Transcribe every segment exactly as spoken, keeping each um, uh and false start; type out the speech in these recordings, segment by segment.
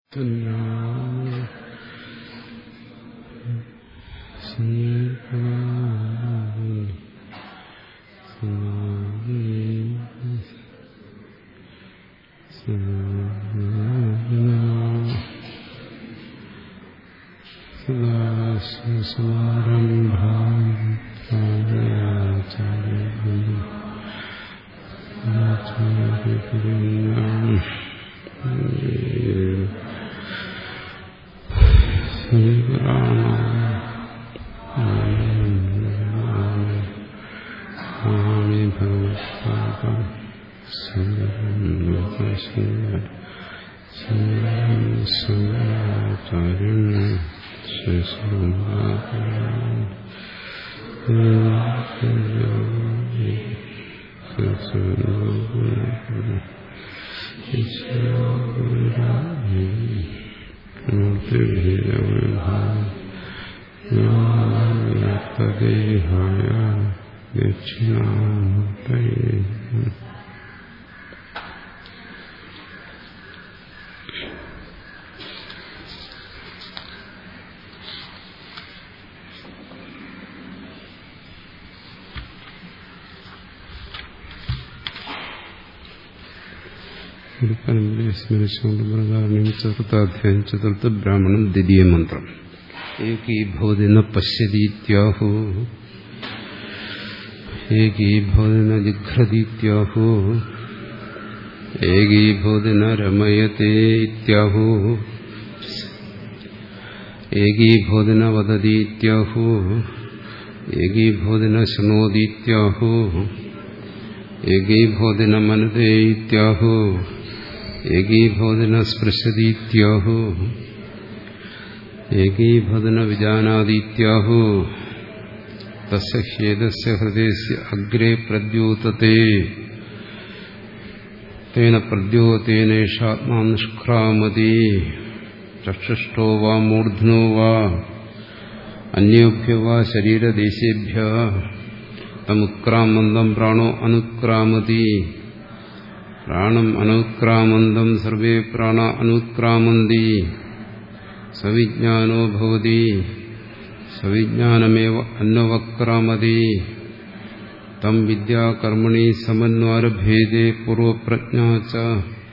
സ്മരിച്ചുകൊണ്ട് പ്രകാരം ചതുർത്ഥാധ്യായം ചതുർത്ഥ ബ്രാഹ്മണം ദ്വിതീയ മന്ത്രം ഏകീഭവതിന പശ്യതീത്യാഹു ഏകീഭവതിന ജിഘ്രതീത്യാഹു ഏകീഭവതിന രമയതേ ഇത്യാഹു ഏകീഭവതിന വദതീത്യാഹു ഏകീഭവതിന ശൃണോതീത്യാഹു ഏകീഭവതിന മനതേ ഇത്യാഹു ഏകീഭവതിന സ്പൃശതീത്യാഹു ഏകീഭവതിന വിജാനാതീത്യാഹു തസ്യ ഹ്യേതസ്യ ഹൃദയസ്യ അഗ്രേ പ്രദ്യോതത്തെ തേന പ്രദ്യോതേനേഷാത്മാ നിഷ്ക്രാമതി ചക്ഷുഷ്ടോ വാ മൂർധ്നോ വാ അന്യോഭ്യോ വാ ശരീരദേശേഭ്യ തമുത്ക്രാമന്തം പ്രാണോ അനുക്രാമതി പ്രാണം അനുക്രാമന്തം സർവേ പ്രാണ അനുക്രാമന്തി സവിജ്ഞാനോ ഭവതി സവിജ്ഞാനമേവ അന്വക്രാമതി തം വിദ്യാകർമ്മണി സമന്വാരഭേദേ പൂർവപ്രജ്ഞാ ച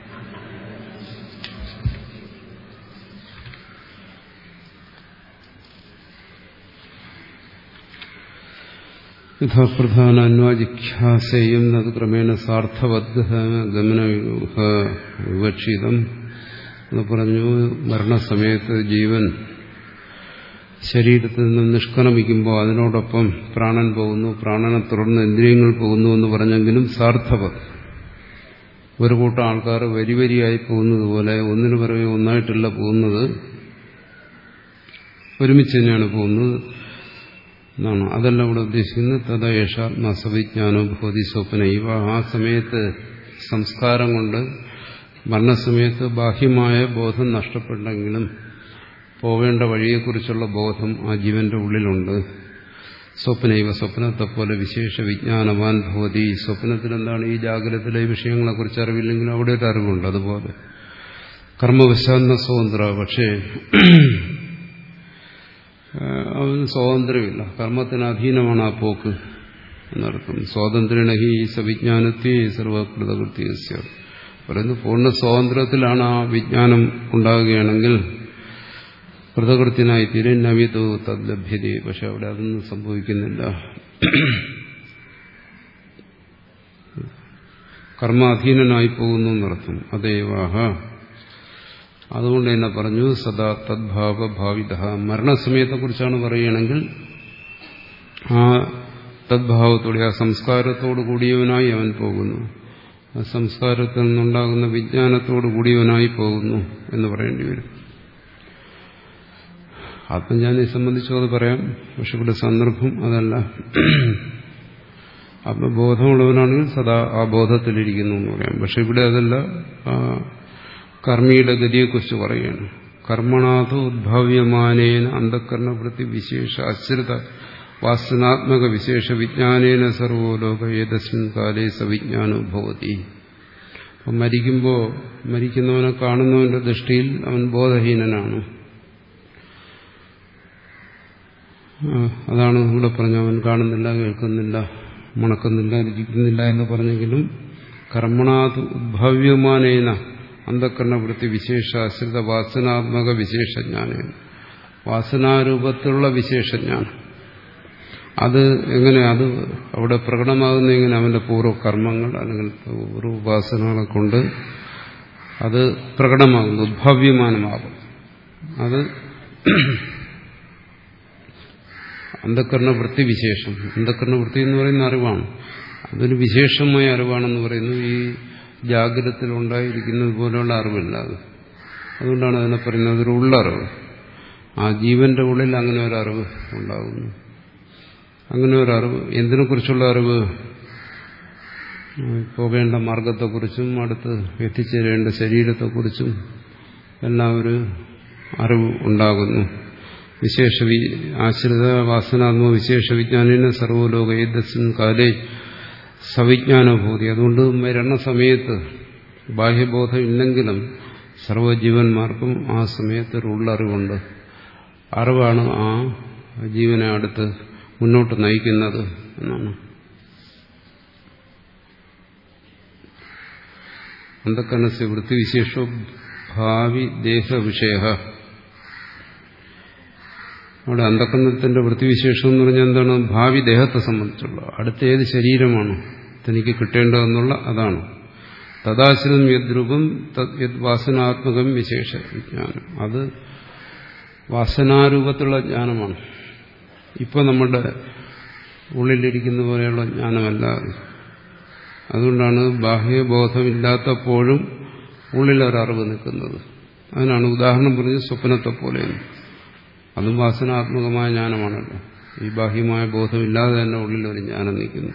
യഥാപ്രധാന അന്വാജിഖ്യാസേയം നത് ക്രമേണ സാർത്ഥവദ് ഗമന വിവക്ഷിതം എന്ന് പറഞ്ഞു. മരണസമയത്ത് ജീവൻ ശരീരത്തിൽ നിന്ന് നിഷ്ക്രമിക്കുമ്പോൾ അതിനോടൊപ്പം പ്രാണൻ പോകുന്നു, പ്രാണനെ തുടർന്ന് ഇന്ദ്രിയങ്ങൾ പോകുന്നു എന്ന് പറഞ്ഞെങ്കിലും സാർത്ഥവത് ഒരു കൂട്ടം ആൾക്കാർ വരി വരിയായി പോകുന്നത് പോലെ ഒന്നിനു പുറകെ ഒന്നായിട്ടല്ല പോകുന്നത്, ഒരുമിച്ച് തന്നെയാണ് പോകുന്നത് എന്നാണ്. അതല്ല ഇവിടെ ഉദ്ദേശിക്കുന്നത്. തഥാ യേശാത്മാ സവിജ്ഞാനോ ഭവതി സ്വപ്നൈവ. ആ സമയത്ത് സംസ്കാരം കൊണ്ട് മരണസമയത്ത് ബാഹ്യമായ ബോധം നഷ്ടപ്പെട്ടെങ്കിലും പോവേണ്ട വഴിയെക്കുറിച്ചുള്ള ബോധം ആ ജീവന്റെ ഉള്ളിലുണ്ട്. സ്വപ്നൈവ സ്വപ്നത്തെപ്പോലെ വിശേഷ വിജ്ഞാനവാൻ ഭവതി. സ്വപ്നത്തിൽ എന്താണ്, ഈ ജാഗ്രതയിലെ വിഷയങ്ങളെക്കുറിച്ച് അറിവില്ലെങ്കിലും അവിടെ ഒരു അറിവുണ്ട്. അതുപോലെ കർമ്മവശാന്ന സ്വതന്ത്ര, പക്ഷേ അവന് സ്വാതന്ത്ര്യമില്ല, കർമ്മത്തിന് അധീനമാണ് ആ പോക്ക് എന്നർത്ഥം. സ്വാതന്ത്ര്യേണ ഹി സവിജ്ഞാനത്തെ സർവകൃതകൃത്യ പറയുന്നു. പൂർണ്ണ സ്വാതന്ത്ര്യത്തിലാണ് ആ വിജ്ഞാനം ഉണ്ടാകുകയാണെങ്കിൽ കൃതകൃത്യനായി തീരും. നവിതോ തദ്ലഭ്യത. പക്ഷെ അവിടെ അതൊന്നും സംഭവിക്കുന്നില്ല. കർമാധീനനായി പോകുന്നു എന്നർത്ഥം. അതേവാഹ, അതുകൊണ്ട് തന്നെ പറഞ്ഞു സദാ തദ്ഭാവ ഭാവിത. മരണസമയത്തെക്കുറിച്ചാണ് പറയുകയാണെങ്കിൽ ആ തദ്ഭാവത്തോടെ, ആ സംസ്കാരത്തോടു കൂടിയവനായി അവൻ പോകുന്നു, ആ സംസ്കാരത്തിൽ നിന്നുണ്ടാകുന്ന വിജ്ഞാനത്തോടു കൂടിയവനായി പോകുന്നു എന്ന് പറയേണ്ടി വരും. ആത്മജ്ഞാനിയെ സംബന്ധിച്ചും അത് പറയാം, പക്ഷെ ഇവിടെ സന്ദർഭം അതല്ല. ആത്മബോധമുള്ളവനാണെങ്കിൽ സദാ ആ ബോധത്തിലിരിക്കുന്നു എന്ന് പറയാം. പക്ഷെ ഇവിടെ അതല്ല, കർമ്മിയുടെ ഗതിയെക്കുറിച്ച് പറയുകയാണ്. കർമ്മണാഥോ ഉദ്ഭവ്യമാനേന അന്ധകരണവൃത്തി വിശേഷ അശ്രിത വാസനാത്മക വിശേഷ വിജ്ഞാനേന സർവോ ലോക ഏതസ്മിൻ കാലേ സവിജ്ഞാനോ ഭവതി. അപ്പം മരിക്കുമ്പോൾ മരിക്കുന്നവനെ കാണുന്നവന്റെ ദൃഷ്ടിയിൽ അവൻ ബോധഹീനനാണ്. അതാണ് ഇവിടെ പറഞ്ഞ അവൻ കാണുന്നില്ല, കേൾക്കുന്നില്ല, മണക്കുന്നില്ല, രുചിക്കുന്നില്ല എന്ന് പറഞ്ഞെങ്കിലും കർമ്മണാത് ഉദ്ഭവ്യമാനേന അന്ധകരണവൃത്തി വിശേഷാശ്രിത വാസനാത്മക വിശേഷജ്ഞാനേന, വാസനാരൂപത്തിലുള്ള വിശേഷജ്ഞാനം അത് എങ്ങനെ, അത് അവിടെ പ്രകടമാകുന്ന എങ്ങനെ, അവന്റെ പൂർവ്വകർമ്മങ്ങൾ അല്ലെങ്കിൽ പൂർവ്വ ഉപാസനകളെ കൊണ്ട് അത് പ്രകടമാകുന്നു, ഉദ്ഭവ്യമാനമാകും. അത് അന്ധകരണവൃത്തി വിശേഷം. അന്ധകരണവൃത്തി എന്ന് പറയുന്ന അറിവാണ്, അതൊരു വിശേഷമായ അറിവാണെന്ന് പറയുന്നു. ഈ ജാഗ്രതത്തിൽ ഉണ്ടായിരിക്കുന്നത് പോലെയുള്ള അറിവില്ല അത്. അതുകൊണ്ടാണ് അതിനെ പറയുന്നത് അതൊരു ഉള്ളറിവ്. ആ ജീവന്റെ ഉള്ളിൽ അങ്ങനെ ഒരു അറിവ് ഉണ്ടാകുന്നു. അങ്ങനെ ഒരു അറിവ്, എന്തിനെ കുറിച്ചുള്ള അറിവ്? പോകേണ്ട മാർഗത്തെക്കുറിച്ചും അടുത്ത് എത്തിച്ചേരേണ്ട ശരീരത്തെക്കുറിച്ചും എല്ലാം ഒരു അറിവ് ഉണ്ടാകുന്നു. വിശേഷ ആശ്രിത വാസനാത്മക വിശേഷ വിജ്ഞാനേന സർവലോക ഏതസ്മിൻ കാലേ സവിജ്ഞാനഭൂതി. അതുകൊണ്ട് മരണസമയത്ത് ബാഹ്യബോധം ഇല്ലെങ്കിലും സർവ്വജീവന്മാർക്കും ആ സമയത്ത് ഒരു ഉള്ളറിവുണ്ട്. അറിവാണ് ആ ജീവനെ അടുത്ത് മുന്നോട്ട് നയിക്കുന്നത് എന്നാണ്. അന്ധകരണസ്യ വൃത്തിവിശേഷോ ഭാവി ദേഹവിഷയ. അവിടെ അന്ധകരണത്തിന്റെ വൃത്തിവിശേഷം എന്ന് പറഞ്ഞാൽ എന്താണ്? ഭാവി ദേഹത്തെ സംബന്ധിച്ചുള്ള അടുത്ത ഏത് ശരീരമാണ് തനിക്ക് കിട്ടേണ്ടതെന്നുള്ള അതാണ്. തദാശ്രിതം യദ്രൂപം യദ് വാസനാത്മകം വിശേഷ വിജ്ഞാനം, അത് വാസനാരൂപത്തിലുള്ള ജ്ഞാനമാണ്. ഇപ്പോൾ നമ്മുടെ ഉള്ളിലിരിക്കുന്ന പോലെയുള്ള ജ്ഞാനമല്ല. അതുകൊണ്ടാണ് ബാഹ്യബോധമില്ലാത്തപ്പോഴും ഉള്ളിലൊരറിവ് നിൽക്കുന്നത്. അതിനാണ് ഉദാഹരണം പറഞ്ഞത് സ്വപ്നത്തെ പോലെയെന്ന്. അതും വാസനാത്മകമായ ജ്ഞാനമാണല്ലോ. ഈ ബാഹ്യമായ ബോധമില്ലാതെ തന്നെ ഉള്ളിലൊരു ജ്ഞാനം നിൽക്കുന്നു.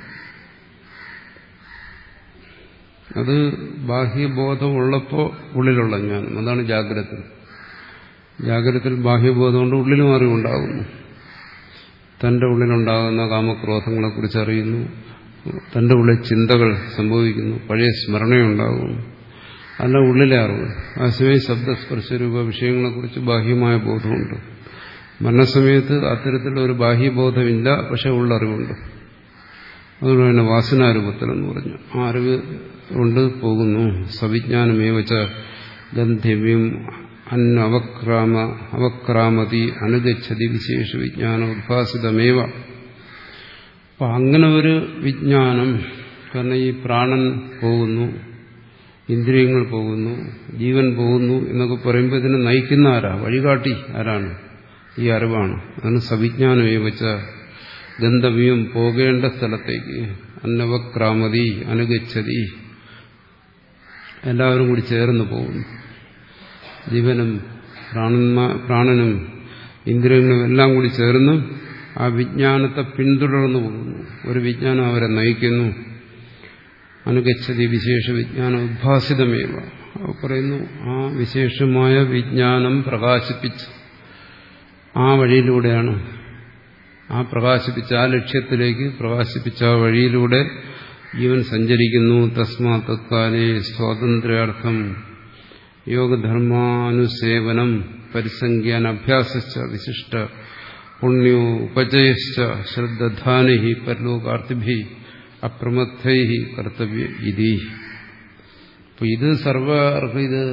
അത് ബാഹ്യബോധമുള്ളപ്പോൾ ഉള്ളിലുള്ള ജ്ഞാനം, അതാണ് ജാഗ്രത. ജാഗ്രതത്തിൽ ബാഹ്യബോധം കൊണ്ട് ഉള്ളിലും അറിവുണ്ടാകുന്നു. തന്റെ ഉള്ളിലുണ്ടാകുന്ന കാമക്രോധങ്ങളെക്കുറിച്ച് അറിയുന്നു. തന്റെ ഉള്ളിൽ ചിന്തകൾ സംഭവിക്കുന്നു, പഴയ സ്മരണയുണ്ടാകുന്നു. അല്ല ഉള്ളിലെ അറിവ്. അതേസമയം ശബ്ദസ്പർശരൂപ വിഷയങ്ങളെക്കുറിച്ച് ബാഹ്യമായ ബോധമുണ്ട്. മരണസമയത്ത് അത്തരത്തിലുള്ള ഒരു ബാഹ്യബോധമില്ല, പക്ഷെ ഉള്ളറിവുണ്ട്. അതുകൊണ്ട് തന്നെ വാസനാരൂപത്തിലെന്ന് പറഞ്ഞു ആ അറിവ് കൊണ്ട് പോകുന്നു. സവിജ്ഞാനമേവച്ച ഗന്ധവ്യം അന്നവക്രാമ അവക്രാമതി അനുഗച്ഛതി വിശേഷ വിജ്ഞാന ഉദ്ഭാസിതമേവ. അപ്പൊ അങ്ങനെ ഒരു വിജ്ഞാനം, കാരണം ഈ പ്രാണൻ പോകുന്നു, ഇന്ദ്രിയങ്ങൾ പോകുന്നു, ജീവൻ പോകുന്നു എന്നൊക്കെ പറയുമ്പോൾ ഇതിനെ നയിക്കുന്ന ആരാ? വഴികാട്ടി ആരാണ്? ഈ അറിവാണ്. അതാണ് സവിജ്ഞാനമേവച്ച ഗന്ധവ്യം, പോകേണ്ട സ്ഥലത്തേക്ക്. അന്നവക്രാമതി അനുഗച്ഛതി, എല്ലാവരും കൂടി ചേർന്ന് പോകുന്നു. ജീവനും പ്രാണന്മാ പ്രാണനും ഇന്ദ്രിയങ്ങളും എല്ലാം കൂടി ചേർന്ന് ആ വിജ്ഞാനത്തെ പിന്തുടർന്നു പോകുന്നു. ഒരു വിജ്ഞാനം അവരെ നയിക്കുന്നു. അനുഗച്ഛതി വിശേഷ വിജ്ഞാനം ഉദ്ഭാസിതമേവ. പറയുന്നു ആ വിശേഷമായ വിജ്ഞാനം പ്രകാശിപ്പിച്ച് ആ വഴിയിലൂടെയാണ്, ആ പ്രകാശിപ്പിച്ച ആ ലക്ഷ്യത്തിലേക്ക് പ്രകാശിപ്പിച്ച ആ വഴിയിലൂടെ ജീവൻ സഞ്ചരിക്കുന്നു. തസ്മാ തത്കാലേ സ്വാതന്ത്ര്യാർത്ഥം യോഗധർമാനുസേവനം പരിസംഖ്യാൻ അഭ്യാസശ്ച വിശിഷ്ട പുണ്യോ ഉപജയശ്ച ശ്രദ്ധാനി പരലോകാർത്തിഭി അപ്രമത്തൈ കർത്തവ്യ ഇതി. അപ്പൊ ഇത് സർവ്വർക്കും ഇത്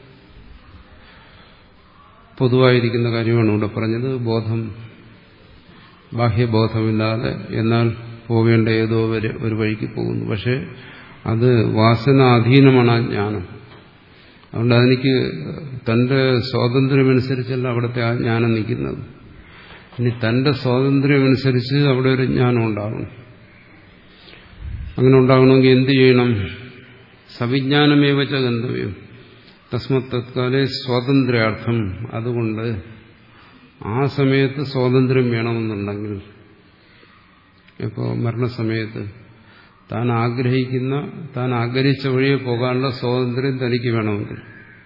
പൊതുവായിരിക്കുന്ന കാര്യമാണ് ഇവിടെ പറഞ്ഞത്. ബോധം, ബാഹ്യബോധമില്ലാതെ എന്നാൽ പോകേണ്ട ഏതോ ഒരു വഴിക്ക് പോകുന്നു. പക്ഷെ അത് വാസനാധീനമാണ് ആ ജ്ഞാനം. അതുകൊണ്ട് അതെനിക്ക് തന്റെ സ്വാതന്ത്ര്യമനുസരിച്ചല്ല അവിടുത്തെ ആ ജ്ഞാനം നിൽക്കുന്നത്. ഇനി തന്റെ സ്വാതന്ത്ര്യമനുസരിച്ച് അവിടെ ഒരു ജ്ഞാനം ഉണ്ടാകണം. അങ്ങനെ ഉണ്ടാകണമെങ്കിൽ എന്ത് ചെയ്യണം? സവിജ്ഞാനമേവച്ച ഗന്ധവ്യം. തസ്മത് തത്കാലേ സ്വാതന്ത്ര്യാർത്ഥം. അതുകൊണ്ട് ആ സമയത്ത് സ്വാതന്ത്ര്യം വേണമെന്നുണ്ടെങ്കിൽ, ഇപ്പോൾ മരണസമയത്ത് താൻ ആഗ്രഹിക്കുന്ന താൻ ആഗ്രഹിച്ച വഴിയെ പോകാനുള്ള സ്വാതന്ത്ര്യം തനിക്ക് വേണമെങ്കിൽ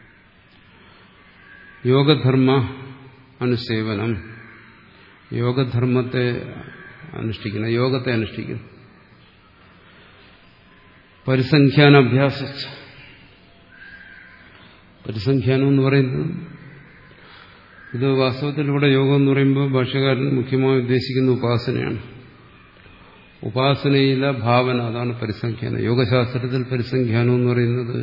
യോഗധർമ്മ അനുസേവനം, യോഗധർമ്മത്തെ അനുഷ്ഠിക്കണം, യോഗത്തെ അനുഷ്ഠിക്കണം. പരിസംഖ്യാനാഭ്യാസ പരിസംഖ്യാനം എന്ന് പറയുന്നത് ഇത് വാസ്തവത്തിൽ ഇവിടെ യോഗം എന്ന് പറയുമ്പോൾ ഭാഷ്യകാരൻ മുഖ്യമായി ഉദ്ദേശിക്കുന്ന ഉപാസനയാണ്. ഉപാസനയിലെ ഭാവന, അതാണ് പരിസംഖ്യാനം. യോഗശാസ്ത്രത്തിൽ പരിസംഖ്യാനം എന്ന് പറയുന്നത്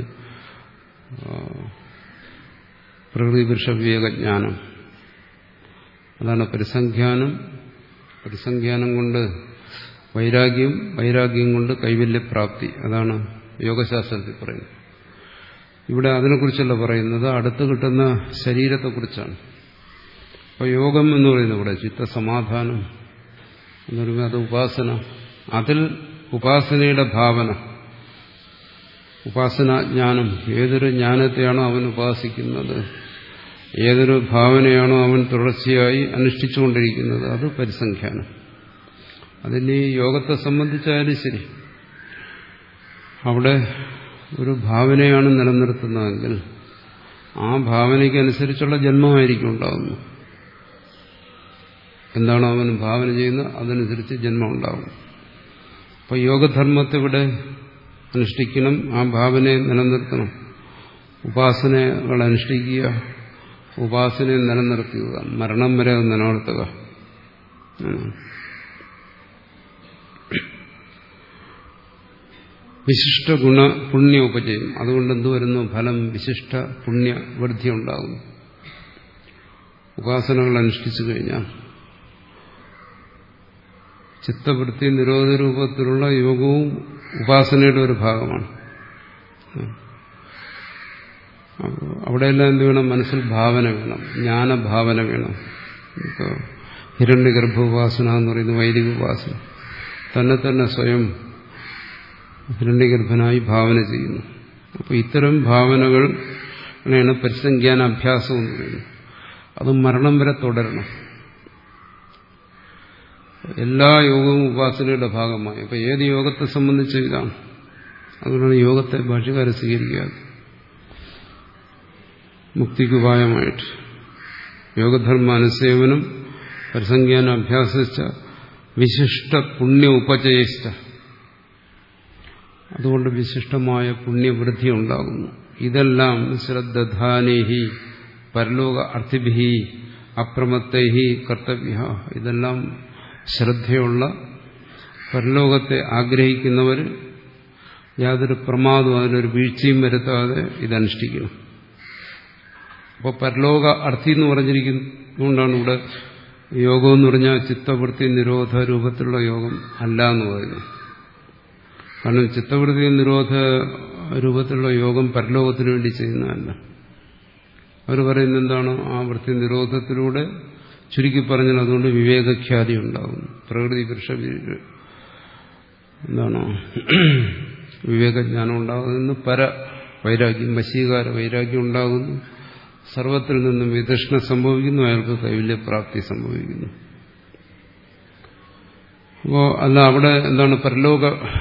പ്രകൃതി പുരുഷ വിവേകജ്ഞാനം, അതാണ് പരിസംഖ്യാനം. പരിസംഖ്യാനം കൊണ്ട് വൈരാഗ്യം, വൈരാഗ്യം കൊണ്ട് കൈവല്യപ്രാപ്തി, അതാണ് യോഗശാസ്ത്രത്തിൽ പറയുന്നത്. ഇവിടെ അതിനെക്കുറിച്ചല്ല പറയുന്നത്, അടുത്ത് കിട്ടുന്ന ശരീരത്തെക്കുറിച്ചാണ്. അപ്പോൾ യോഗം എന്ന് പറയുന്നത് ഇവിടെ ചിത്തസമാധാനം എന്ന് പറയുമ്പോൾ അത് ഉപാസന. അതിൽ ഉപാസനയുടെ ഭാവന, ഉപാസനാജ്ഞാനം, ഏതൊരു ജ്ഞാനത്തെയാണോ അവൻ ഉപാസിക്കുന്നത്, ഏതൊരു ഭാവനയാണോ അവൻ തുടർച്ചയായി അനുഷ്ഠിച്ചുകൊണ്ടിരിക്കുന്നത്, അത് പരിസംഖ്യാനം. അതിന് ഈ യോഗത്തെ സംബന്ധിച്ചായാലും ശരി, അവിടെ ഒരു ഭാവനയാണ് നിലനിർത്തുന്നതെങ്കിൽ ആ ഭാവനയ്ക്കനുസരിച്ചുള്ള ജന്മമായിരിക്കും ഉണ്ടാകുന്നു. എന്താണോ അവൻ ഭാവന ചെയ്യുന്നത് അതനുസരിച്ച് ജന്മം ഉണ്ടാകും. അപ്പോൾ യോഗധർമ്മത്തെ ഇവിടെ അനുഷ്ഠിക്കണം, ആ ഭാവനയെ നിലനിർത്തണം. ഉപാസനകൾ അനുഷ്ഠിക്കുക, ഉപാസനയെ നിലനിർത്തുക, മരണം വരെ അത് നിലനിർത്തുക. വിശിഷ്ട ഗുണ പുണ്യ ഉപജയം, അതുകൊണ്ട് എന്ത് വരുന്നു? ഫലം വിശിഷ്ട പുണ്യ വൃദ്ധി ഉണ്ടാകുന്നു. ഉപാസനകൾ അനുഷ്ഠിച്ചു കഴിഞ്ഞാൽ ചിത്തവൃത്തി നിരോധ രൂപത്തിലുള്ള യോഗവും ഉപാസനയുടെ ഒരു ഭാഗമാണ്. അവിടെയെല്ലാം എന്ത് വേണം? മനസ്സിൽ ഭാവന വേണം, ജ്ഞാനഭാവന വേണം. ഇപ്പോൾ ഹിരണ്യഗർഭ ഉപാസന എന്ന് പറയുന്ന വൈദിക ഉപാസന തന്നെ തന്നെ സ്വയം ഹിരണ്യഗർഭനായി ഭാവന ചെയ്യുന്നു. അപ്പോൾ ഇത്തരം ഭാവനകളാണ് പരിസംഖ്യാന അഭ്യാസം എന്ന് പറയുന്നത്. അത് മരണം വരെ തുടരണം. എല്ലാ യോഗവും ഉപാസനയുടെ ഭാഗമായി. അപ്പോൾ ഏത് യോഗത്തെ സംബന്ധിച്ച് ഇതാണ്. അതുകൊണ്ടാണ് യോഗത്തെ ഭാഷ്യകാരെ സ്വീകരിക്കുക മുക്തിക്കുപായമായിട്ട്. യോഗധർമ്മ അനുസേവനം പരിസംഖ്യാന അഭ്യാസിച്ച വിശിഷ്ട പുണ്യ ഉപചയിച്ച, അതുകൊണ്ട് വിശിഷ്ടമായ പുണ്യവൃദ്ധി ഉണ്ടാകുന്നു. ഇതെല്ലാം ശ്രദ്ധാനേഹി പരലോക അർത്ഥിഭി അപ്രമത്തൈഹി കർത്തവ്യ, ഇതെല്ലാം ശ്രദ്ധയുള്ള പരലോകത്തെ ആഗ്രഹിക്കുന്നവർ യാതൊരു പ്രമാദവും അതിനൊരു വീഴ്ചയും വരുത്താതെ ഇതനുഷ്ഠിക്കണം. അപ്പോൾ പരലോക അർത്ഥി എന്ന് പറഞ്ഞിരിക്കുന്നതുകൊണ്ടാണ് ഇവിടെ യോഗം എന്ന് പറഞ്ഞാൽ ചിത്തവൃത്തി നിരോധ രൂപത്തിലുള്ള യോഗം അല്ല എന്ന് പറയുന്നത്. കാരണം ചിത്തവൃത്തി നിരോധ രൂപത്തിലുള്ള യോഗം പരലോകത്തിന് വേണ്ടി ചെയ്യുന്നതല്ല. അവർ പറയുന്നത് എന്താണ്? ആ വൃത്തി നിരോധത്തിലൂടെ ചുരുക്കി പറഞ്ഞാൽ അതുകൊണ്ട് വിവേകഖ്യാതി ഉണ്ടാകുന്നു. പ്രകൃതി പുരുഷ എന്താണ് വിവേകജ്ഞാനം ഉണ്ടാകുന്നു. പര വൈരാഗ്യം, വശീകാര വൈരാഗ്യം ഉണ്ടാകുന്നു. സർവത്തിൽ നിന്നും വിതൃഷ്ണ സംഭവിക്കുന്നു, അയാൾക്ക് കൈവല്യപ്രാപ്തി സംഭവിക്കുന്നു. അപ്പോൾ അല്ല, അവിടെ എന്താണ് പരലോക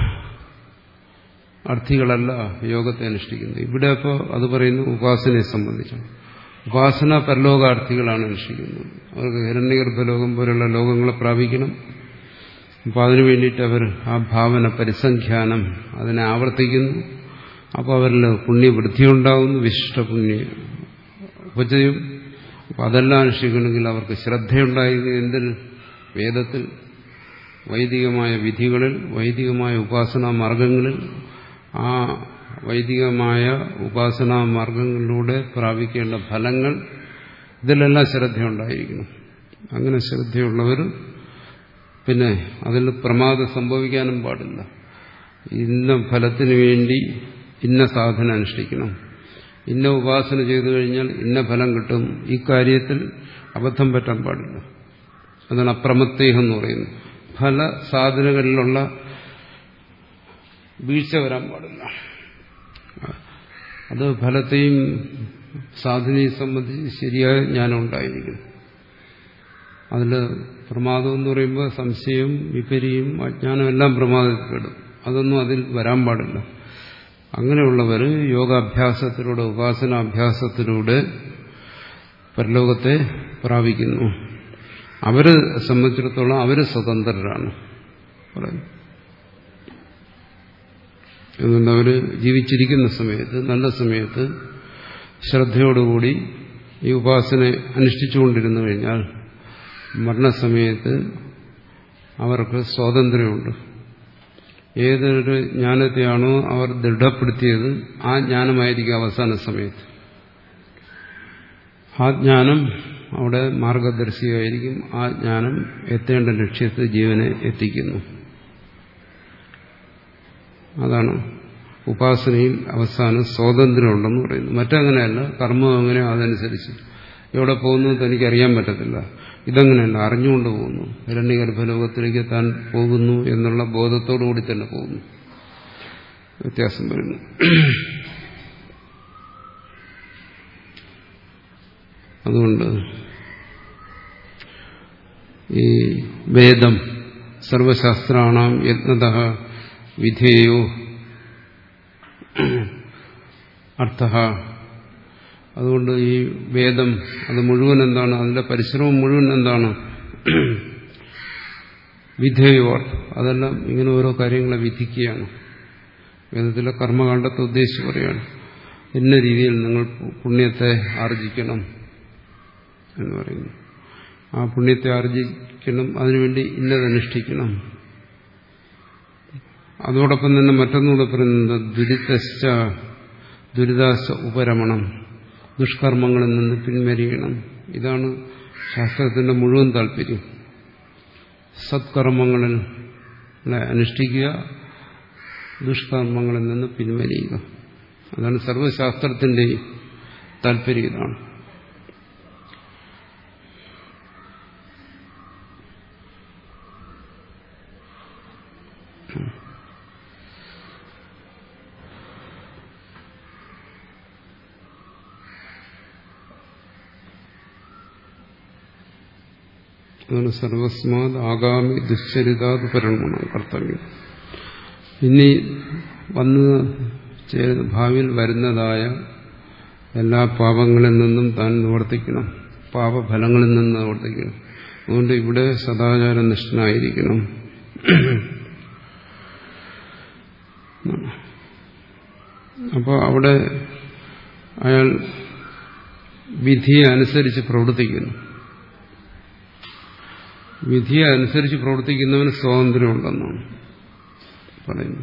അർത്ഥികളല്ല യോഗത്തെ അനുഷ്ഠിക്കുന്നത്. ഇവിടെ അപ്പോൾ അത് പറയുന്നു ഉപാസനയെ സംബന്ധിച്ചാണ്. ഉപാസന പരലോകാർത്ഥികളാണ് അനുഷ്ഠിക്കുന്നത്. അവർക്ക് ഹിരണ്യഗർഭലോകം പോലുള്ള ലോകങ്ങളെ പ്രാപിക്കണം. അപ്പോൾ അതിനു വേണ്ടിയിട്ട് അവർ ആ ഭാവന പരിസംഖ്യാനം അതിനെ ആവർത്തിക്കുന്നു. അപ്പോൾ അവരിൽ പുണ്യവൃദ്ധി ഉണ്ടാകുന്നു, വിശിഷ്ട പുണ്യ ഉപജയം. അപ്പം അതെല്ലാം അനുഷ്ഠിക്കണമെങ്കിൽ അവർക്ക് ശ്രദ്ധയുണ്ടായിരുന്നു. എന്തിൽ? വേദത്തിൽ, വൈദികമായ വിധികളിൽ, വൈദികമായ ഉപാസനാ മാർഗങ്ങളിൽ. ആ വൈദികമായ ഉപാസനാ മാർഗങ്ങളിലൂടെ പ്രാപിക്കേണ്ട ഫലങ്ങൾ, ഇതിലെല്ലാം ശ്രദ്ധയുണ്ടായിരിക്കണം. അങ്ങനെ ശ്രദ്ധയുള്ളവർ പിന്നെ അതിൽ പ്രമാദം സംഭവിക്കാനും പാടില്ല. ഇന്ന ഫലത്തിന് വേണ്ടി ഇന്ന സാധന അനുഷ്ഠിക്കണം, ഇന്ന ഉപാസന ചെയ്തു കഴിഞ്ഞാൽ ഇന്ന ഫലം കിട്ടും, ഈ കാര്യത്തിൽ അബദ്ധം പറ്റാൻ പാടില്ല. അതാണ് അപ്രമത്തേഹം എന്ന് പറയുന്നത്. ഫല സാധനകളിലുള്ള വീഴ്ച വരാൻ പാടില്ല. അത് ഫലത്തെയും സാധനയെ സംബന്ധിച്ച് ശരിയായ ജ്ഞാനം ഉണ്ടായിരിക്കും. അതിൽ പ്രമാദം എന്ന് പറയുമ്പോൾ സംശയം, വിപര്യം, അജ്ഞാനം എല്ലാം പ്രമാദത്തിൽപ്പെടും. അതൊന്നും അതിൽ വരാൻ പാടില്ല. അങ്ങനെയുള്ളവർ യോഗാഭ്യാസത്തിലൂടെ, ഉപാസനാഭ്യാസത്തിലൂടെ പരലോകത്തെ പ്രാപിക്കുന്നു. അവരെ സംബന്ധിച്ചിടത്തോളം അവർ സ്വതന്ത്രരാണ് പറയുന്നു. അതുകൊണ്ട് അവർ ജീവിച്ചിരിക്കുന്ന സമയത്ത്, നല്ല സമയത്ത് ശ്രദ്ധയോടുകൂടി ഈ ഉപാസന അനുഷ്ഠിച്ചുകൊണ്ടിരുന്നു കഴിഞ്ഞാൽ മരണസമയത്ത് അവർക്ക് സ്വാതന്ത്ര്യമുണ്ട്. ഏതൊരു ജ്ഞാനത്തെയാണോ അവർ ദൃഢപ്പെടുത്തിയത് ആ ജ്ഞാനമായിരിക്കും അവസാന സമയത്ത്. ആ ജ്ഞാനം അവിടെ മാർഗദർശിയായിരിക്കും. ആ ജ്ഞാനം എത്തേണ്ട ലക്ഷ്യത്തിൽ ജീവനെ എത്തിക്കുന്നു. അതാണ് ഉപാസനയിൽ അവസാനം സ്വാതന്ത്ര്യമുണ്ടെന്ന് പറയുന്നു. മറ്റങ്ങനെയല്ല, കർമ്മം എങ്ങനെയോ അതനുസരിച്ച് എവിടെ പോകുന്നു തനിക്കറിയാൻ പറ്റത്തില്ല. ഇതങ്ങനെയല്ല, അറിഞ്ഞുകൊണ്ട് പോകുന്നു. ഹിരണ്യഗർഭലോകത്തിലേക്ക് താൻ പോകുന്നു എന്നുള്ള ബോധത്തോടുകൂടി തന്നെ പോകുന്നു. വ്യത്യാസം വരുന്നു. അതുകൊണ്ട് ഈ വേദം സർവശാസ്ത്രാണാം യത്നതഃ വിധേയോ അർത്ഥഃ. അതുകൊണ്ട് ഈ വേദം അത് മുഴുവൻ എന്താണ്, അതിന്റെ പരിശ്രമം മുഴുവൻ എന്താണ്? വിധേയോ അർത്ഥം. അതെല്ലാം ഇങ്ങനെ ഓരോ കാര്യങ്ങളെ വിധിക്കുകയാണ്. വേദത്തിലെ കർമ്മകാണ്ഡത്തെ ഉദ്ദേശിച്ച് പറയുകയാണ്. ഇന്ന രീതിയിൽ നിങ്ങൾ പുണ്യത്തെ ആർജിക്കണം എന്ന് പറയുന്നു. ആ പുണ്യത്തെ ആർജിക്കണം, അതിനുവേണ്ടി ഇന്നതനുഷ്ഠിക്കണം. അതോടൊപ്പം തന്നെ മറ്റൊന്നുകൂടെ പറയുന്നത് ദുരിതശ്ച ദുരിതാശ്ച ഉപരമണം, ദുഷ്കർമ്മങ്ങളിൽ നിന്ന് പിൻവലിയണം. ഇതാണ് ശാസ്ത്രത്തിന്റെ മുഴുവൻ താല്പര്യം. സത്കർമ്മങ്ങളിൽ അനുഷ്ഠിക്കുക, ദുഷ്കർമ്മങ്ങളിൽ നിന്ന് പിൻവലിയുക. അതാണ് സർവശാസ്ത്രത്തിന്റെയും താല്പര്യം. ഇതാണ്. അതാണ് സർവസ്മാത് ആഗാമി ദുശ്ചരിതാത് പരമണം കർത്തവ്യം. ഇനി വന്ന് ഭാവിയിൽ വരുന്നതായ എല്ലാ പാപങ്ങളിൽ നിന്നും താൻ നിവർത്തിക്കണം, പാപഫലങ്ങളിൽ നിന്ന് നിവർത്തിക്കണം. അതുകൊണ്ട് ഇവിടെ സദാചാരനിഷ്ഠനായിരിക്കണം. അപ്പോൾ അവിടെ അയാൾ വിധിയെ അനുസരിച്ച് പ്രവർത്തിക്കുന്നു. വിധിയെ അനുസരിച്ച് പ്രവർത്തിക്കുന്നവന് സ്വാതന്ത്ര്യമുണ്ടെന്നാണ് പറയുന്നത്.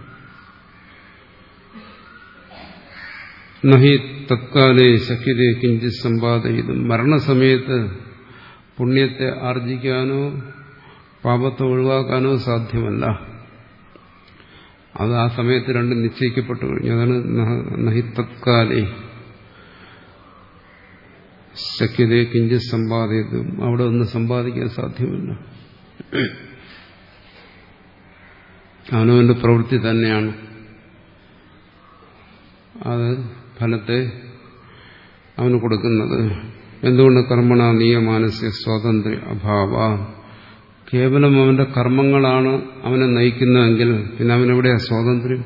നഹി തത്കാലേ ശക്യതയെ കിഞ്ചിത് സമ്പാദയിതും. മരണസമയത്ത് പുണ്യത്തെ ആർജിക്കാനോ പാപത്തെ ഒഴിവാക്കാനോ സാധ്യമല്ല. അത് ആ സമയത്ത് രണ്ടും നിശ്ചയിക്കപ്പെട്ടു കഴിഞ്ഞു. അതാണ് നഹി തത്കാലേ ശക്യതയെ കിഞ്ചിത് സമ്പാദയിതും. അവിടെ ഒന്നും സമ്പാദിക്കാൻ സാധ്യമല്ല. അവനവന്റെ പ്രവൃത്തി തന്നെയാണ് അത് ഫലത്തെ അവന് കൊടുക്കുന്നത്. എന്തുകൊണ്ട്? കർമ്മണ നിയമാനസ്യ സ്വാതന്ത്ര്യ അഭാവ. കേവലം അവന്റെ കർമ്മങ്ങളാണ് അവനെ നയിക്കുന്നതെങ്കിൽ പിന്നെ അവനെവിടെയാ സ്വാതന്ത്ര്യം?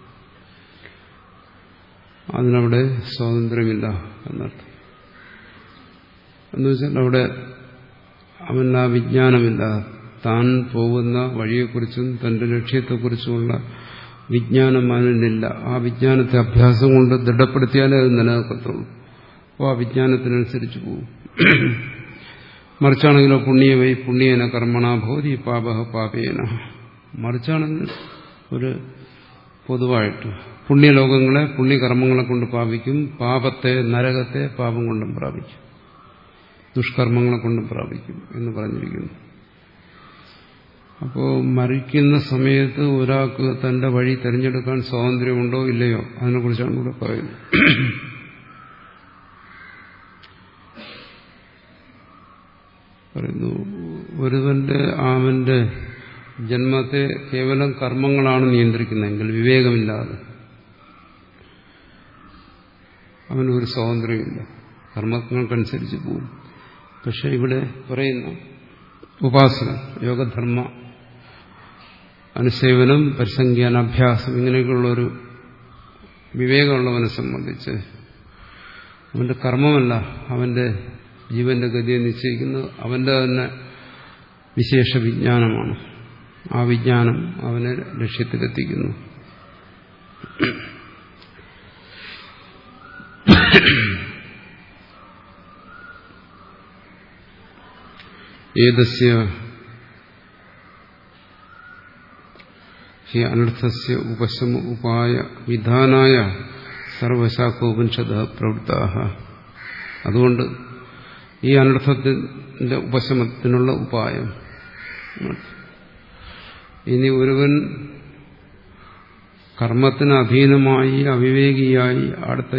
അതിനവിടെ സ്വാതന്ത്ര്യമില്ല എന്നർത്ഥം. എന്നുവെച്ചാൽ അവിടെ അവൻ ആ വിജ്ഞാനമില്ല. താൻ പോകുന്ന വഴിയെക്കുറിച്ചും തന്റെ ലക്ഷ്യത്തെക്കുറിച്ചുമുള്ള വിജ്ഞാനം അവനില്ല. ആ വിജ്ഞാനത്തെ അഭ്യാസം കൊണ്ട് ദൃഢപ്പെടുത്തിയാലേ അത് നിലനിൽക്കത്തുള്ളൂ. അപ്പോൾ ആ വിജ്ഞാനത്തിനനുസരിച്ച് പോകും. മറിച്ചാണെങ്കിലോ പുണ്യവൈ പുണ്യേന കർമ്മണ ഭവതി പാപഹ പാപേന. മറിച്ചാണെങ്കിൽ ഒരു പൊതുവായിട്ട് പുണ്യലോകങ്ങളെ പുണ്യകർമ്മങ്ങളെ കൊണ്ട് പ്രാപിക്കും, പാപത്തെ നരകത്തെ പാപം കൊണ്ടും പ്രാപിക്കും, ദുഷ്കർമ്മങ്ങളെ കൊണ്ടും പ്രാപിക്കും എന്ന് പറഞ്ഞിരിക്കുന്നു. അപ്പോൾ മരിക്കുന്ന സമയത്ത് ഒരാൾക്ക് തന്റെ വഴി തിരഞ്ഞെടുക്കാൻ സ്വാതന്ത്ര്യമുണ്ടോ ഇല്ലയോ അതിനെക്കുറിച്ചാണ് ഇവിടെ പറയുന്നത്. പറയുന്നു ഒരുവന്റെ അവന്റെ ജന്മത്തെ കേവലം കർമ്മങ്ങളാണ് നിയന്ത്രിക്കുന്നതെങ്കിൽ വിവേകമില്ലാതെ അവനൊരു സ്വാതന്ത്ര്യമില്ല, കർമ്മങ്ങൾക്കനുസരിച്ച് പോകും. പക്ഷെ ഇവിടെ പറയുന്ന ഉപാസന, യോഗധർമ്മ അനുസേവനം, പരിസംഖ്യാനാഭ്യാസം ഇങ്ങനെയൊക്കെയുള്ളൊരു വിവേകമുള്ളവനെ സംബന്ധിച്ച് അവന്റെ കർമ്മമല്ല അവന്റെ ജീവന്റെ ഗതിയെ നിശ്ചയിക്കുന്നത് അവന്റെ തന്നെ വിശേഷ വിജ്ഞാനമാണ്. ആ വിജ്ഞാനം അവനെ ലക്ഷ്യത്തിലെത്തിക്കുന്നു. ഏതസ്യ ഹി അനർത്ഥസ്യ ഉപശമ ഉപായ വിധാനായ സർവശാഖോപനിഷദ പ്രവൃത്താഹ. അതുകൊണ്ട് ഈ അനർത്ഥത്തിന്റെ ഉപശമത്തിനുള്ള ഉപായം. ഇനി ഒരുവൻ കർമ്മത്തിന് അധീനമായി അവിവേകിയായി അടുത്ത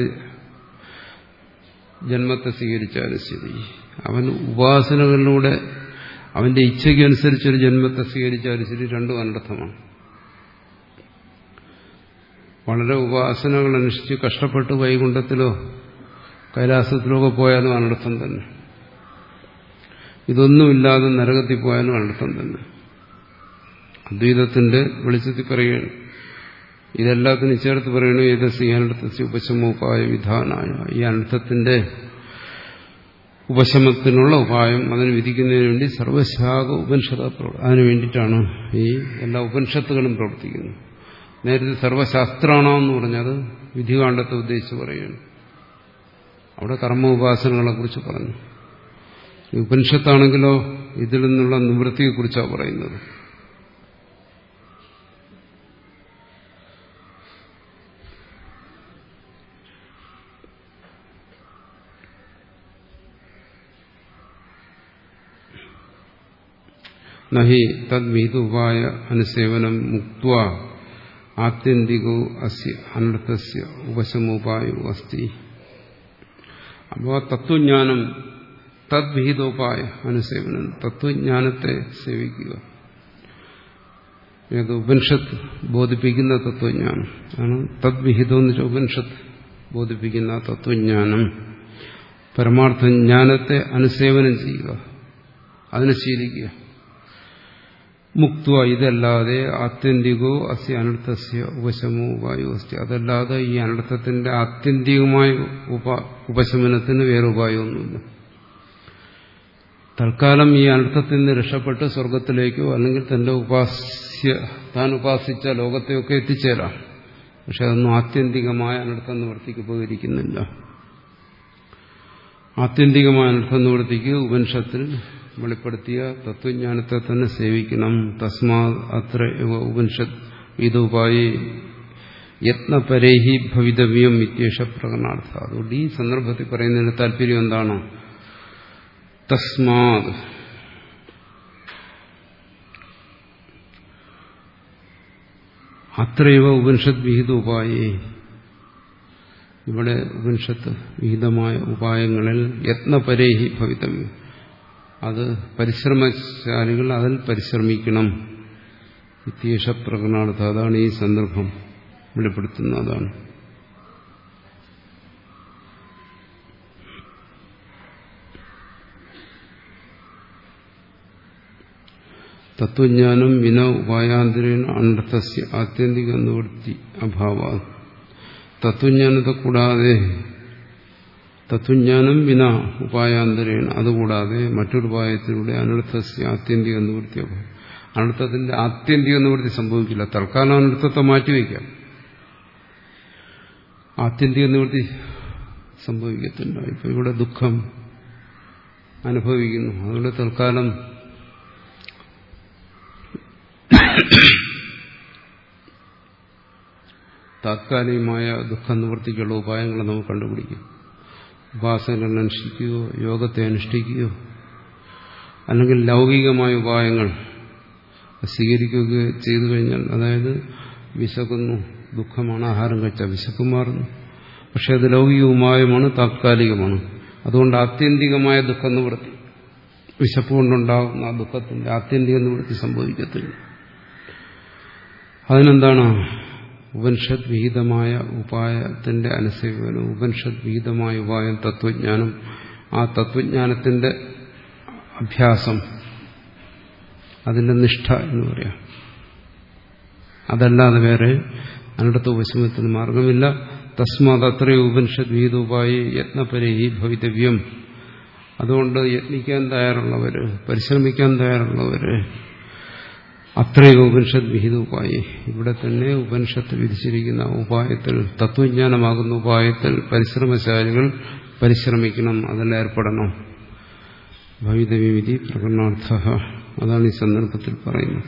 ജന്മത്തെ സ്വീകരിച്ചാലും ശരി, അവൻ ഉപാസനകളിലൂടെ അവന്റെ ഇച്ഛയ്ക്കനുസരിച്ചൊരു ജന്മത്തെ സ്വീകരിച്ചാലും ശരി, രണ്ടും അനർത്ഥമാണ്. വളരെ ഉപാസനകൾ അനുഷ്ഠിച്ച് കഷ്ടപ്പെട്ട് വൈകുണ്ഠത്തിലോ കൈലാസത്തിലോ ഒക്കെ പോയാലും അനർത്ഥം തന്നെ. ഇതൊന്നുമില്ലാതെ നരകത്തിൽ പോയാലും അനർത്ഥം തന്നെ. അദ്വൈതത്തിന്റെ വെളിച്ചത്തിൽ പറയുകയാണ്. ഇതെല്ലാത്തിനും ചേർത്ത് പറയണു. ഏതസ് ഈ അനർത്ഥസ്യ ഉപശമോപായ വിധാനായ, ഈ അനർത്ഥത്തിന്റെ ഉപശമത്തിനുള്ള ഉപായം അതിന് വിധിക്കുന്നതിന് വേണ്ടി സർവശാഖ ഉപനിഷത്ത് പ്രവർത്തി. അതിനു വേണ്ടിയിട്ടാണ് ഈ എല്ലാ ഉപനിഷത്തുകളും പ്രവർത്തിക്കുന്നത്. നേരത്തെ സർവശാസ്ത്രാണോ എന്ന് പറഞ്ഞത് വിധികാണ്ഡത്തെ ഉദ്ദേശിച്ച് പറയുകയാണ്. അവിടെ കർമ്മ ഉപാസനകളെ കുറിച്ച് പറഞ്ഞു. ഈ ഉപനിഷത്താണെങ്കിലോ ഇതിൽ നിന്നുള്ള നിവൃത്തിയെക്കുറിച്ചാണ് പറയുന്നത്. നഹി തദ്വിഹിതോപായ അനുസേവനം മുക്ത്വാ ആത്യന്തികോ അസ്യ അനർത്ഥസ്യ ഉപശമോപായോ അസ്തി. അപ്പോൾ തത്വജ്ഞാനം തദ്വിഹിതോപായ അനുസേവനം, തത്വജ്ഞാനത്തെ സേവിക്കുക. ഏത് ഉപനിഷത്ത് ബോധിപ്പിക്കുന്ന തത്വജ്ഞാനം ആണ് തദ്വിഹിതം എന്ന് വെച്ചാൽ ഉപനിഷത്ത് ബോധിപ്പിക്കുന്ന തത്വജ്ഞാനം. പരമാർത്ഥ ജ്ഞാനത്തെ അനുസേവനം ചെയ്യുക, അതിനെ ശീലിക്കുക. മുക്ത്വ, ഇതല്ലാതെ ആത്യന്തികോ അസ്യ അനർത്ഥസ്യ ഉപശമോ ഉപായോ അസ്തി, അതല്ലാതെ ഈ അനർത്ഥത്തിന്റെ ആത്യന്തികമായ ഉപ ഉപശമനത്തിന് വേറെ ഉപായമൊന്നുമില്ല. തൽക്കാലം ഈ അനർത്ഥത്തിൽ നിന്ന് രക്ഷപ്പെട്ട് സ്വർഗത്തിലേക്കോ അല്ലെങ്കിൽ തന്റെ ഉപാസ്യ താൻ ഉപാസിച്ച ലോകത്തെയൊക്കെ എത്തിച്ചേരാം. പക്ഷെ അതൊന്നും ആത്യന്തികമായ അനർത്ഥം നിവർത്തിക്ക് ഉപകരിക്കുന്നില്ല. ആത്യന്തികമായ അനർത്ഥം നിവർത്തിക്ക് ഉപനിഷത്തിൽ വെളിപ്പെടുത്തിയ തത്വജ്ഞാനത്തെ തന്നെ സേവിക്കണം. തസ്മാ അത്ര ഉപനിഷത്ത് ഇതുപായി യത്നപരേഹി ഭവിതവ്യം ഇത്യേഷ പ്രകടനാർത്ഥ. അതുകൊണ്ട് ഈ സന്ദർഭത്തിൽ പറയുന്നതിന് താല്പര്യം എന്താണ്? തസ്മാത് അത്രയവ ഉപനിഷത്ത് വിഹിത ഉപായേ, ഇവിടെ ഉപനിഷത്ത് വിഹിതമായ ഉപായങ്ങളിൽ യത്നപരേഹി ഭവിതവ്യം, അത് പരിശ്രമശാലികൾ അതിൽ പരിശ്രമിക്കണം. ഇത്യേഷ പ്രകടനാർത്ഥ, അതാണ് ഈ സന്ദർഭം വെളിപ്പെടുത്തുന്നത്. അതാണ് തത്വജ്ഞാനം വിന ഉപായാന്തരേണ അനർത്ഥസ്യ ആത്യന്തിക നിവൃത്തി അഭാവ. തത്വജ്ഞാനത്തെ കൂടാതെ, തത്വജ്ഞാനം വിന ഉപായാന്തരേണ, അതുകൂടാതെ മറ്റൊരു ഉപായത്തിലൂടെ അനർത്ഥസ്യ ആത്യന്തിക നിവൃത്തി അഭാവം. അനർത്ഥത്തിന്റെ ആത്യന്തിക നിവൃത്തി സംഭവിക്കില്ല. തൽക്കാലം അനർത്ഥത്തെ മാറ്റിവെക്കാം, ആത്യന്തിക നിവൃത്തി സംഭവിക്കത്തില്ല. ഇപ്പൊ ഇവിടെ ദുഃഖം അനുഭവിക്കുന്നു, അതുകൊണ്ട് തൽക്കാലം താത്കാലികമായ ദുഃഖ നിവൃത്തിക്കുള്ള ഉപായങ്ങളെ നമുക്ക് കണ്ടുപിടിക്കും. ഉപാസനകൾ അനുഷ്ഠിക്കുകയോ യോഗത്തെ അനുഷ്ഠിക്കുകയോ അല്ലെങ്കിൽ ലൗകികമായ ഉപായങ്ങൾ സ്വീകരിക്കുകയോ ചെയ്തു കഴിഞ്ഞാൽ, അതായത് വിശക്കുന്നു, ദുഃഖമാണ്, ആഹാരം കഴിച്ചാൽ വിശക്കും മാറുന്നു. പക്ഷെ അത് ലൗകികവുമായുമാണ്, താത്കാലികമാണ്. അതുകൊണ്ട് ആത്യന്തികമായ ദുഃഖ നിവൃത്തി, വിശപ്പ് കൊണ്ടുണ്ടാകുന്ന ആ ദുഃഖത്തിന്റെ ആത്യന്തിക നിവൃത്തി സംഭവിക്കത്തില്ല. അതിനെന്താണ്? ഉപനിഷത്ത് വിഹിതമായ ഉപായത്തിന്റെ അനുസേവനം. ഉപനിഷത്ത് വിഹിതമായ ഉപായം തത്വജ്ഞാനം. ആ തത്വജ്ഞാനത്തിന്റെ അഭ്യാസം, അതിന്റെ നിഷ്ഠ എന്ന് പറയാം. അതല്ലാതെ വേറെ അനർത്ഥ ഉപശമനത്തിന് മാർഗമില്ല. തസ്മാത് അത്രയും ഉപനിഷത്ത് വിഹിതോപായി യത്നപരേഹി ഭവിതവ്യം. അതുകൊണ്ട് യത്നിക്കാൻ തയ്യാറുള്ളവര്, പരിശ്രമിക്കാൻ തയ്യാറുള്ളവര് അത്രയും ഉപനിഷത്ത് വിഹിതോപായി, ഇവിടെ തന്നെ ഉപനിഷത്ത് വിധിച്ചിരിക്കുന്ന ഉപായത്തിൽ, തത്വജ്ഞാനമാകുന്ന ഉപായത്തിൽ പരിശ്രമശാലികൾ പരിശ്രമിക്കണം, അതിലേർപ്പെടണം. ഭവിതവ്യമിതി പ്രകടനാർത്ഥ. അതാണ് ഈ സന്ദർഭത്തിൽ പറയുന്നത്.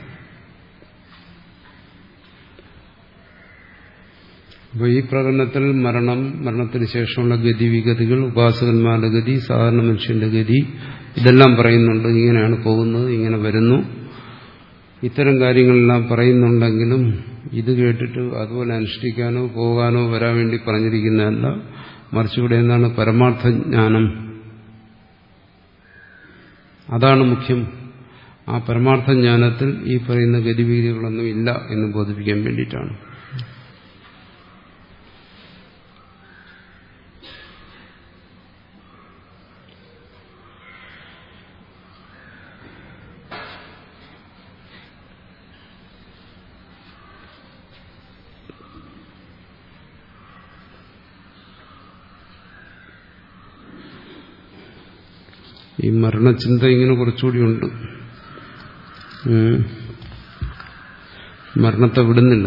അപ്പോൾ ഈ പ്രകടനത്തിൽ മരണം, മരണത്തിന് ശേഷമുള്ള ഗതിവിഗതികൾ, ഉപാസകന്മാരുടെ ഗതി, സാധാരണ മനുഷ്യന്റെ ഗതി, ഇതെല്ലാം പറയുന്നുണ്ട്. ഇങ്ങനെയാണ് പോകുന്നത്, ഇങ്ങനെ വരുന്നു, ഇത്തരം കാര്യങ്ങളെല്ലാം പറയുന്നുണ്ടെങ്കിലും ഇത് കേട്ടിട്ട് അതുപോലെ അനുഷ്ഠിക്കാനോ പോകാനോ വരാൻ വേണ്ടി പറഞ്ഞിരിക്കുന്നതല്ല. മറിച്ച് ഇവിടെ എന്താണ് പരമാർത്ഥ ജ്ഞാനം, അതാണ് മുഖ്യം. ആ പരമാർത്ഥ ജ്ഞാനത്തിൽ ഈ പറയുന്ന ഗതിവിധികളൊന്നും ഇല്ല എന്ന് ബോധിപ്പിക്കാൻ വേണ്ടിയിട്ടാണ്. ഈ മരണചിന്ത ഇങ്ങനെ കുറച്ചുകൂടി ഉണ്ട്. മരണത്തെ വിടുന്നില്ല.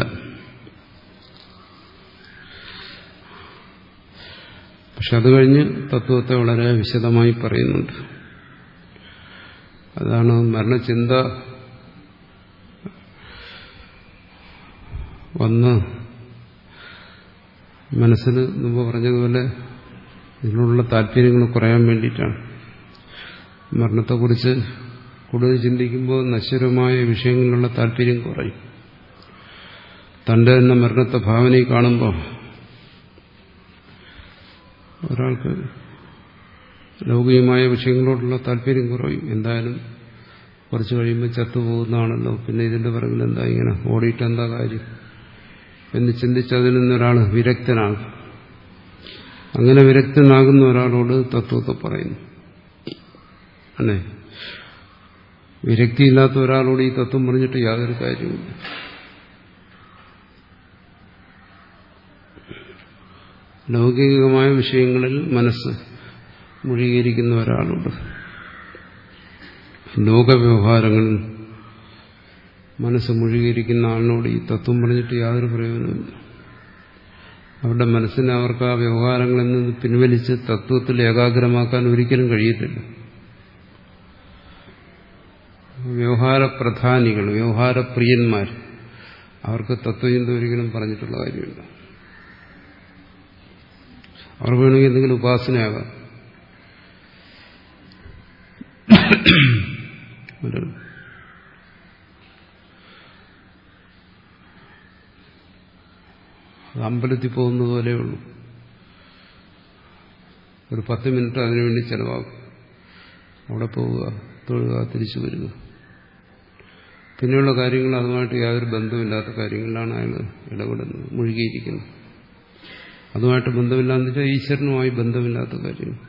പക്ഷെ അത് കഴിഞ്ഞ് തത്വത്തെ വളരെ വിശദമായി പറയുന്നുണ്ട്. അതാണ് മരണചിന്ത വന്ന് മനസ്സിന് മുമ്പ് പറഞ്ഞതുപോലെ ഇതിനുള്ള താല്പര്യങ്ങൾ കുറയാൻ വേണ്ടിയിട്ടാണ്. മരണത്തെക്കുറിച്ച് കൂടുതൽ ചിന്തിക്കുമ്പോൾ നശ്വരമായ വിഷയങ്ങളിലുള്ള താല്പര്യം കുറയും. തന്റെ തന്നെ മരണത്തെ ഭാവനയിൽ കാണുമ്പോൾ ഒരാൾക്ക് ലൗകികമായ വിഷയങ്ങളോടുള്ള താല്പര്യം കുറയും. എന്തായാലും കുറച്ച് കഴിയുമ്പോൾ ചത്തുപോകുന്നതാണല്ലോ, പിന്നെ ഇതിന്റെ പിറകിൽ എന്താ ഇങ്ങനെ ഓടിയിട്ട് എന്താ കാര്യം എന്ന് ചിന്തിച്ച് അതിൽ നിന്നൊരാൾ വിരക്തനാകും. അങ്ങനെ വിരക്തനാകുന്ന ഒരാളോട് തത്വത്തെ പറയുന്നു. അല്ലേ? വിരക്തിയില്ലാത്ത ഒരാളോട് ഈ തത്വം പറഞ്ഞിട്ട് യാതൊരു കാര്യമില്ല. ലൗകികമായ വിഷയങ്ങളിൽ മനസ്സ് മുഴുകിയിരിക്കുന്ന ഒരാളോട്, ലോകവ്യവഹാരങ്ങളിൽ മനസ്സ് മുഴുകിയിരിക്കുന്ന ആളിനോട് ഈ തത്വം പറഞ്ഞിട്ട് യാതൊരു പ്രയോജനമില്ല. അവരുടെ മനസ്സിനെ അവർക്ക് ആ വ്യവഹാരങ്ങളിൽ നിന്ന് പിൻവലിച്ച് തത്വത്തിൽ ഏകാഗ്രമാക്കാൻ ഒരിക്കലും കഴിയത്തില്ല. വ്യവഹാരപ്രധാനികൾ, വ്യവഹാരപ്രിയന്മാർ, അവർക്ക് തത്വചിന്ത ഒരിക്കലും പറഞ്ഞിട്ടുള്ള കാര്യമില്ല. അവർ വേണമെങ്കിൽ എന്തെങ്കിലും ഉപാസനയാകാം. അത് അമ്പലത്തിൽ പോകുന്നത് പോലെയുള്ളൂ. ഒരു പത്ത് മിനിറ്റ് അതിനുവേണ്ടി ചെലവാകും. അവിടെ പോവുക, തൊഴുക, തിരിച്ചു വരിക. പിന്നെയുള്ള കാര്യങ്ങൾ അതുമായിട്ട് യാതൊരു ബന്ധമില്ലാത്ത കാര്യങ്ങളിലാണ് അയാൾ ഇടപെടുന്നത്, മുഴുകിയിരിക്കുന്നത്. അതുമായിട്ട് ബന്ധമില്ലാന്ന് വെച്ചാൽ ഈശ്വരനുമായി ബന്ധമില്ലാത്ത കാര്യങ്ങൾ.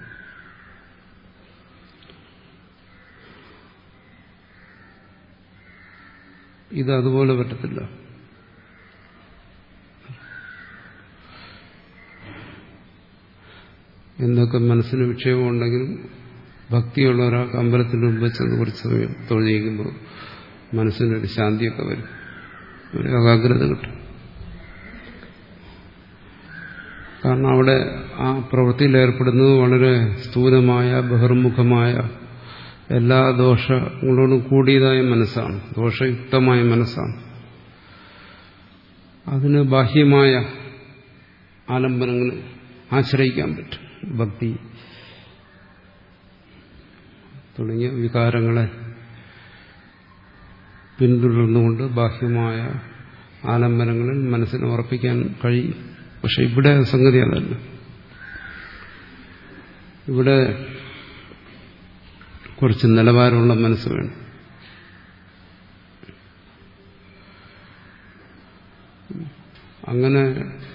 ഇത് അതുപോലെ പറ്റത്തില്ല. എന്തൊക്കെ മനസ്സിന് വിക്ഷേപമുണ്ടെങ്കിലും ഭക്തിയുള്ള ഒരാൾക്ക് അമ്പലത്തിന് മുമ്പ് ചെന്ന് കുറച്ച് സമയം തൊഴിലിക്കുമ്പോൾ മനസ്സിനൊരു ശാന്തിയൊക്കെ വരും, ഒരു ഏകാഗ്രത കിട്ടും. കാരണം അവിടെ ആ പ്രവൃത്തിയിൽ ഏർപ്പെടുന്നത് വളരെ സ്ഥൂലമായ ബഹിർമുഖമായ എല്ലാ ദോഷങ്ങളോടും കൂടിയതായ മനസ്സാണ്, ദോഷയുക്തമായ മനസ്സാണ്. അതിന് ബാഹ്യമായ ആലംബനങ്ങൾ ആശ്രയിക്കാൻ പറ്റും. ഭക്തി തുടങ്ങിയ വികാരങ്ങളെ പിന്തുടർന്നുകൊണ്ട് ബാഹ്യമായ ആലംബനങ്ങളിൽ മനസ്സിനെ ഉറപ്പിക്കാൻ കഴിയും. പക്ഷെ ഇവിടെ സംഗതി അതല്ല. ഇവിടെ കുറച്ച് നിലവാരമുള്ള മനസ്സ് വേണം. അങ്ങനെ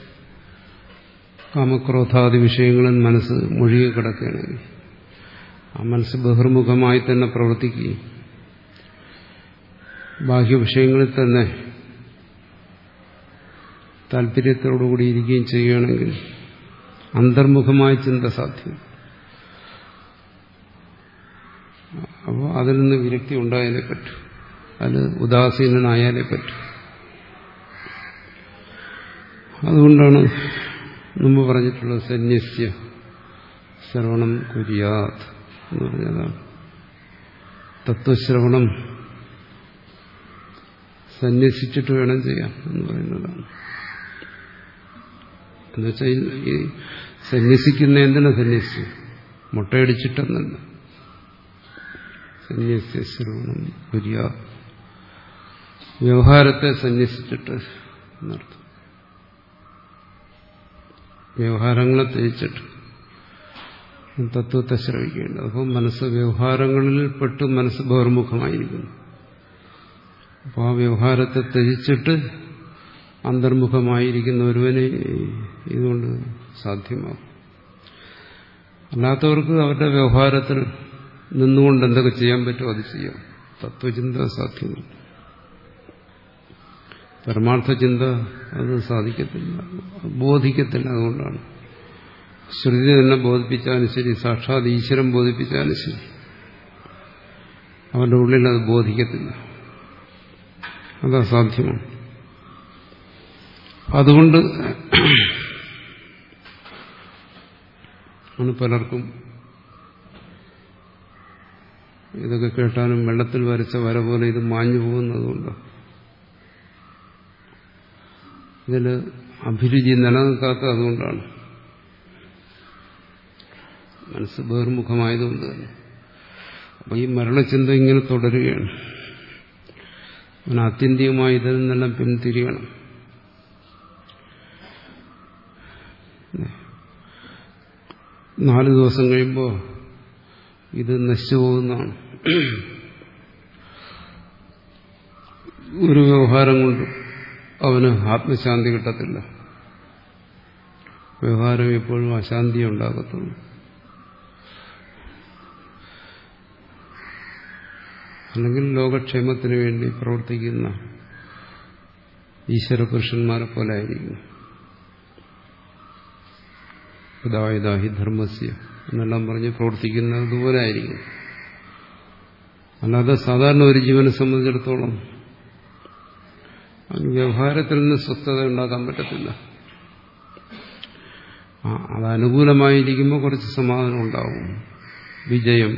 കാമക്രോധാദി വിഷയങ്ങളിൽ മനസ്സ് മുഴുകി കിടക്കുകയാണെങ്കിൽ ആ മനസ്സ് ബഹിർമുഖമായി തന്നെ പ്രവർത്തിക്കുകയും ബാഹ്യ വിഷയങ്ങളിൽ തന്നെ താല്പര്യത്തോടുകൂടി ഇരിക്കുകയും ചെയ്യുകയാണെങ്കിൽ അന്തർമുഖമായ ചിന്ത സാധ്യം. അപ്പോൾ അതിൽ നിന്ന് വിരക്തി ഉണ്ടായാലേ പറ്റൂ, അത് ഉദാസീനനായാലേ പറ്റൂ. അതുകൊണ്ടാണ് മുമ്പ് പറഞ്ഞിട്ടുള്ളത് സന്യസ്യ ശ്രവണം കുര്യാത് എന്ന് പറഞ്ഞതാണ്. തത്വശ്രവണം സന്യസിച്ചിട്ട് വേണം ചെയ്യാൻ എന്ന് പറയുന്നതാണ്. എന്നുവെച്ചാൽ ഈ സന്യസിക്കുന്ന എന്തിനാ സന്യസിച്ചു? മുട്ടയടിച്ചിട്ടെന്നല്ല. സന്യസ്യ ശ്രവണം പുര്യ വ്യവഹാരത്തെ സന്യസിച്ചിട്ട് എന്നർത്ഥം. വ്യവഹാരങ്ങളെ ത്യജിച്ചിട്ട് തത്വത്തെ ശ്രവിക്കേണ്ടത്. അപ്പം മനസ്സ് വ്യവഹാരങ്ങളിൽ പെട്ട് മനസ്സ് ബഹിർമുഖമായിരിക്കുന്നു. അപ്പോൾ ആ വ്യവഹാരത്തെ ത്യജിച്ചിട്ട് അന്തർമുഖമായിരിക്കുന്ന ഒരുവനെ ഇതുകൊണ്ട് സാധ്യമാകും. അല്ലാത്തവർക്ക് അവരുടെ വ്യവഹാരത്തിൽ നിന്നുകൊണ്ട് എന്തൊക്കെ ചെയ്യാൻ പറ്റുമോ അത് ചെയ്യാം. തത്വചിന്ത സാധ്യമല്ല. പരമാർത്ഥ ചിന്ത അത് സാധിക്കത്തില്ല, ബോധിക്കത്തില്ല. അതുകൊണ്ടാണ് ശ്രുതി തന്നെ ബോധിപ്പിച്ചാലും ശരി, സാക്ഷാത് ഈശ്വരൻ ബോധിപ്പിച്ചാലും ശരി, അവരുടെ ഉള്ളിൽ അത് ബോധിക്കത്തില്ല. അത് അസാധ്യമാണ്. അതുകൊണ്ട് ആണ് പലർക്കും ഇതൊക്കെ കേട്ടാലും വെള്ളത്തിൽ വരച്ച വര പോലെ ഇത് മാഞ്ഞു പോകുന്നതുകൊണ്ട് ഇതിൽ അഭിരുചി നിലനിൽക്കാത്ത അതുകൊണ്ടാണ്. മനസ്സ് ബഹിർമുഖമായതുകൊണ്ട് തന്നെ. അപ്പൊ ഈ മരണചിന്ത ഇങ്ങനെ തുടരുകയാണ്. അവൻ ആത്യന്തികമായി ഇതിൽ നിന്നെല്ലാം പിന്തിരിയണം. നാല് ദിവസം കഴിയുമ്പോൾ ഇത് നശിച്ചു പോകുന്നതാണ്. ഒരു വ്യവഹാരം കൊണ്ട് അവന് ആത്മശാന്തി കിട്ടത്തില്ല. വ്യവഹാരം എപ്പോഴും അശാന്തിയെ ഉണ്ടാകത്തുള്ളൂ. അല്ലെങ്കിൽ ലോകക്ഷേമത്തിന് വേണ്ടി പ്രവർത്തിക്കുന്ന ഈശ്വരപുരുഷന്മാരെ പോലെ ആയിരിക്കും. ഇതാഹി ധർമ്മസ്യ എന്നെല്ലാം പറഞ്ഞ് പ്രവർത്തിക്കുന്നത് ഇതുപോലെ ആയിരിക്കും. അല്ലാതെ സാധാരണ ഒരു ജീവനെ സംബന്ധിച്ചിടത്തോളം വ്യവഹാരത്തിൽ നിന്ന് സ്വസ്ഥത ഉണ്ടാക്കാൻ പറ്റത്തില്ല. ആ അത് അനുകൂലമായിരിക്കുമ്പോൾ കുറച്ച് സമാധാനം ഉണ്ടാവും. വിജയം,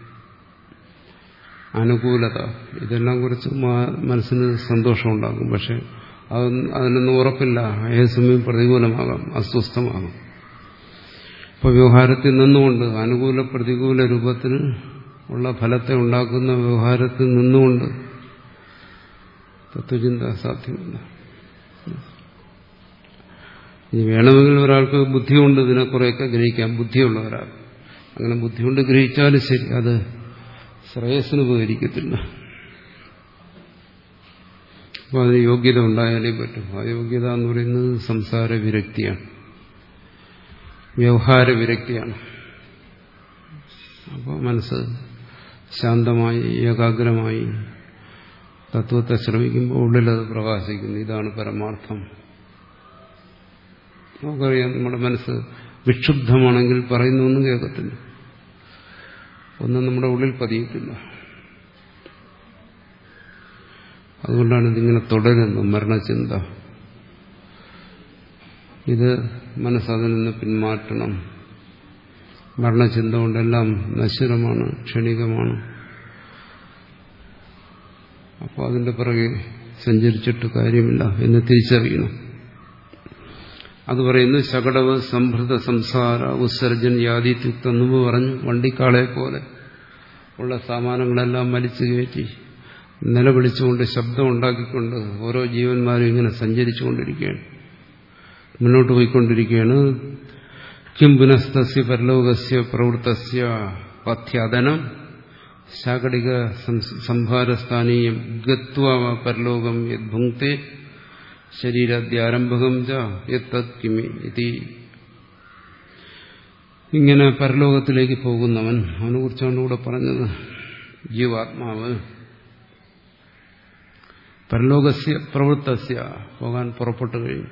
അനുകൂലത, ഇതെല്ലാം കുറച്ച് മനസ്സിന് സന്തോഷം ഉണ്ടാകും. പക്ഷെ അത് അതിനൊന്നും ഉറപ്പില്ല. ഏത് സമയം പ്രതികൂലമാകാം, അസ്വസ്ഥമാകാം. ഇപ്പോൾ വ്യവഹാരത്തിൽ നിന്നുകൊണ്ട് അനുകൂല പ്രതികൂല രൂപത്തിൽ ഉള്ള ഫലത്തെ ഉണ്ടാക്കുന്ന വ്യവഹാരത്തിൽ നിന്നുകൊണ്ട് തത്വചിന്ത സാധ്യമല്ല. ഇനി വേണമെങ്കിൽ ഒരാൾക്ക് ബുദ്ധി കൊണ്ട് ഇതിനെ കുറേയൊക്കെ ഗ്രഹിക്കാം. ബുദ്ധിയുള്ള ഒരാൾ അങ്ങനെ ബുദ്ധി കൊണ്ട് ഗ്രഹിച്ചാലും ശരി, അത് ശ്രേയസ്സിന് ഉപകരിക്കത്തില്ല. അപ്പോൾ അതിന് യോഗ്യത ഉണ്ടായാലേ പറ്റും. ആ യോഗ്യത എന്ന് പറയുന്നത് സംസാര വിരക്തിയാണ്, വ്യവഹാര വിരക്തിയാണ്. അപ്പോൾ മനസ്സ് ശാന്തമായി ഏകാഗ്രമായി തത്വത്തെ ശ്രമിക്കുമ്പോൾ ഉള്ളിലത് പ്രകാശിക്കുന്നു. ഇതാണ് പരമാർത്ഥം. നമുക്കറിയാം, നമ്മുടെ മനസ്സ് വിക്ഷുബ്ധമാണെങ്കിൽ പറയുന്നൊന്നും കേൾക്കത്തില്ല, ഒന്നും നമ്മുടെ ഉള്ളിൽ പതിയത്തില്ല. അതുകൊണ്ടാണ് ഇതിങ്ങനെ തുടരുന്നത്. മരണചിന്ത, ഇത് മനസ്സതിൽ നിന്ന് പിന്മാറ്റണം. മരണചിന്ത കൊണ്ടെല്ലാം നശ്വരമാണ്, ക്ഷണികമാണ്. അപ്പോൾ അതിന്റെ പിറകെ സഞ്ചരിച്ചിട്ട് കാര്യമില്ല എന്ന് തിരിച്ചറിയണം. അത് പറയുന്നു ശകടവ് സംഭൃത സംസാര ഉത്സർജൻ യാതിത്യുക്ത എന്നുമ്പ് പറഞ്ഞു. വണ്ടിക്കാളെ പോലെ ഉള്ള സാമാനങ്ങളെല്ലാം വലിച്ചു കയറ്റി നിലവിളിച്ചുകൊണ്ട് ശബ്ദം ഉണ്ടാക്കിക്കൊണ്ട് ഓരോ ജീവന്മാരും ഇങ്ങനെ സഞ്ചരിച്ചുകൊണ്ടിരിക്കുകയാണ്, മുന്നോട്ട് പോയിക്കൊണ്ടിരിക്കുകയാണ്. കിം പുനസ്തസ്യ പരലോകസ്യ പ്രവൃത്തസ്യ പഥ്യാദനം ശാകടിക സംഭാരസ്ഥാനീയം ഗത്വാ പരലോകം യദ്ഭുങ്ക്തേ ശരീരാദ്യാരംഭകം ച യത്തത് കിമി ഇതി. ഇങ്ങനെ പരലോകത്തിലേക്ക് പോകുന്നവൻ, അവനെ കുറിച്ചാണ് ഇവിടെ പറഞ്ഞത്. ജീവാത്മാവ് പരലോകസ്യ പ്രവൃത്തസ്യ പോകാൻ പുറപ്പെട്ടു കഴിഞ്ഞു.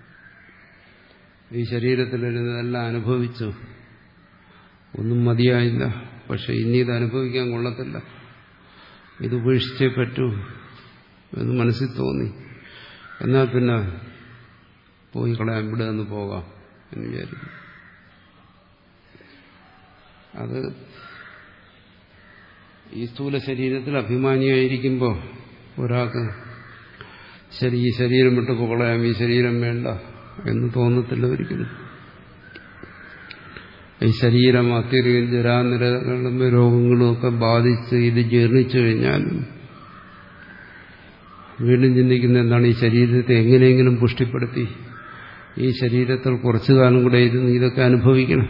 ഈ ശരീരത്തിലിരുന്നതെല്ലാം അനുഭവിച്ചു, ഒന്നും മതിയായില്ല. പക്ഷെ ഇനി ഇത് അനുഭവിക്കാൻ കൊള്ളത്തില്ല, ഇത് ഉപേക്ഷിച്ചേ പറ്റൂ എന്ന് മനസ്സിൽ തോന്നി. എന്നാൽ പിന്നെ പോയി കളയാൻ, ഇവിടെ നിന്ന് പോകാം എന്ന് വിചാരിക്കും. അത് ഈ സ്ഥൂല ശരീരത്തിൽ അഭിമാനിയായിരിക്കുമ്പോൾ ഒരാൾക്ക് ശരി ഈ ശരീരം വിട്ട് പോകളയാം, ഈ ശരീരം വേണ്ട എന്ന് തോന്നത്തില്ല ഒരിക്കലും. ഈ ശരീരം അത്യധികം ജരാനിരകളും രോഗങ്ങളും ഒക്കെ ബാധിച്ച് ഇത് ജീർണിച്ചു കഴിഞ്ഞാൽ വീണ്ടും ചിന്തിക്കുന്ന എന്താണ്, ഈ ശരീരത്തെ എങ്ങനെയെങ്കിലും പുഷ്ടിപ്പെടുത്തി ഈ ശരീരത്തിൽ കുറച്ചു കാലം കൂടെ ഇരുന്ന് ഇതൊക്കെ അനുഭവിക്കണം,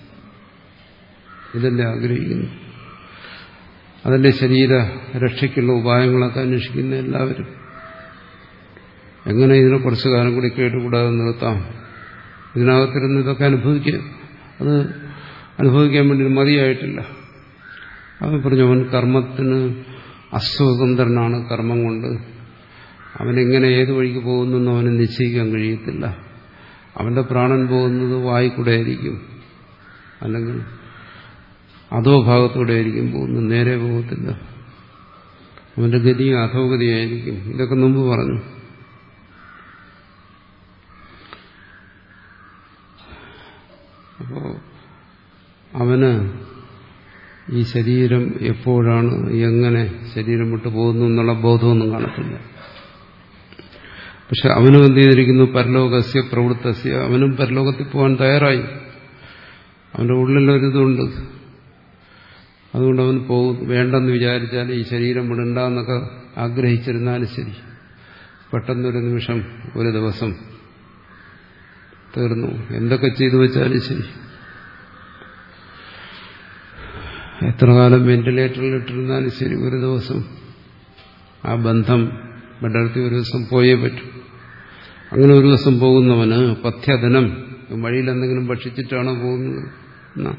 ഇതല്ലേ ആഗ്രഹിക്കുന്നു. അതിന്റെ ശരീര രക്ഷയ്ക്കുള്ള ഉപായങ്ങളൊക്കെ അന്വേഷിക്കുന്ന എല്ലാവരും എങ്ങനെ ഇതിനെ കുറച്ചു കാലം കൂടി കേട്ടുകൂടാതെ നിർത്താം, ഇതിനകത്തിരുന്ന് ഇതൊക്കെ അനുഭവിക്കുക. അത് അനുഭവിക്കാൻ വേണ്ടി മതിയായിട്ടില്ല. അവൻ പറഞ്ഞു അവൻ കർമ്മത്തിന് അസ്വതന്ത്രനാണ്. കർമ്മം കൊണ്ട് അവനെങ്ങനെ ഏത് വഴിക്ക് പോകുന്നെന്ന് അവന് നിശ്ചയിക്കാൻ കഴിയത്തില്ല. അവന്റെ പ്രാണൻ പോകുന്നത് വായിക്കൂടെ ആയിരിക്കും, അല്ലെങ്കിൽ അധോ ഭാഗത്തൂടെ ആയിരിക്കും പോകുന്നത്, നേരെ പോകത്തില്ല. അവന്റെ ഗതി അധോഗതിയായിരിക്കും. ഇതൊക്കെ മുമ്പ് പറഞ്ഞു. അപ്പോ അവന് ഈ ശരീരം എപ്പോഴാണ് എങ്ങനെ ശരീരം വിട്ടു പോകുന്നു എന്നുള്ള ബോധമൊന്നും കാണത്തില്ല. പക്ഷെ അവനും എന്ത് ചെയ്തിരിക്കുന്നു, പരലോകസ്യ പ്രവൃത്തസ്യ, അവനും പരലോകത്തിൽ പോകാൻ തയ്യാറായി. അവന്റെ ഉള്ളിലൊരിതുണ്ട്, അതുകൊണ്ട് അവൻ പോകും. വേണ്ടെന്ന് വിചാരിച്ചാൽ ഈ ശരീരം വിടണ്ടെന്നൊക്കെ ആഗ്രഹിച്ചിരുന്നാലും ശരി, പെട്ടെന്നൊരു നിമിഷം ഒരു ദിവസം തീർന്നു. എന്തൊക്കെ ചെയ്തു വെച്ചാലും ശരി, എത്ര കാലം വെന്റിലേറ്ററിൽ ഇട്ടിരുന്നാലും ശരി, ഒരു ദിവസം ആ ബന്ധം വിടർത്തി ഒരു ദിവസം പോയേ പറ്റും. അങ്ങനെ ഒരു ദിവസം പോകുന്നവന് പഥ്യധനം, വഴിയിൽ എന്തെങ്കിലും ഭക്ഷിച്ചിട്ടാണോ പോകുന്നത് എന്നാ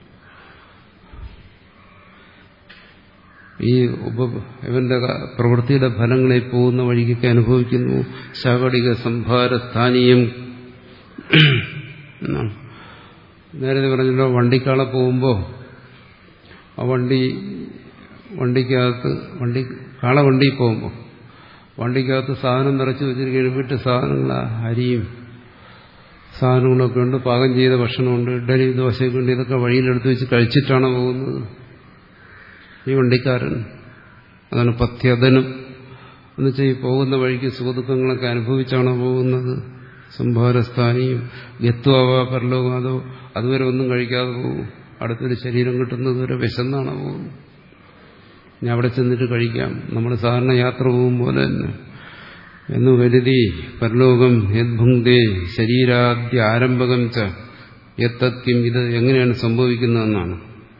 ഈ ഉപ ഇവന്റെ പ്രവൃത്തിയുടെ ഫലങ്ങളെ പോകുന്ന വഴിക്കൊക്കെ അനുഭവിക്കുന്നു. ശാകടിക സംഭാര സ്ഥാനീയം എന്നാണ് നേരത്തെ പറഞ്ഞല്ലോ. വണ്ടിക്കാളെ പോകുമ്പോൾ ആ വണ്ടി വണ്ടിക്കകത്ത് വണ്ടി കാള വണ്ടി പോകുമ്പോൾ വണ്ടിക്കകത്ത് സാധനം നിറച്ച് വെച്ചിരിക്കുകയാണ്. വീട്ടു സാധനങ്ങൾ, അരിയും സാധനങ്ങളൊക്കെ ഉണ്ട്, പാകം ചെയ്ത ഭക്ഷണമുണ്ട്, ഇഡ്ഡലി ദോശയൊക്കെ ഉണ്ട്. ഇതൊക്കെ വഴിയിലെടുത്ത് വെച്ച് കഴിച്ചിട്ടാണ് പോകുന്നത് ഈ വണ്ടിക്കാരൻ. അതാണ് പഥ്യധനം എന്ന് വെച്ചാൽ ഈ പോകുന്ന വഴിക്ക് സുഖദുഃഖങ്ങളൊക്കെ അനുഭവിച്ചാണോ പോകുന്നത്. സംഭാരസ്ഥാനിയും ഗത്വാവ പരലോകം, അതോ അതുവരെ ഒന്നും കഴിക്കാതെ പോകും. അടുത്തൊരു ശരീരം കിട്ടുന്നത് വരെ വിശന്നാണ് പോകുന്നത്. ഇനി അവിടെ ചെന്നിട്ട് കഴിക്കാം, നമ്മൾ സാധാരണ യാത്ര പോകും പോലെ തന്നെ എന്ന് കരുതി പരലോകം യദ്ഭുങ്ക്തേ ശരീരാദ്യ ആരംഭകം ച യത്തത്യം. ഇത് എങ്ങനെയാണ് സംഭവിക്കുന്നതെന്നാണ്.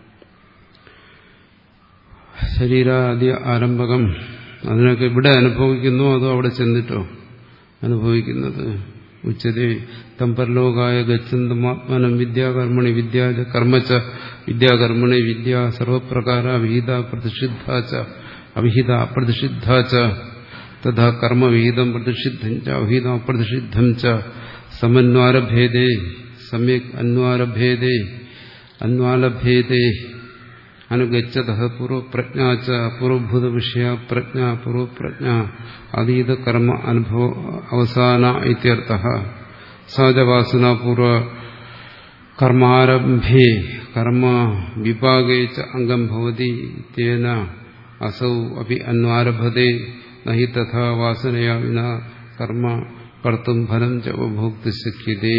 ശരീരാദ്യ ആരംഭകം അതിനൊക്കെ ഇവിടെ അനുഭവിക്കുന്നോ അതോ അവിടെ ചെന്നിട്ടോ അനുഭവിക്കുന്നത്. ഉച്ചതേ തം പരലോകായ ഗച്ഛന്തമാത്മനം വിദ്യാകർമ്മണി വിദ്യാച കർമ്മച്ച വിദ്യാകർമ്മണി വിദ്യ സർവപ്രകാര വിഹിത പ്രതിഷിദ്ധാച്ച അവിഹിത അപ്രതിഷിദ്ധാച്ച തഥാ കർമ്മവിഹിതം പ്രതിഷിദ്ധം ച അവിഹിതം അപ്രതിഷിദ്ധം ച സമന്വാരഭേദേ സമ്യക് അന്വാരഭേദേ അന്വാലഭേദേ അനുഗച്ഛത പൂർവപ്രജ്ഞാച്ച പൂർവഭൂത വിഷയ പ്രജ്ഞ പൂർവപ്രജ്ഞ അതീത കർമ്മ അനുഭവ അവസാന ഇത്യർത്ഥഃ. സഹജവാസന പൂർവ കർമാരംഭേ കർമ്മ വിഭാഗേ ച അംഗം ഭവതി തേന അസൗ അപി അന്വാരഭതേ നഹി തഥാ വാസനയാ വിനാ കർമ്മ കർത്തും ഫലം ച ഉപഭോക്തു ശക്യതേ.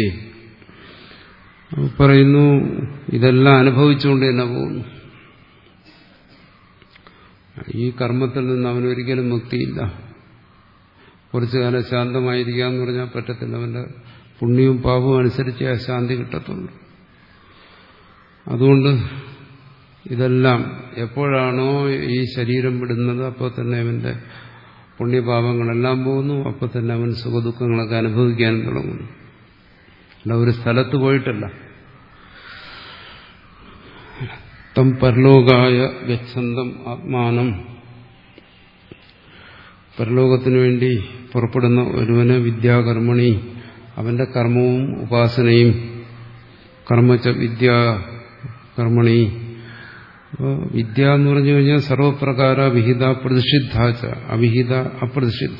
പറയുന്നു ഇതെല്ലാം അനുഭവിച്ചുകൊണ്ട് തന്നെ പോകുന്നു. ഈ കർമ്മത്തിൽ നിന്ന് അവനൊരിക്കലും മുക്തിയില്ല. കുറച്ചു കാലം ശാന്തമായിരിക്കാന്ന് പറഞ്ഞാൽ പറ്റത്തില്ല. അവന്റെ പുണ്യവും പാപവും അനുസരിച്ച് ആ ശാന്തി കിട്ടത്തുള്ളൂ. അതുകൊണ്ട് ഇതെല്ലാം എപ്പോഴാണോ ഈ ശരീരം വിടുന്നത് അപ്പോൾ തന്നെ അവന്റെ പുണ്യപാപങ്ങളെല്ലാം പോകുന്നു. അപ്പോൾ തന്നെ അവൻ സുഖദുഃഖങ്ങളൊക്കെ അനുഭവിക്കാനും തുടങ്ങുന്നു. അല്ല ഒരു സ്ഥലത്ത് പോയിട്ടല്ല. തം പരലോകായ ഗച്ഛന്തം ആത്മാനം. പരലോകത്തിനു വേണ്ടി പുറപ്പെടുന്ന ഒരുവന് വിദ്യാകർമ്മണി, അവന്റെ കർമ്മവും ഉപാസനയും കർമ്മച്ച വിദ്യാകർമ്മണി. വിദ്യ എന്ന് പറഞ്ഞു കഴിഞ്ഞാൽ സർവപ്രകാര വിഹിത പ്രതിഷിദ്ധാച്ച അവിഹിത അപ്രതിഷിദ്ധ.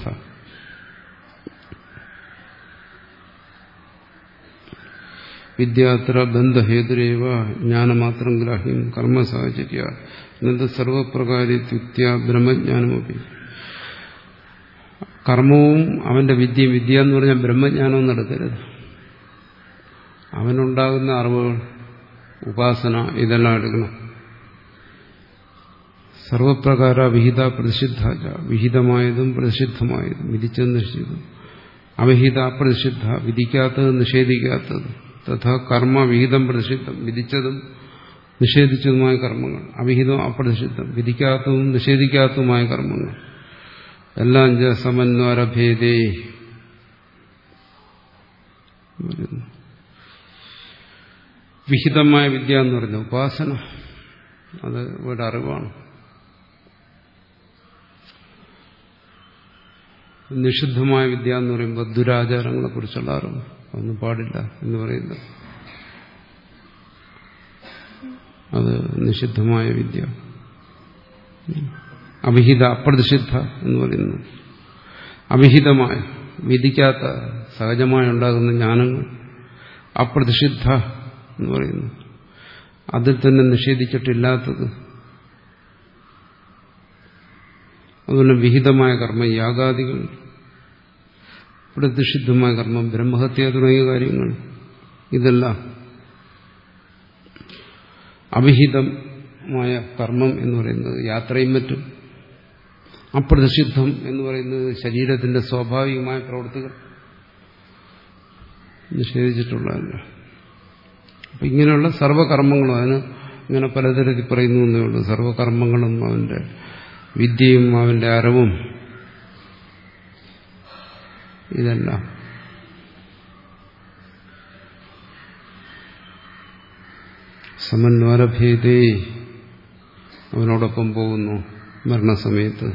വിദ്യാത്ര ബന്ധഹേതുരേവ ജ്ഞാനമാത്രം ഗ്രാഹ്യം കർമ്മ സാഹചര്യ എന്നത് സർവപ്രകാരത്യുക്ത്യ ബ്രഹ്മജ്ഞാനമൊക്കെ. കർമ്മവും അവന്റെ വിദ്യ വിദ്യ എന്ന് പറഞ്ഞാൽ ബ്രഹ്മജ്ഞാനം നടക്കരുത്. അവനുണ്ടാകുന്ന അറിവുകൾ, ഉപാസന, ഇതെല്ലാം എടുക്കണം. സർവപ്രകാര വിഹിത പ്രതിഷിദ്ധ, വിഹിതമായതും പ്രതിഷിദ്ധമായതും, വിധിച്ചതും നിഷേധിച്ചതും. അവിഹിത പ്രതിഷിദ്ധ, വിധിക്കാത്തത് നിഷേധിക്കാത്തത്. തഥാ കർമ്മ വിഹിതം പ്രതിഷിദ്ധം, വിധിച്ചതും നിഷേധിച്ചതുമായ കർമ്മങ്ങൾ. അവിഹിതം അപ്രതിഷിദ്ധം, വിധിക്കാത്തതും നിഷേധിക്കാത്തതുമായ കർമ്മങ്ങൾ. എല്ലാം ച സമന്വരഭേദേ. വിഹിതമായ വിദ്യ എന്ന് പറയുന്നത് ഉപാസന, അത് ഇവിടെ അറിവാണ്. നിഷിദ്ധമായ വിദ്യ എന്ന് പറയുമ്പോൾ ദുരാചാരങ്ങളെ കുറിച്ചുള്ള അറിവ്, ഒന്നും പാടില്ല എന്ന് പറയുന്നത്, അത് നിഷിദ്ധമായ വിദ്യ. അവിഹിത അപ്രതിഷിദ്ധ എന്ന് പറയുന്നത് അവിഹിതമായ, വിധിക്കാത്ത, സഹജമായി ഉണ്ടാകുന്ന ജ്ഞാനങ്ങൾ. അപ്രതിഷിദ്ധ എന്ന് പറയുന്നു അതിൽ തന്നെ നിഷേധിച്ചിട്ടില്ലാത്തത്. അതുപോലെ വിഹിതമായ കർമ്മം, യാഗാദികൾ. പ്രതിഷിദ്ധമായ കർമ്മം, ബ്രഹ്മഹത്യ തുടങ്ങിയ കാര്യങ്ങൾ. ഇതെല്ലാം അവിഹിതമായ കർമ്മം എന്ന് പറയുന്നത് യാത്രയും മറ്റും. അപ്രതിഷിദ്ധം എന്ന് പറയുന്നത് ശരീരത്തിന്റെ സ്വാഭാവികമായ പ്രവൃത്തികൾ, നിഷേധിച്ചിട്ടുള്ളതല്ല. അപ്പം ഇങ്ങനെയുള്ള സർവകർമ്മങ്ങളും, അതിന് ഇങ്ങനെ പലതരത്തിൽ പറയുന്നു എന്നേ ഉള്ളൂ. സർവകർമ്മങ്ങളും അവന്റെ വിദ്യയും അവന്റെ അറിവും ഇതെല്ലാം സമന്വരഭേദേ, അവനോടൊപ്പം പോകുന്നു മരണസമയത്ത്.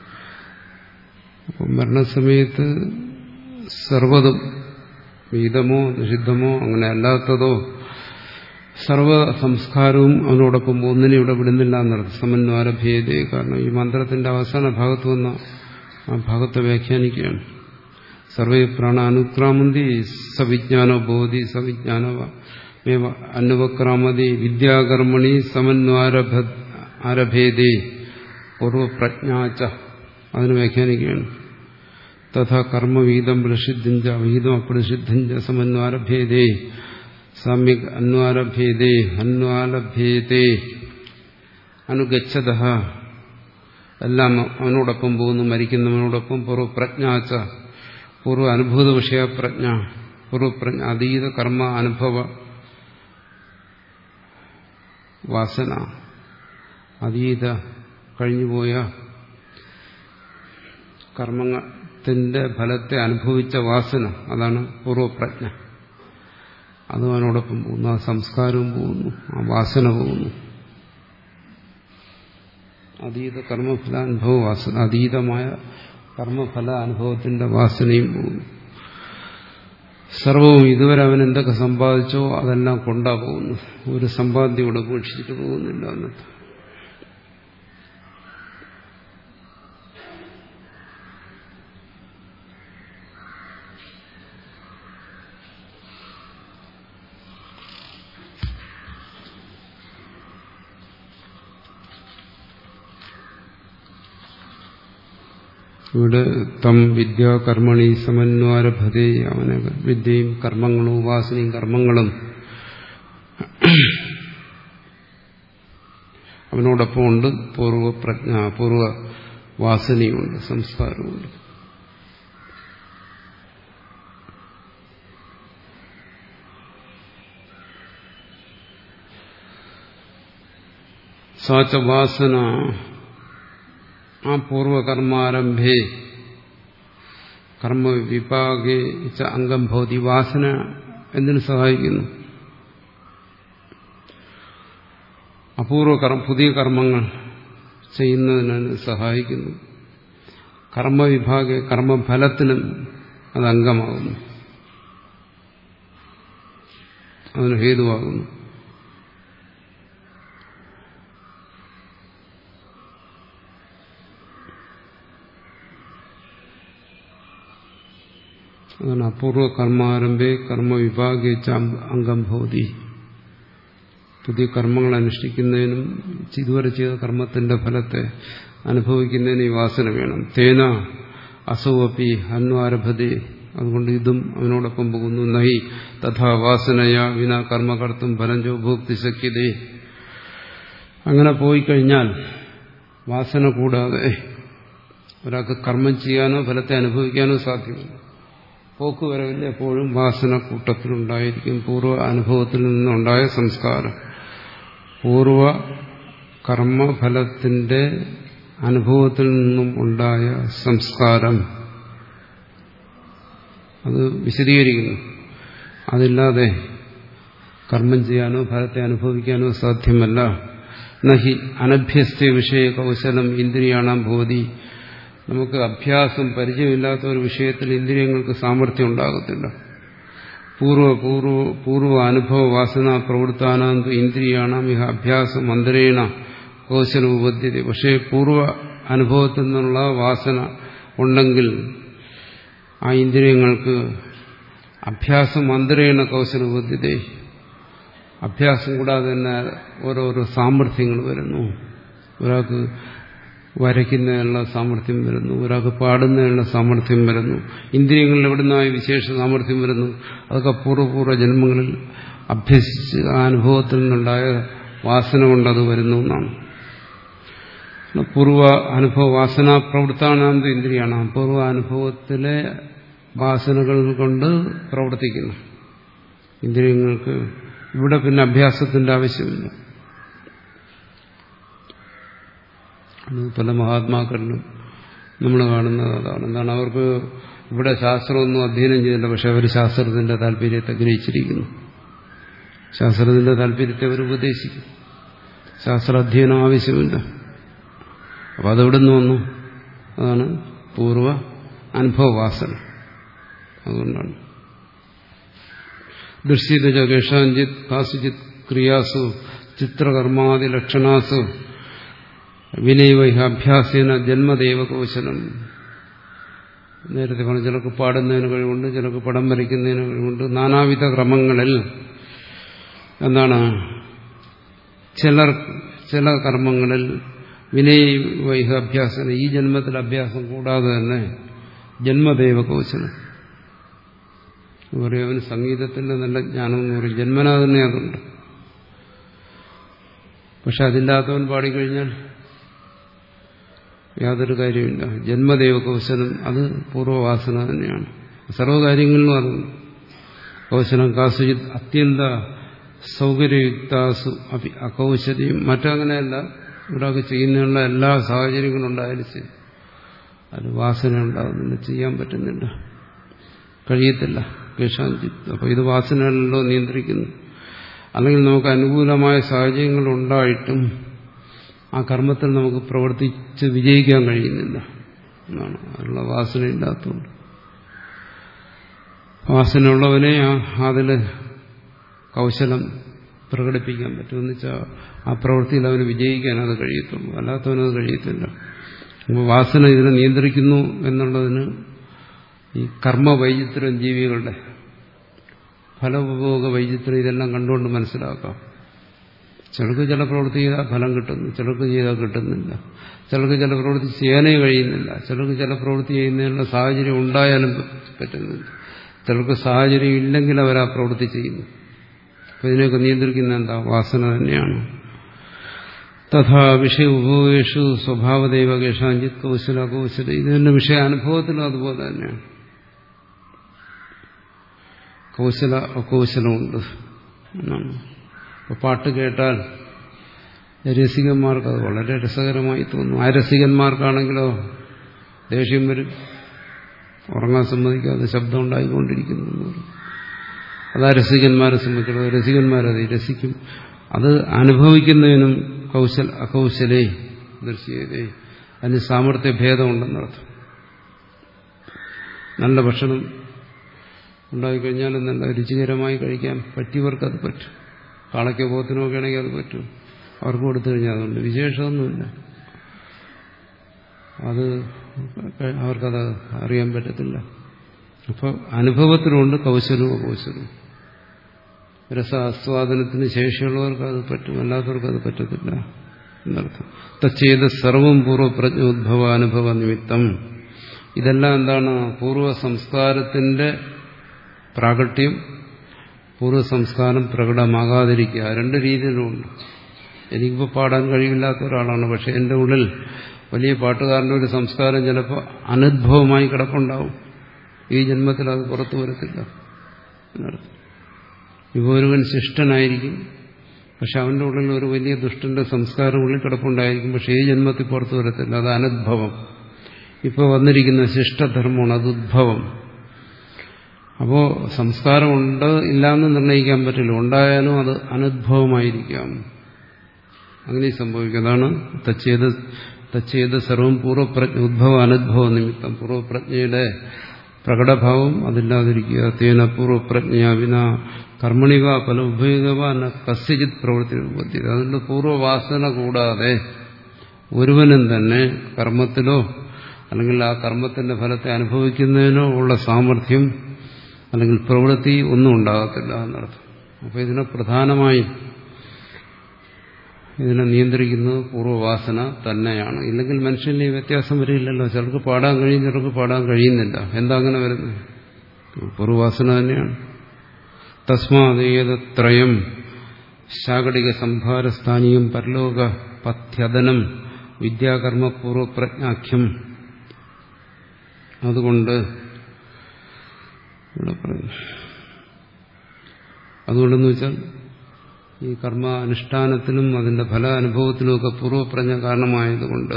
അപ്പം മരണസമയത്ത് സർവ്വതും, വിഹിതമോ നിഷിദ്ധമോ അങ്ങനെ അല്ലാത്തതോ, സർവ സംസ്കാരവും അവനോടൊപ്പം ഒന്നിനെ ഇവിടെ വിടുന്നില്ല എന്നർത്ഥം. സമന്വരഭേദേ. കാരണം ഈ മന്ത്രത്തിന്റെ അവസാന ഭാഗത്ത് വന്ന ആ ഭാഗത്തെ വ്യാഖ്യാനിക്കുകയാണ്. സർവേ പ്രാണ അനുക്രാമന്തി സവിജ്ഞാനോ ബോധി സവിജ്ഞാനവ അനുവക്രാമതി വിദ്യാകർമ്മണി സമന്വരഭ ആരഭേദേ പൂർവപ്രജ്ഞാച്ച. അതിന് വ്യാഖ്യാനിക്കുകയാണ്. തഥാ കർമ്മവിഹിതം പ്രസിദ്ധിഞ്ച വിഹിതം അപ്രസിദ്ധിഞ്ച സമന്വരഭേദേ സമ്യക് അന്വാരഭേദേ അന്വാലഭേദേ അനുഗച്ഛത. എല്ലാം അവനോടൊപ്പം പോകുന്നു, മരിക്കുന്നവനോടൊപ്പം. പൂർവപ്രജ്ഞാച്ച, പൂർവ്വ അനുഭൂത വിഷയപ്രജ്ഞ, പൂർവപ്രജ്ഞ അതീത കർമ്മ അനുഭവ വാസന, അതീത കഴിഞ്ഞുപോയ കർമ്മത്തിന്റെ ഫലത്തെ അനുഭവിച്ച വാസന, അതാണ് പൂർവപ്രജ്ഞ. അതും അവനോടൊപ്പം പോകുന്നു. ആ സംസ്കാരവും പോകുന്നു, ആ വാസന പോകുന്നു. അതീത കർമ്മഫല അനുഭവ വാസന, അതീതമായ കർമ്മഫല അനുഭവത്തിന്റെ വാസനയും പോകുന്നു. സർവവും ഇതുവരെ അവൻ എന്തൊക്കെ സമ്പാദിച്ചോ അതെല്ലാം കൊണ്ടാ പോകുന്നു. ഒരു സമ്പാദ്യം ഇവിടെ ഉപേക്ഷിച്ചിട്ട് പോകുന്നില്ല എന്നർത്ഥം. ഇവിടെ തം വിദ്യ കർമ്മണി സമന്വരഭതേ, അവനെ വിദ്യയും കർമ്മങ്ങളും ഉപാസനയും കർമ്മങ്ങളും അവനോടൊപ്പം ഉണ്ട്. പൂർവപ്രജ്ഞ, പൂർവ വാസനയുണ്ട്, സംസ്കാരമുണ്ട്. സാച്ച വാസന ആ പൂർവകർമാരംഭേ കർമ്മവിപാകേ ച അംഗം ഭവതി. വാസന എന്തിനു സഹായിക്കുന്നു? അപൂർവ കർമ്മ പുതിയ കർമ്മങ്ങൾ ചെയ്യുന്നതിന് സഹായിക്കുന്നു. കർമ്മവിഭാഗെ കർമ്മഫലത്തിനും അത് അംഗമാകുന്നു, അതിന് ഹേതുവാകുന്നു. അതാണ് അപൂർവ കർമാരംഭേ കർമ്മവിഭാഗേ ച അംഗം ഭവതി. പുതിയ കർമ്മങ്ങൾ അനുഷ്ഠിക്കുന്നതിനും ഇതുവരെ ചെയ്ത കർമ്മത്തിന്റെ ഫലത്തെ അനുഭവിക്കുന്നതിന് ഈ വാസന വേണം. തേന അസൗപി അന്വാരഭതി, അതുകൊണ്ട് ഇതും അവനോടൊപ്പം പോകുന്നു. നഹി തഥാ വാസനയ വിന കർമ്മകർത്തും ഫലഞ്ചോ ഭോക്തി ശക്യതേ. അങ്ങനെ പോയി കഴിഞ്ഞാൽ വാസന കൂടാതെ ഒരാൾക്ക് കർമ്മം ചെയ്യാനോ ഫലത്തെ അനുഭവിക്കാനോ സാധ്യമല്ല. പോക്കുവരവില്ല, എപ്പോഴും വാസന കൂട്ടത്തിലുണ്ടായിരിക്കും. പൂർവ്വ അനുഭവത്തിൽ നിന്നുണ്ടായ സംസ്കാരം, പൂർവ്വ കർമ്മഫലത്തിന്റെ അനുഭവത്തിൽ നിന്നും ഉണ്ടായ സംസ്കാരം, അത് വിശദീകരിക്കുന്നു. അതില്ലാതെ കർമ്മം ചെയ്യാനോ ഫലത്തെ അനുഭവിക്കാനോ സാധ്യമല്ല. നഹി അനഭ്യസ്ത വിഷയ കൗശലം ഇന്ദ്രിയാണാം ഭവതി. നമുക്ക് അഭ്യാസം പരിചയമില്ലാത്ത ഒരു വിഷയത്തിൽ ഇന്ദ്രിയങ്ങൾക്ക് സാമർഥ്യം ഉണ്ടാകത്തില്ല. പൂർവ്വ പൂർവ്വ പൂർവ്വ അനുഭവ വാസന പ്രവൃത്താനാന്തു ഇന്ദ്രിയാണാം ഇഹ അഭ്യാസം അന്തരേണ കൗശലം ഉപദ്ധ്യത. പക്ഷേ പൂർവ്വ അനുഭവത്തിൽ നിന്നുള്ള വാസന ഉണ്ടെങ്കിൽ ആ ഇന്ദ്രിയങ്ങൾക്ക് അഭ്യാസം അന്തരേണ കൗശലം ഉപദ്ധ്യത, അഭ്യാസം കൂടാതെ തന്നെ ഓരോരോ സാമർഥ്യങ്ങൾ വരുന്നു. ഒരാൾക്ക് വരയ്ക്കുന്നതിനുള്ള സാമർഥ്യം വരുന്നു, ഒരാൾക്ക് പാടുന്നതിനുള്ള സാമർഥ്യം വരുന്നു. ഇന്ദ്രിയങ്ങളിൽ എവിടുന്നായി വിശേഷ സാമർഥ്യം വരുന്നു? അതൊക്കെ പൂർവ്വപൂർവ്വ ജന്മങ്ങളിൽ അഭ്യസിച്ച് ആ അനുഭവത്തിൽ നിന്നുണ്ടായ വാസന കൊണ്ടത് വരുന്നു എന്നാണ്. പൂർവ്വ അനുഭവ വാസന പ്രവൃത്താനാന്ത ഇന്ദ്രിയാണ്. പൂർവ്വ അനുഭവത്തിലെ വാസനകൾ കൊണ്ട് പ്രവർത്തിക്കുന്നു ഇന്ദ്രിയങ്ങൾക്ക്. ഇവിടെ പിന്നെ അഭ്യാസത്തിന്റെ ആവശ്യമില്ല. പല മഹാത്മാക്കളിലും നമ്മൾ കാണുന്നത് അതാണ്. എന്താണ്, അവർക്ക് ഇവിടെ ശാസ്ത്രമൊന്നും അധ്യയനം ചെയ്തില്ല, പക്ഷെ അവർ ശാസ്ത്രത്തിന്റെ താല്പര്യത്തെ ഗ്രഹിച്ചിരിക്കുന്നു. ശാസ്ത്രത്തിന്റെ താല്പര്യത്തെ അവർ ഉപദേശിക്കും. ശാസ്ത്രാധ്യയനം ആവശ്യമില്ല. അപ്പം അതെവിടെ നിന്ന് വന്നു? അതാണ് പൂർവ്വ അനുഭവവാസന. അതുകൊണ്ടാണ് ദൃശ്യത കേഷാഞ്ചിത് കാസുചിത് ക്രിയാസു ചിത്രകർമാദി ലക്ഷണാസു വിനയവൈഹ അഭ്യാസേന ജന്മദേവ കൗശലം. നേരത്തെ പറഞ്ഞു, ചിലർക്ക് പാടുന്നതിന് കഴിവുണ്ട്, ചിലർക്ക് പടം വരയ്ക്കുന്നതിന് കഴിവുണ്ട്. നാനാവിധ ക്രമങ്ങളിൽ എന്താണ്, ചിലർ ചില കർമ്മങ്ങളിൽ വിനയവൈഹ അഭ്യാസന, ഈ ജന്മത്തിൽ അഭ്യാസം കൂടാതെ തന്നെ ജന്മദേവ കൗശലം പറയും. അവന് സംഗീതത്തിന്റെ നല്ല ജ്ഞാനം എന്ന് പറയും, ജന്മനാ തന്നെ അതുണ്ട്. പക്ഷെ അതില്ലാത്തവൻ പാടിക്കഴിഞ്ഞാൽ യാതൊരു കാര്യമില്ല. ജന്മദേവ കൗശലം അത് പൂർവ്വവാസന തന്നെയാണ്. സർവ്വകാര്യങ്ങളിലും അതുണ്ട്. കൗശലം കാസുചിത് അത്യന്ത സൗകര്യയുക്താസു അഭി അകൗശല്യം. മറ്റങ്ങനെയല്ല, ഒരാൾക്ക് ചെയ്യുന്നതിനുള്ള എല്ലാ സാഹചര്യങ്ങളും ഉണ്ടായാലും ശരി, അത് വാസന ഉണ്ടാകുന്നില്ല, ചെയ്യാൻ പറ്റുന്നില്ല, കഴിയത്തില്ല. കേശാഞ്ചിത്. അപ്പോൾ ഇത് വാസനകളല്ലോ നിയന്ത്രിക്കുന്നു. അല്ലെങ്കിൽ നമുക്ക് അനുകൂലമായ സാഹചര്യങ്ങൾ ഉണ്ടായിട്ടും ആ കർമ്മത്തിൽ നമുക്ക് പ്രവർത്തിച്ച് വിജയിക്കാൻ കഴിയുന്നില്ല എന്നാണ്. അതിനുള്ള വാസന ഇല്ലാത്തതുകൊണ്ട്. വാസന ഉള്ളവനെ അതിൽ കൗശലം പ്രകടിപ്പിക്കാൻ പറ്റുമെന്ന് വെച്ചാൽ ആ പ്രവൃത്തിയിൽ അവന് വിജയിക്കാൻ അത് കഴിയത്തുള്ളൂ, അല്ലാത്തവനത് കഴിയത്തില്ല. അപ്പോൾ വാസന ഇതിനെ നിയന്ത്രിക്കുന്നു എന്നുള്ളതിന് ഈ കർമ്മ വൈചിത്രം, ജീവികളുടെ ഫലോപഭോഗ വൈചിത്രം, ഇതെല്ലാം കണ്ടുകൊണ്ട് മനസ്സിലാക്കാം. ചിലർക്ക് ചില പ്രവൃത്തി ചെയ്താൽ ഫലം കിട്ടുന്നു, ചിലർക്ക് ചെയ്താൽ കിട്ടുന്നില്ല. ചിലർക്ക് ചില പ്രവൃത്തി ചെയ്യാനേ കഴിയുന്നില്ല, ചിലർക്ക് ചില പ്രവൃത്തി ചെയ്യുന്നതിനുള്ള സാഹചര്യം ഉണ്ടായാലും പറ്റുന്നില്ല. ചിലർക്ക് സാഹചര്യം ഇല്ലെങ്കിൽ അവർ ആ പ്രവൃത്തി ചെയ്യുന്നു. അപ്പം ഇതിനെയൊക്കെ നിയന്ത്രിക്കുന്ന എന്താ? വാസന തന്നെയാണ്. തഥാ വിഷയ ഉപഭോഗേഷു സ്വഭാവദൈവ കേഷാഞ്ചിത് കൗശല കൗശല. ഇത് തന്നെ വിഷയാനുഭവത്തിലും അതുപോലെ തന്നെയാണ്. കൗശല അകൗശലമുണ്ട് എന്നാണ്. അപ്പോൾ പാട്ട് കേട്ടാൽ രസികന്മാർക്ക് അത് വളരെ രസകരമായി തോന്നും. ആ രസികന്മാർക്കാണെങ്കിലോ ദേഷ്യം വരും, ഉറങ്ങാൻ സമ്മതിക്കാതെ ശബ്ദം ഉണ്ടായിക്കൊണ്ടിരിക്കുന്നു. അതാ രസികന്മാരെ സംബന്ധിച്ചുള്ളത്. രസികന്മാരത് രസിക്കും. അത് അനുഭവിക്കുന്നതിനും കൗശൽ അകൗശലേ ദർശിയതേ, അതിന് സാമർത്ഥ്യ ഭേദമുണ്ടെന്നർത്ഥം. നല്ല ഭക്ഷണം ഉണ്ടായിക്കഴിഞ്ഞാലും നല്ല രുചികരമായി കഴിക്കാൻ പറ്റിയവർക്കത് പറ്റും. കാളയ്ക്കോ പോത്തിനോ ഒക്കെ ആണെങ്കിൽ അത് പറ്റും. അവർക്ക് കൊടുത്തു കഴിഞ്ഞാൽ അതുകൊണ്ട് വിശേഷമൊന്നുമില്ല. അത് അവർക്കത് അറിയാൻ പറ്റത്തില്ല. അപ്പോൾ അനുഭവത്തിലുണ്ട് കൗശലവും അകൗശലവും. രസാസ്വാദനത്തിന് ശേഷിയുള്ളവർക്ക് അത് പറ്റും, അല്ലാത്തവർക്ക് അത് പറ്റത്തില്ല എന്നർത്ഥം. തച്ചേത് സർവം പൂർവ്വപ്രജ്ഞോദ്ഭവ അനുഭവ നിമിത്തം. ഇതെല്ലാം എന്താണ്? പൂർവ്വ സംസ്കാരത്തിന്റെ പ്രാകട്യം, പൂർവ്വ സംസ്കാരം പ്രകടമാകാതിരിക്കുക. രണ്ട് രീതിയിലുമുണ്ട്. എനിക്കിപ്പോൾ പാടാൻ കഴിവില്ലാത്ത ഒരാളാണ്, പക്ഷെ എൻ്റെ ഉള്ളിൽ വലിയ പാട്ടുകാരൻ്റെ ഒരു സംസ്കാരം ചിലപ്പോൾ അനുദ്ഭവമായി കിടപ്പുണ്ടാവും. ഈ ജന്മത്തിൽ അത് പുറത്തു വരത്തില്ല എന്നർത്ഥം. ഇപ്പോൾ ഒരുവൻ ശിഷ്ടനായിരിക്കും, പക്ഷെ അവൻ്റെ ഉള്ളിൽ ഒരു വലിയ ദുഷ്ടന്റെ സംസ്കാരം ഉള്ളിൽ കിടപ്പുണ്ടായിരിക്കും, പക്ഷെ ഈ ജന്മത്തിൽ പുറത്തു വരത്തില്ല. അത് അനുദ്ഭവം. ഇപ്പോൾ വന്നിരിക്കുന്ന ശിഷ്ടധർമ്മമാണ്, അത് ഉദ്ഭവം. അപ്പോൾ സംസ്കാരമുണ്ട് ഇല്ലാന്ന് നിർണ്ണയിക്കാൻ പറ്റില്ല. ഉണ്ടായാലും അത് അനുദ്ഭവമായിരിക്കാം. അങ്ങനെ സംഭവിക്കും. അതാണ് തച്ചേത് തച്ചേത് സർവം പൂർവ്വപ്രജ്ഞ ഉദ്ഭവ അനുദ്ഭവ നിമിത്തം. പൂർവ്വപ്രജ്ഞയുടെ പ്രകടഭാവം അതില്ലാതിരിക്കുക. തേന പൂർവ്വപ്രജ്ഞ വിന കർമ്മണിവ പല ഉപയോഗവ കസ്യജിത് പ്രവൃത്തി ഉപദ്ധ്യത. അതുകൊണ്ട് പൂർവ്വവാസന കൂടാതെ ഒരുവനും തന്നെ കർമ്മത്തിലോ അല്ലെങ്കിൽ ആ കർമ്മത്തിന്റെ ഫലത്തെ അനുഭവിക്കുന്നതിനോ ഉള്ള സാമർഥ്യം അല്ലെങ്കിൽ പ്രവൃത്തി ഒന്നും ഉണ്ടാകത്തില്ല എന്നർത്ഥം. അപ്പോൾ ഇതിനെ പ്രധാനമായും ഇതിനെ നിയന്ത്രിക്കുന്നത് പൂർവ്വവാസന തന്നെയാണ്. ഇല്ലെങ്കിൽ മനുഷ്യന് ഈ വ്യത്യാസം വരില്ലല്ലോ. ചിലർക്ക് പാടാൻ കഴിയും, ചിലർക്ക് പാടാൻ കഴിയുന്നില്ല. എന്താ അങ്ങനെ വരുന്നത്? പൂർവ്വവാസന തന്നെയാണ്. തസ്മാദേതത്രയം ശാകടിക സംഭാരസ്ഥാനീയം പരലോക പഥ്യതനം വിദ്യാകർമ്മ പൂർവ്വപ്രജ്ഞാഖ്യം. അതുകൊണ്ട് ഇവിടെ പറയുന്നു, അതുകൊണ്ടെന്ന് വെച്ചാൽ ഈ കർമ്മ അനുഷ്ഠാനത്തിനും അതിന്റെ ഫല അനുഭവത്തിനുമൊക്കെ പൂർവ്വപ്രജ്ഞ കാരണമായതുകൊണ്ട്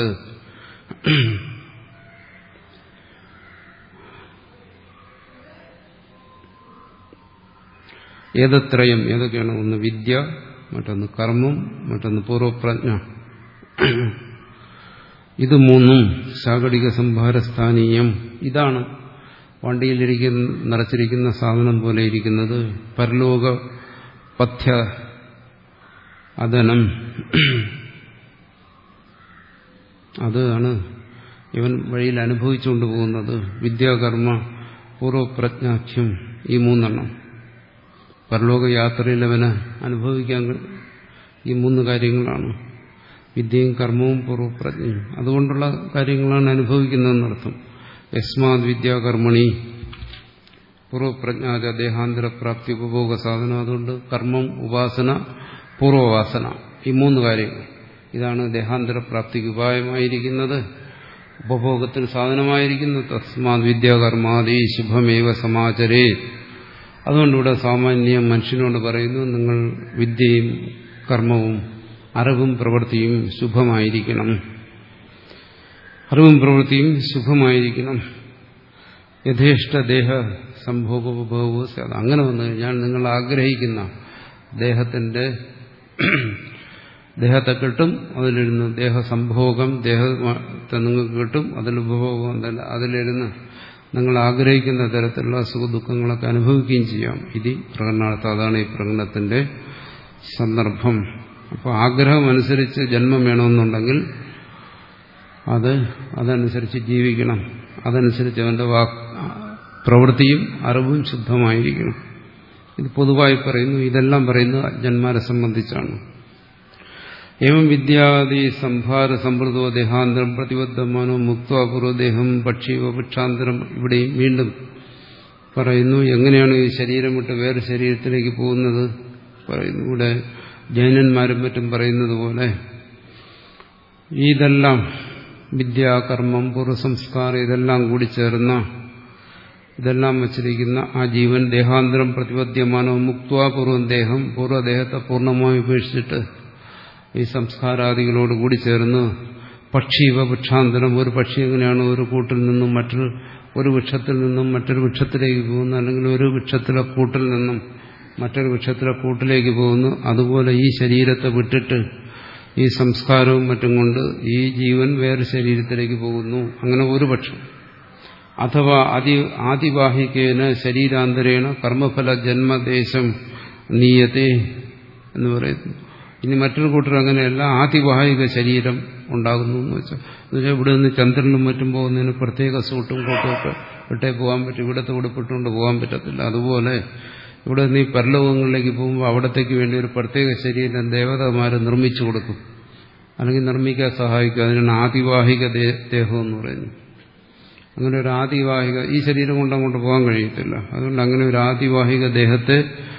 ഏതത്രയം, ഏതൊക്കെയാണ്? ഒന്ന് വിദ്യ, മറ്റൊന്ന് കർമ്മം, മറ്റൊന്ന് പൂർവ്വപ്രജ്ഞ. ഇത് മൂന്നും ശാകടിക സംഭാരസ്ഥാനീയം. ഇതാണ് വണ്ടിയിലിരിക്കുന്ന നിറച്ചിരിക്കുന്ന സാധനം പോലെ ഇരിക്കുന്നത്. പരലോക പഥ്യ അതനം, അതാണ് ഇവൻ വഴിയിൽ അനുഭവിച്ചുകൊണ്ട് പോകുന്നത്. വിദ്യാകർമ്മ പൂർവ്വപ്രജ്ഞാഖ്യം, ഈ മൂന്നെണ്ണം പരലോക യാത്രയിൽ അവന് അനുഭവിക്കാൻ ഈ മൂന്ന് കാര്യങ്ങളാണ്. വിദ്യയും കർമ്മവും പൂർവ്വപ്രജ്ഞയും അതുകൊണ്ടുള്ള കാര്യങ്ങളാണ് അനുഭവിക്കുന്നതെന്നർത്ഥം. യസ്മാത് വിദ്യാകർമ്മണി പൂർവ്വപ്രജ്ഞാത ദേഹാന്തരപ്രാപ്തി ഉപഭോഗ സാധനം. അതുകൊണ്ട് കർമ്മം, ഉപാസന, പൂർവ്വവാസന, ഈ മൂന്ന് കാര്യങ്ങൾ ഇതാണ് ദേഹാന്തരപ്രാപ്തിക്ക് ഉപായമായിരിക്കുന്നത്, ഉപഭോഗത്തിന് സാധനമായിരിക്കുന്നത്. തസ്മാത് വിദ്യാകർമാദി ശുഭമേവ സമാചരേ. അതുകൊണ്ടിവിടെ സാമാന്യം മനുഷ്യനോട് പറയുന്നു, നിങ്ങൾ വിദ്യയും കർമ്മവും അറിവും പ്രവൃത്തിയും ശുഭമായിരിക്കണം. അറിവും പ്രവൃത്തിയും ശുഭമായിരിക്കണം. യഥേഷ്ട ദേഹ സംഭോഗോപഭോഗോ സ്യാത്. അങ്ങനെ വന്നു കഴിഞ്ഞാൽ നിങ്ങൾ ആഗ്രഹിക്കുന്ന ദേഹത്തിന്റെ ദേഹത്തെ കിട്ടും, അതിലിരുന്ന് ദേഹസംഭോഗം, ദേഹത്തെ നിങ്ങൾക്ക് കിട്ടും, അതിൽ ഉപഭോഗം, അതിലിരുന്ന് നിങ്ങൾ ആഗ്രഹിക്കുന്ന തരത്തിലുള്ള സുഖദുഃഖങ്ങളൊക്കെ അനുഭവിക്കുകയും ചെയ്യാം. ഇത് പ്രകടനാർത്ഥം. അതാണ് ഈ പ്രകടനത്തിന്റെ സന്ദർഭം. അപ്പോൾ ആഗ്രഹം അനുസരിച്ച് ജന്മം വേണമെന്നുണ്ടെങ്കിൽ അത് അതനുസരിച്ച് ജീവിക്കണം. അതനുസരിച്ച് അവന്റെ വാക് പ്രവൃത്തിയും അറിവും ശുദ്ധമായിരിക്കണം. ഇത് പൊതുവായി പറയുന്നു. ഇതെല്ലാം പറയുന്നത് ജന്മാരെ സംബന്ധിച്ചാണ്. ഏവം വിദ്യാദി സംഭാര സമൃദ്ധോ ദേഹാന്തരം പ്രതിബദ്ധമാനോ മുക്തപൂർവ്വദേഹം പക്ഷീവ ഭിക്ഷാന്തരം. ഇവിടെയും വീണ്ടും പറയുന്നു എങ്ങനെയാണ് ഈ ശരീരം വിട്ട് വേറെ ശരീരത്തിലേക്ക് പോകുന്നത് പറയുന്നു. ഇവിടെ ജൈനന്മാരും മറ്റും പറയുന്നത് പോലെ ഇതെല്ലാം വിദ്യാകർമ്മം പൂർവ്വസംസ്കാരം ഇതെല്ലാം കൂടി ചേർന്ന ഇതെല്ലാം വച്ചിരിക്കുന്ന ആ ജീവൻ ദേഹാന്തരം പ്രതിപദ്യമാനോ മുക്വാപൂർവം ദേഹം പൂർവ്വദേഹത്തെ പൂർണ്ണമായി ഉപേക്ഷിച്ചിട്ട് ഈ സംസ്കാരാദികളോട് കൂടി ചേർന്ന് പക്ഷീവ വൃക്ഷാന്തരം. ഒരു പക്ഷി എങ്ങനെയാണ് ഒരു കൂട്ടിൽ നിന്നും മറ്റൊരു ഒരു വൃക്ഷത്തിൽ നിന്നും മറ്റൊരു വൃക്ഷത്തിലേക്ക് പോകുന്നു, അല്ലെങ്കിൽ ഒരു വൃക്ഷത്തിലെ കൂട്ടിൽ നിന്നും മറ്റൊരു വൃക്ഷത്തിലെ കൂട്ടിലേക്ക് പോകുന്നു, അതുപോലെ ഈ ശരീരത്തെ വിട്ടിട്ട് ഈ സംസ്കാരവും മറ്റും കൊണ്ട് ഈ ജീവൻ വേറെ ശരീരത്തിലേക്ക് പോകുന്നു. അങ്ങനെ ഒരു പക്ഷം. അഥവാ അതി ആദിവാഹികേന ശരീരാന്തരേണ കർമ്മഫല ജന്മദേശം നീയത്തെ എന്ന് പറയുന്നു. ഇനി മറ്റൊരു കൂട്ടർ അങ്ങനെയല്ല, ആദിവാഹിക ശരീരം ഉണ്ടാകുന്നു എന്ന് വെച്ചാൽ എന്നുവെച്ചാൽ ഇവിടെ നിന്ന് ചന്ദ്രനിലും മറ്റും പോകുന്നതിന് പ്രത്യേക സൂട്ടും കോട്ടും ഒക്കെ ഇട്ടേ പോകാൻ പറ്റും. ഇവിടത്തെ ഉടുപ്പിട്ടുകൊണ്ട് പോകാൻ പറ്റത്തില്ല. അതുപോലെ ഇവിടെ നിന്ന് ഈ പരലോകങ്ങളിലേക്ക് പോകുമ്പോൾ അവിടത്തേക്ക് വേണ്ടി ഒരു പ്രത്യേക ശരീരം ദേവതമാർ നിർമ്മിച്ചു കൊടുക്കും, അല്ലെങ്കിൽ നിർമ്മിക്കാൻ സഹായിക്കും. അതിനാണ് ആദിവാഹിക ദേഹം എന്ന് പറയുന്നത്. അങ്ങനെ ഒരു ആദിവാഹിക, ഈ ശരീരം കൊണ്ട് അങ്ങോട്ട് പോകാൻ കഴിയത്തില്ല. അതുകൊണ്ട് അങ്ങനെ ഒരു ആദിവാഹിക ദേഹത്തെ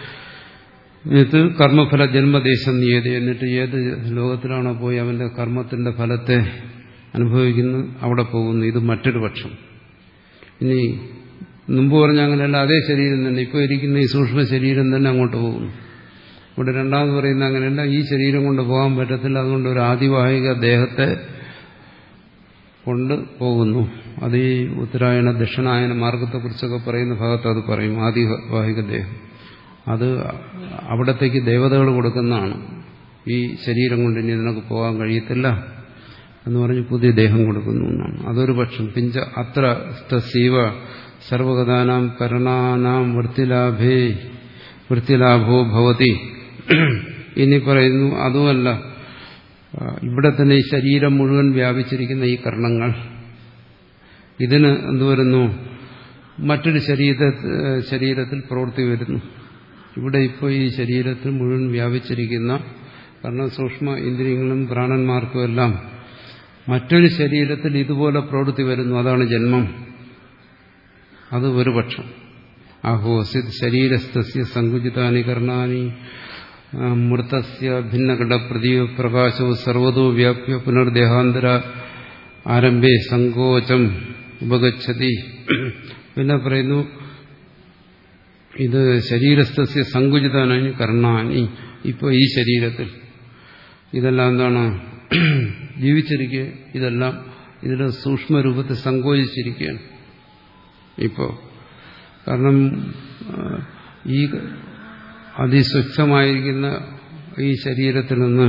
ഇത് കർമ്മഫല ജന്മദേശം നിയതി, എന്നിട്ട് ഏത് ലോകത്തിലാണോ പോയി അവന്റെ കർമ്മത്തിന്റെ ഫലത്തെ അനുഭവിക്കുന്നു അവിടെ പോകുന്നു. ഇത് മറ്റൊരു പക്ഷം. ഇനി മുമ്പ് പറഞ്ഞ അങ്ങനെയല്ല, അതേ ശരീരം തന്നെ, ഇപ്പോൾ ഇരിക്കുന്ന ഈ സൂക്ഷ്മ ശരീരം തന്നെ അങ്ങോട്ട് പോകുന്നു. ഇവിടെ രണ്ടാമത് പറയുന്ന അങ്ങനെയല്ല, ഈ ശരീരം കൊണ്ട് പോകാൻ പറ്റത്തില്ല, അതുകൊണ്ട് ഒരു ആദിവാഹിക ദേഹത്തെ കൊണ്ട് പോകുന്നു. അത് ഈ ഉത്തരായണ ദക്ഷിണായന മാർഗത്തെക്കുറിച്ചൊക്കെ പറയുന്ന ഭാഗത്ത് അത് പറയും, ആദിവാഹിക ദേഹം. അത് അവിടത്തേക്ക് ദേവതകൾ കൊടുക്കുന്നതാണ്. ഈ ശരീരം കൊണ്ട് ഇനി നിനക്ക് പോകാൻ കഴിയത്തില്ല എന്ന് പറഞ്ഞ് പുതിയ ദേഹം കൊടുക്കുന്നു എന്നാണ്. അതൊരു പക്ഷം. പിഞ്ച അത്ര സീവ സർവഗതാനാം കരണാനാം വൃത്തിലാഭേ വൃത്തിലാഭോ ഭവതി. ഇനി പറയുന്നു അതുമല്ല, ഇവിടെ തന്നെ ഈ ശരീരം മുഴുവൻ വ്യാപിച്ചിരിക്കുന്ന ഈ കർണങ്ങൾ, ഇതിന് എന്തുവരുന്നു, മറ്റൊരു ശരീര ശരീരത്തിൽ പ്രവൃത്തി വരുന്നു. ഇവിടെ ഇപ്പോൾ ഈ ശരീരത്തിൽ മുഴുവൻ വ്യാപിച്ചിരിക്കുന്ന കാരണം സൂക്ഷ്മ ഇന്ദ്രിയങ്ങളും പ്രാണന്മാർക്കും എല്ലാം മറ്റൊരു ശരീരത്തിൽ ഇതുപോലെ പ്രവൃത്തി വരുന്നു. അതാണ് ജന്മം. അത് ഒരു പക്ഷം. ആഹോസിത് ശരീരസ്ഥസ്യ സങ്കുചിതാനി കർണാനി മൃതസ്യ ഭിന്നഘട പ്രതീവ പ്രകാശവും സർവതോ വ്യാപ്യ പുനർദേഹാന്തര ആരംഭേ സങ്കോചം ഉപഗച്ഛതി. പിന്നെ പറയുന്നു ഇത് ശരീരസ്ഥസ്യ സങ്കുചിതാനി കർണാനി. ഇപ്പോൾ ഈ ശരീരത്തിൽ ഇതെല്ലാം എന്താണ് ജീവിച്ചിരിക്കുക, ഇതെല്ലാം ഇതിന്റെ സൂക്ഷ്മരൂപത്തിൽ സങ്കോചിച്ചിരിക്കുകയാണ് ഇപ്പോൾ. കാരണം ഈ അതിസ്വച്ഛമായിരിക്കുന്ന ഈ ശരീരത്തിൽ നിന്ന്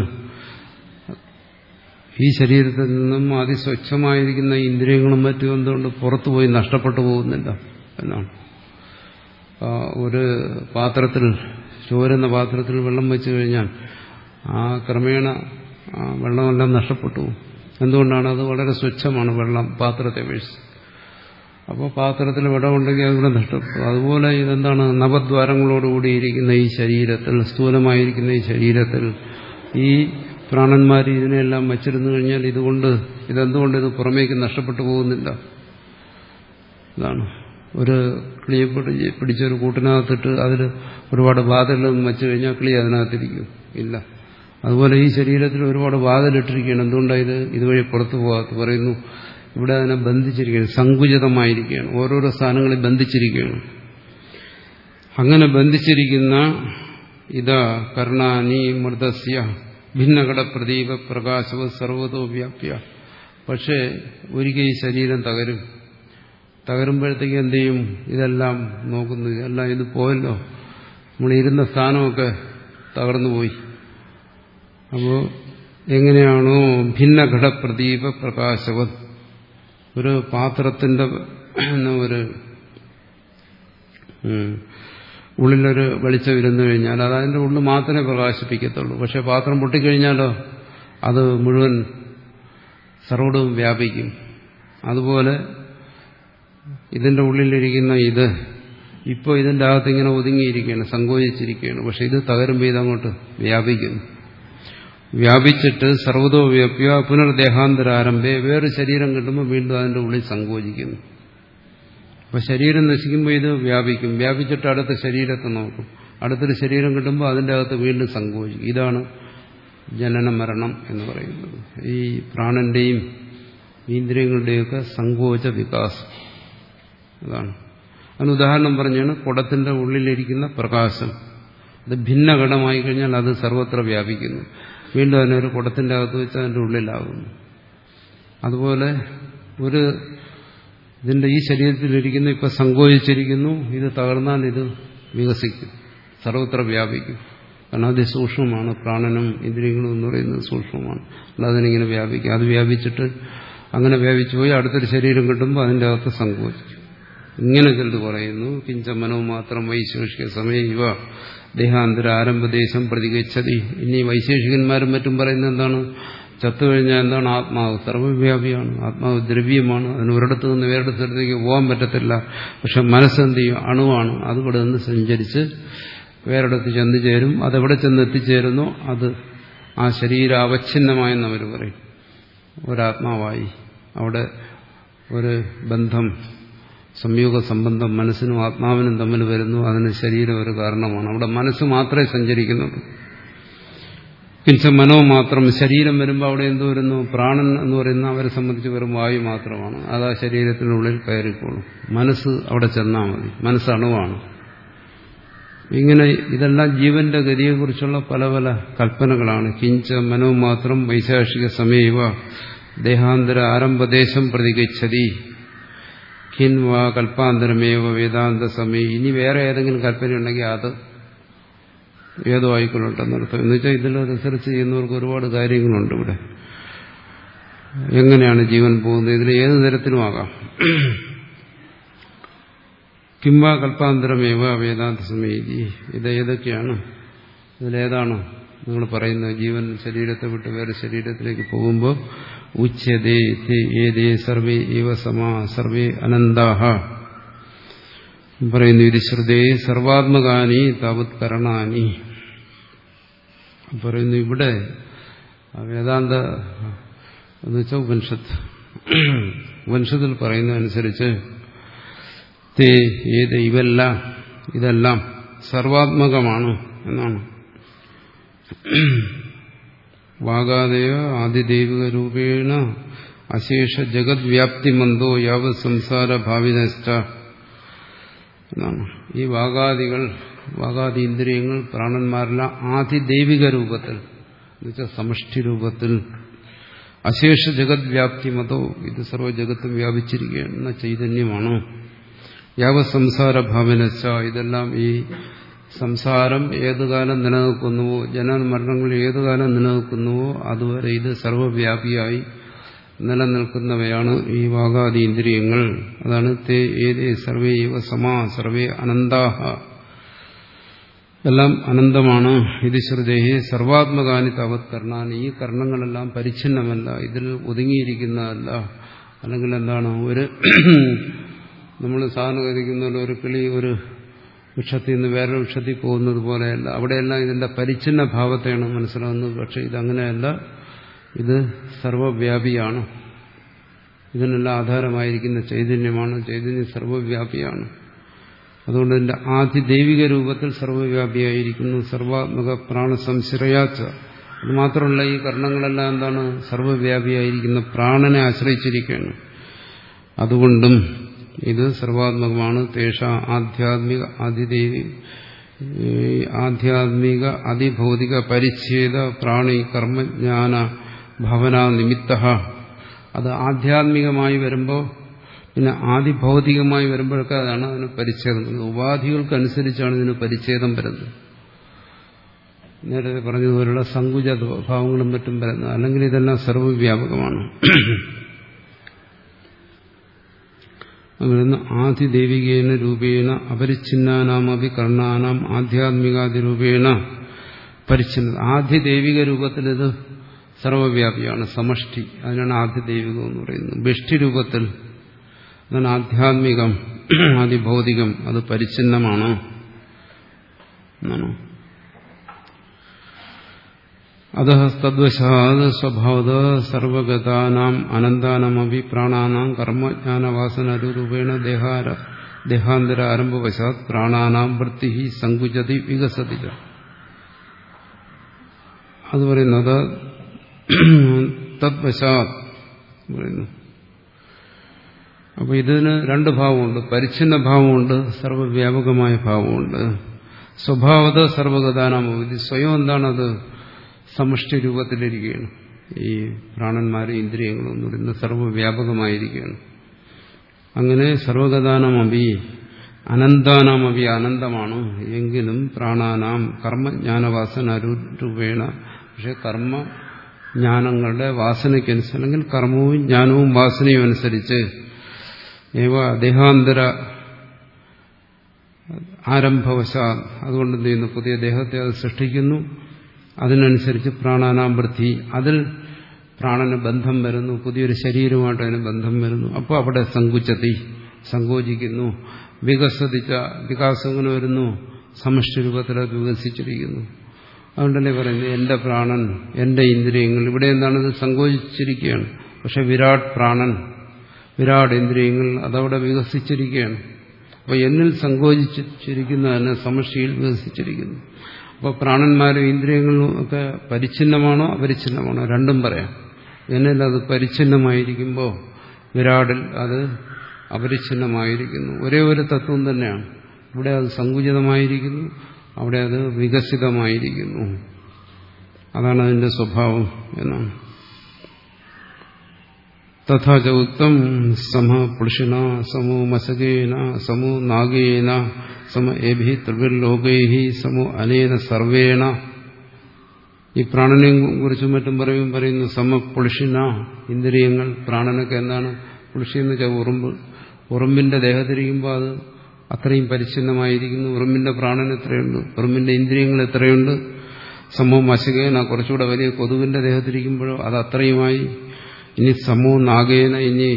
ഈ ശരീരത്തിൽ നിന്നും അതിസ്വച്ഛമായിരിക്കുന്ന ഇന്ദ്രിയങ്ങളും മറ്റും എന്തുകൊണ്ട് പുറത്തുപോയി നഷ്ടപ്പെട്ടു പോകുന്നില്ല എന്നാണ്. ഒരു പാത്രത്തിൽ, ചോരുന്ന പാത്രത്തിൽ വെള്ളം വെച്ച് കഴിഞ്ഞാൽ ആ ക്രമേണ ആ വെള്ളമെല്ലാം നഷ്ടപ്പെട്ടു. എന്തുകൊണ്ടാണ്? അത് വളരെ സ്വച്ഛമാണ് വെള്ളം പാത്രത്തെ അപേക്ഷിച്ച്. അപ്പോൾ പാത്രത്തിൽ വെള്ളമുണ്ടെങ്കിൽ അതിവിടെ നഷ്ടപ്പെട്ടു. അതുപോലെ ഇതെന്താണ്, നവദ്വാരങ്ങളോടുകൂടിയിരിക്കുന്ന ഈ ശരീരത്തിൽ, സ്ഥൂലമായിരിക്കുന്ന ഈ ശരീരത്തിൽ ഈ പ്രാണന്മാർ ഇതിനെല്ലാം വച്ചിരുന്നു കഴിഞ്ഞാൽ ഇതുകൊണ്ട് ഇതെന്തുകൊണ്ട് ഇത് പുറമേക്ക് നഷ്ടപ്പെട്ടു പോകുന്നില്ല? ഇതാണ് ഒരു കിളിയെ പിടിച്ചൊരു കൂട്ടിനകത്തിട്ട് അതിൽ ഒരുപാട് വാതിലൊന്നും വെച്ചു കഴിഞ്ഞാൽ കിളി അതിനകത്തിരിക്കും ഇല്ല. അതുപോലെ ഈ ശരീരത്തിൽ ഒരുപാട് വാതിലിട്ടിരിക്കുകയാണ്. എന്തുകൊണ്ടാണ് ഇത് ഇതുവഴി പുറത്തു പോകാത്ത? പറയുന്നു ഇവിടെ അതിനെ ബന്ധിച്ചിരിക്കുകയാണ്, സങ്കുചിതമായിരിക്കുകയാണ്, ഓരോരോ സ്ഥാനങ്ങളിൽ ബന്ധിച്ചിരിക്കുകയാണ്. അങ്ങനെ ബന്ധിച്ചിരിക്കുന്ന ഇതാ കർണാനി മൃതസ്യ ഭിന്നഘട പ്രദീപ പ്രകാശവ സർവതോ വ്യാപ്യ. പക്ഷേ ഒരിക്കൽ ഈ ശരീരം തകരും. തകരുമ്പോഴത്തേക്ക് എന്ത് ചെയ്യും? ഇതെല്ലാം നോക്കുന്നു, ഇതെല്ലാം ഇത് പോയല്ലോ, നമ്മളിരുന്ന സ്ഥാനമൊക്കെ തകർന്നു പോയി. അപ്പോൾ എങ്ങനെയാണോ ഭിന്നഘട പ്രദീപ പ്രകാശവത്, ഒരു പാത്രത്തിന്റെ ഒരു ഉള്ളിലൊരു വെളിച്ചം ഇരുന്നു കഴിഞ്ഞാൽ അത് അതിൻ്റെ ഉള്ളിൽ മാത്രമേ പ്രകാശിപ്പിക്കത്തുള്ളൂ. പക്ഷെ പാത്രം പൊട്ടിക്കഴിഞ്ഞാലോ അത് മുഴുവൻ സർവ്വവും വ്യാപിക്കും. അതുപോലെ ഇതിന്റെ ഉള്ളിലിരിക്കുന്ന ഇത് ഇപ്പോൾ ഇതിൻ്റെ അകത്ത് ഇങ്ങനെ ഒതുങ്ങിയിരിക്കുകയാണ്, സങ്കോചിച്ചിരിക്കുകയാണ്. പക്ഷെ ഇത് തകരുമ്പോൾ ഇതങ്ങോട്ട് വ്യാപിക്കുന്നു. വ്യാപിച്ചിട്ട് സർവ്വതോ വ്യാപ്യ പുനർദേഹാന്തരാരംഭേ, വേറെ ശരീരം കിട്ടുമ്പോൾ വീണ്ടും അതിൻ്റെ ഉള്ളിൽ സങ്കോചിക്കുന്നു. അപ്പോൾ ശരീരം നശിക്കുമ്പോൾ ഇത് വ്യാപിക്കും, വ്യാപിച്ചിട്ട് അടുത്ത ശരീരത്തെ നോക്കും, അടുത്തൊരു ശരീരം കിട്ടുമ്പോൾ അതിൻ്റെ അകത്ത് വീണ്ടും സങ്കോചിക്കും. ഇതാണ് ജനന മരണം എന്ന് പറയുന്നത്. ഈ പ്രാണന്റെയും ഇന്ദ്രിയങ്ങളുടെയൊക്കെ സങ്കോച വികാസം. അതാണ് അതിന് ഉദാഹരണം പറഞ്ഞാണ് കുടത്തിന്റെ ഉള്ളിലിരിക്കുന്ന പ്രകാശം. അത് ഭിന്നഘടമായി കഴിഞ്ഞാൽ അത് സർവത്ര വ്യാപിക്കുന്നു. വീണ്ടും അതിനൊരു കുടത്തിന്റെ അകത്ത് വെച്ച് അതിൻ്റെ ഉള്ളിലാകുന്നു. അതുപോലെ ഒരു ഇതിന്റെ ഈ ശരീരത്തിലിരിക്കുന്നു, ഇപ്പൊ സങ്കോചിച്ചിരിക്കുന്നു, ഇത് തകർന്നാൽ ഇത് വികസിക്കും, സർവത്ര വ്യാപിക്കും. കാരണം അത് സൂക്ഷ്മമാണ്. പ്രാണനും ഇന്ദ്രിയങ്ങളും എന്ന് പറയുന്നത് സൂക്ഷ്മമാണ്. അതിനിങ്ങനെ വ്യാപിക്കും. അത് വ്യാപിച്ചിട്ട് അങ്ങനെ വ്യാപിച്ചു പോയി അടുത്തൊരു ശരീരം കിട്ടുമ്പോൾ അതിൻ്റെ അകത്ത് സങ്കോചിക്കും. ഇങ്ങനെ ചിലത് പറയുന്നു. കിഞ്ച മനോ മാത്രം വൈശേഷിക സമയ ഇവ ദേഹാന്തര ആരംഭദേശം പ്രതികച്ചതി. ഇനി വൈശേഷികന്മാരും മറ്റും പറയുന്നത് എന്താണ്? ചത്തുകഴിഞ്ഞാൽ എന്താണ്? ആത്മാവ് സർവ്വവ്യാപിയാണ്, ആത്മാവ് ദ്രവ്യമാണ്, അതിന് ഒരിടത്ത് നിന്ന് വേറെ സ്ഥലത്തേക്ക് പോകാൻ പറ്റത്തില്ല. പക്ഷെ മനസ്സെന്ത് ചെയ്യും? അണുവാണ്, അത് ഇവിടെ നിന്ന് സഞ്ചരിച്ച് വേറെടുത്ത് ചെന്ന് ചേരും. അതെവിടെ ചെന്ന് എത്തിച്ചേരുന്നു? അത് ആ ശരീരം അവച്ഛിന്നമായെന്ന് അവർ പറയും, ഒരാത്മാവായി. അവിടെ ഒരു ബന്ധം, സംയോഗ സംബന്ധം മനസ്സിനും ആത്മാവിനും തമ്മിൽ വരുന്നു. അതിന് ശരീരം ഒരു കാരണമാണ്. അവിടെ മനസ്സ് മാത്രമേ സഞ്ചരിക്കുന്നുള്ളൂ. കിഞ്ച മനോ മാത്രം. ശരീരം വരുമ്പോൾ അവിടെ എന്ത് വരുന്നു? പ്രാണൻ എന്ന് പറയുന്ന അവരെ സംബന്ധിച്ച് വെറും വായു മാത്രമാണ്. അത് ആ ശരീരത്തിനുള്ളിൽ കയറിക്കോളും. മനസ്സ് അവിടെ ചെന്നാൽ മതി. മനസ്സ് അണുവാണ്. ഇങ്ങനെ ഇതെല്ലാം ജീവന്റെ ഗതിയെക്കുറിച്ചുള്ള പല പല കൽപ്പനകളാണ്. കിഞ്ച മനോ മാത്രം വൈശാഷിക സമയവ ദേഹാന്തര ആരംഭദേശം പ്രതിഗച്ഛതി കിൻ വാ കൽപ്പാന്തരമേവ വേദാന്ത സമയം. ഇനി വേറെ ഏതെങ്കിലും കൽപ്പനയുണ്ടെങ്കിൽ അത് ഏതോ ആയിക്കൊള്ളട്ടെന്നർത്ഥം. എന്ന് വെച്ചാൽ ഇതിൽ റിസർച്ച് ചെയ്യുന്നവർക്ക് ഒരുപാട് കാര്യങ്ങളുണ്ട് ഇവിടെ. എങ്ങനെയാണ് ജീവൻ പോകുന്നത്? ഇതിൽ ഏത് തരത്തിലുമാകാം. കിംവാ കൽപ്പാന്തരമേവ വേദാന്ത സമീതി. ഇത് ഏതൊക്കെയാണ്? ഇതിലേതാണ് നിങ്ങൾ പറയുന്നത്? ജീവൻ ശരീരത്തെ വിട്ട് വേറെ ശരീരത്തിലേക്ക് പോകുമ്പോൾ ഉച്യതേ ഏതേ സർവേ ഇവ സമാ സർവേ അനന്താഹ പറയുന്നു. ഇത് ശ്രുതേ സർവാത്മകാനി താവത് കരണാനി പറയുന്നു. ഇവിടെ വേദാന്ത എന്ന് വെച്ചാൽ ഉപനിഷത്ത് ഉപനിഷത്തിൽ പറയുന്നതനുസരിച്ച് തേ ഏത് ഇവെല്ലാം ഇതെല്ലാം സർവാത്മകമാണ് എന്നാണ്. വാഗാദയ ആദിദൈവിക രൂപേണ അശേഷ ജഗത് വ്യാപ്തിമന്തോ യാവ സംസാര ഭാവിനഷ്ട എന്നാണ്. ഈ വാഗാദികൾ, വാഗാദി ഇന്ദ്രിയങ്ങൾ, പ്രാണന്മാരെല്ലാം ആദിദൈവിക രൂപത്തിൽ എന്നുവെച്ചാൽ സമഷ്ടി രൂപത്തിൽ അശേഷ ജഗത് വ്യാപ്തിമതോ ഇത് സർവ്വ ജഗത്തും വ്യാപിച്ചിരിക്കുന്ന ചൈതന്യമാണ്. യാവ സംസാര ഭാവിനച്ച ഇതെല്ലാം ഈ സംസാരം ഏതുകാലം നിലനിൽക്കുന്നുവോ, ജനന മരണങ്ങൾ ഏതുകാലം നിലനിൽക്കുന്നുവോ അതുവരെ ഇത് സർവ്വവ്യാപിയായി നിലനിൽക്കുന്നവയാണ് ഈ വാഗാദി ഇന്ദ്രിയങ്ങൾ. അതാണ് തേ ഏതേ സർവേ ഇവ സമാ സർവേ അനന്താഹ എല്ലാം അനന്തമാണ്. ഇത് ശ്രുതേഹി സർവാത്മകാനി താവത് കർണാൻ. ഈ കർണങ്ങളെല്ലാം പരിച്ഛിന്നമല്ല, ഇതിൽ ഒതുങ്ങിയിരിക്കുന്നതല്ല. അല്ലെങ്കിൽ എന്താണ്, ഒരു നമ്മൾ സാധാരണ കരുതുന്ന ഒരു കിളി ഒരു വൃക്ഷത്തിൽ നിന്ന് വേറൊരു വൃക്ഷത്തിൽ പോകുന്നത് പോലെയല്ല. അവിടെയെല്ലാം ഇതിന്റെ പരിച്ഛിന്ന ഭാവത്തെയാണ് മനസ്സിലാകുന്നത്. പക്ഷെ ഇതങ്ങനെയല്ല, ഇത് സർവവ്യാപിയാണ്. ഇതിനെല്ലാം ആധാരമായിരിക്കുന്ന ചൈതന്യമാണ്. ചൈതന്യം സർവവ്യാപിയാണ്. അതുകൊണ്ട് ഇതിന്റെ ആദിദൈവിക രൂപത്തിൽ സർവവ്യാപിയായിരിക്കുന്നു. സർവാത്മക പ്രാണസംശ്രയാച്ച. അത് മാത്രമല്ല, ഈ കർണങ്ങളെല്ലാം എന്താണ്? സർവവ്യാപിയായിരിക്കുന്ന പ്രാണനെ ആശ്രയിച്ചിരിക്കുകയാണ്. അതുകൊണ്ടും ഇത് സർവാത്മകമാണ്. തേഷ ആധ്യാത്മിക അതിദൈവി ആധ്യാത്മിക അതിഭൗതിക പരിച്ഛേദ പ്രാണി കർമ്മജ്ഞാന ഭവന നിമിത്ത. അത് ആധ്യാത്മികമായി വരുമ്പോൾ പിന്നെ ആദിഭൗതികമായി വരുമ്പോഴൊക്കെ അതാണ് അതിന് പരിച്ഛേദം. ഉപാധികൾക്കനുസരിച്ചാണ് ഇതിന് പരിച്ഛേദം വരുന്നത്. നേരത്തെ പറഞ്ഞതുപോലുള്ള സങ്കുച ഭാവങ്ങളും മറ്റും വരുന്നത്. അല്ലെങ്കിൽ ഇതെല്ലാം സർവ്വവ്യാപകമാണ്. അങ്ങനെ ആദിദൈവികേന രൂപേണ അപരിച്ഛിന്നാനാമപി കർണാനാം ആധ്യാത്മികാദിരൂപേണ പരിച്ഛിന്ന. ആദിദൈവിക രൂപത്തിൽ ഇത് സർവവ്യാപിയാണ്, സമഷ്ടി. അതിനാണ് ആദിദൈവികം എന്ന് പറയുന്നത്. ബെഷ്ടി രൂപത്തിൽ അതാണ് ആധ്യാത്മികം, ആദിഭൗതികം, അത് പരിച്ഛിന്നമാണ് എന്നാണ്. അതഃ തദ്വശാത് സ്വഭാവത സർവഗതാനാം അനന്താനാമപി പ്രാണാനാം കർമ്മജ്ഞാനവാസനരൂപേണ ദേഹാര ദേഹാന്തര ആരംഭവശാത് പ്രാണാനാം വൃത്തി സങ്കുചതി വികസതി. അത് പറയുന്നത് തദ്വശാത് പറയുന്നു. അപ്പൊ ഇതിന് രണ്ട് ഭാവമുണ്ട്. പരിച്ഛിന്ന ഭാവമുണ്ട്, സർവവ്യാപകമായ ഭാവമുണ്ട്. സ്വഭാവത സർവഗതാനാമപി. സ്വയം എന്താണത്? സമഷ്ടി രൂപത്തിലിരിക്കുകയാണ്. ഈ പ്രാണന്മാരെ ഇന്ദ്രിയങ്ങളും എന്ന് പറയുന്നത് സർവ്വവ്യാപകമായിരിക്കുകയാണ്. അങ്ങനെ സർവഗതാനാമപി അനന്താനാമപി അനന്തമാണ്. എങ്കിലും പ്രാണാനാം കർമ്മജ്ഞാനവാസന രൂപേണ. പക്ഷെ കർമ്മജ്ഞാനങ്ങളുടെ വാസനയ്ക്കനുസരിച്ച്, അല്ലെങ്കിൽ കർമ്മവും ജ്ഞാനവും വാസനയും അനുസരിച്ച് ഏവ ദേഹാന്തര ആരംഭവശാ. അതുകൊണ്ട് എന്ത് ചെയ്യുന്നു? പുതിയ ദേഹത്തെ അത് സൃഷ്ടിക്കുന്നു. അതിനനുസരിച്ച് പ്രാണാനാം വൃത്തി, അതിൽ പ്രാണന് ബന്ധം വരുന്നു, പുതിയൊരു ശരീരമായിട്ട് അതിന് ബന്ധം വരുന്നു. അപ്പോൾ അവിടെ സങ്കുചതി, സങ്കോചിക്കുന്നു. വികസിച്ച വികാസം എങ്ങനെ വരുന്നു? സമഷ്ടി രൂപത്തിൽ അത് വികസിച്ചിരിക്കുന്നു. അതുകൊണ്ടല്ലേ പറയുന്നത് എന്റെ പ്രാണൻ, എന്റെ ഇന്ദ്രിയങ്ങൾ. ഇവിടെ എന്താണത്? സങ്കോചിച്ചിരിക്കുകയാണ്. പക്ഷെ വിരാട് പ്രാണൻ, വിരാട് ഇന്ദ്രിയങ്ങൾ അതവിടെ വികസിച്ചിരിക്കുകയാണ്. അപ്പോൾ എന്നിൽ സങ്കോചിച്ചിരിക്കുന്നതിന് സമഷ്ടിയിൽ വികസിച്ചിരിക്കുന്നു. അപ്പോൾ പ്രാണന്മാരും ഇന്ദ്രിയങ്ങളും ഒക്കെ പരിച്ഛിന്നമാണോ അപരിച്ഛിന്നമാണോ? രണ്ടും പറയാം. എന്നിൽ അത് പരിച്ഛിന്നമായിരിക്കുമ്പോൾ വിരാടിൽ അത് അപരിച്ഛിന്നമായിരിക്കുന്നു. ഒരേ ഒരു തത്വം തന്നെയാണ്. ഇവിടെ അത് സങ്കുചിതമായിരിക്കുന്നു, അവിടെ അത് വികസിതമായിരിക്കുന്നു. അതാണ് അതിന്റെ സ്വഭാവം എന്നാണ്. തഥാച ഉക്തം സമ പുരുഷന സമോ മസകേന സമോ നാഗേന സമ ഏഭി ത്രിവിർലോകൈഹി സമോ അനേന സർവേണ. ഈ പ്രാണനെ കുറിച്ചും മറ്റും പറയും പറയുന്നു സമ പുരുഷന, ഇന്ദ്രിയങ്ങൾ. പ്രാണനൊക്കെ എന്താണ്? പുരുഷി എന്ന് വെച്ചാൽ ഉറുമ്പ്. ഉറുമ്പിന്റെ ദേഹത്തിരിക്കുമ്പോൾ അത് അത്രയും പരിച്ഛിന്നമായിരിക്കുന്നു. ഉറുമ്പിന്റെ പ്രാണൻ എത്രയുണ്ട്? ഉറുമ്പിന്റെ ഇന്ദ്രിയങ്ങൾ എത്രയുണ്ട്? സമോ മശകേന, കുറച്ചുകൂടെ വലിയ കൊതുകിന്റെ ദേഹത്തിരിക്കുമ്പോഴോ അത് അത്രയുമായി. ഇനി സമോ നാഗേന, ഇനി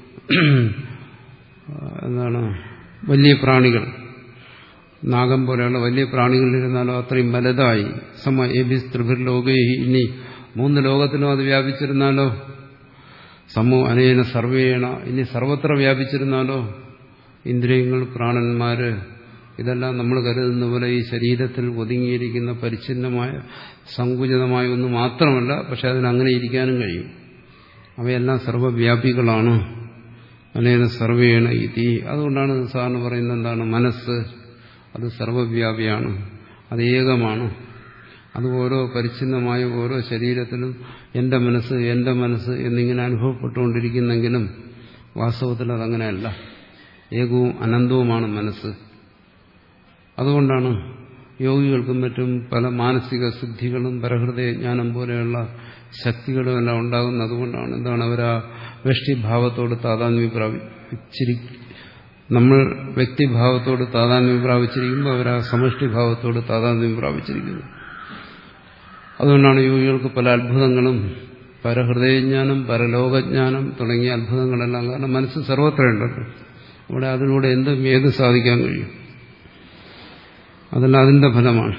എന്താണ് വലിയ പ്രാണികൾ, നാഗം പോലെയുള്ള വലിയ പ്രാണികളിലിരുന്നാലോ അത്രയും വലുതായി. സമ ഏബിസ് ത്രിഭിർ ലോകേഹി, ഇനി മൂന്ന് ലോകത്തിലും അത് വ്യാപിച്ചിരുന്നാലോ. സമോ അനേന സർവേണ, ഇനി സർവത്ര വ്യാപിച്ചിരുന്നാലോ. ഇന്ദ്രിയങ്ങൾ, പ്രാണന്മാര്, ഇതെല്ലാം നമ്മൾ കരുതുന്ന പോലെ ഈ ശരീരത്തിൽ ഒതുങ്ങിയിരിക്കുന്ന പരിച്ഛിന്നമായ സങ്കുചിതമായ ഒന്ന് മാത്രമല്ല. പക്ഷെ അതിനങ്ങനെ ഇരിക്കാനും കഴിയും. അവയെല്ലാം സർവ്വവ്യാപികളാണ്. അനേന സർവേണ ഇതി. അതുകൊണ്ടാണ് സാറിന് പറയുന്നത് എന്താണ്? മനസ്സ് അത് സർവ്വവ്യാപിയാണ്, അത് ഏകമാണ്. അത് ഓരോ പരിച്ഛിന്നമായ ഓരോ ശരീരത്തിലും എന്റെ മനസ്സ് എന്റെ മനസ്സ് എന്നിങ്ങനെ അനുഭവപ്പെട്ടുകൊണ്ടിരിക്കുന്നെങ്കിലും വാസ്തവത്തിൽ അതങ്ങനെയല്ല. ഏകവും അനന്തവുമാണ് മനസ്സ്. അതുകൊണ്ടാണ് യോഗികൾക്കും മറ്റും പല മാനസിക സിദ്ധികളും പരഹൃദയജ്ഞാനം പോലെയുള്ള ശക്തികളും എല്ലാം ഉണ്ടാകുന്നത് അതുകൊണ്ടാണ്. എന്താണ്? അവരാ വ്യഷ്ടിഭാവത്തോട് താതാത്മ്യം പ്രാപിച്ചിരി നമ്മൾ വ്യക്തിഭാവത്തോട് താതാത്മ്യം പ്രാപിച്ചിരിക്കുമ്പോൾ അവരാ സമഷ്ടിഭാവത്തോട് താതാത്മ്യം പ്രാപിച്ചിരിക്കുന്നു. അതുകൊണ്ടാണ് യോഗികൾക്ക് പല അത്ഭുതങ്ങളും, പരഹൃദയജ്ഞാനം, പരലോകജ്ഞാനം തുടങ്ങിയ അത്ഭുതങ്ങളെല്ലാം. കാരണം മനസ്സ് സർവത്രയുണ്ടല്ലോ. ഇവിടെ അതിലൂടെ എന്തും ഏത് സാധിക്കാൻ കഴിയും. അതെല്ലാം അതിന്റെ ഫലമാണ്.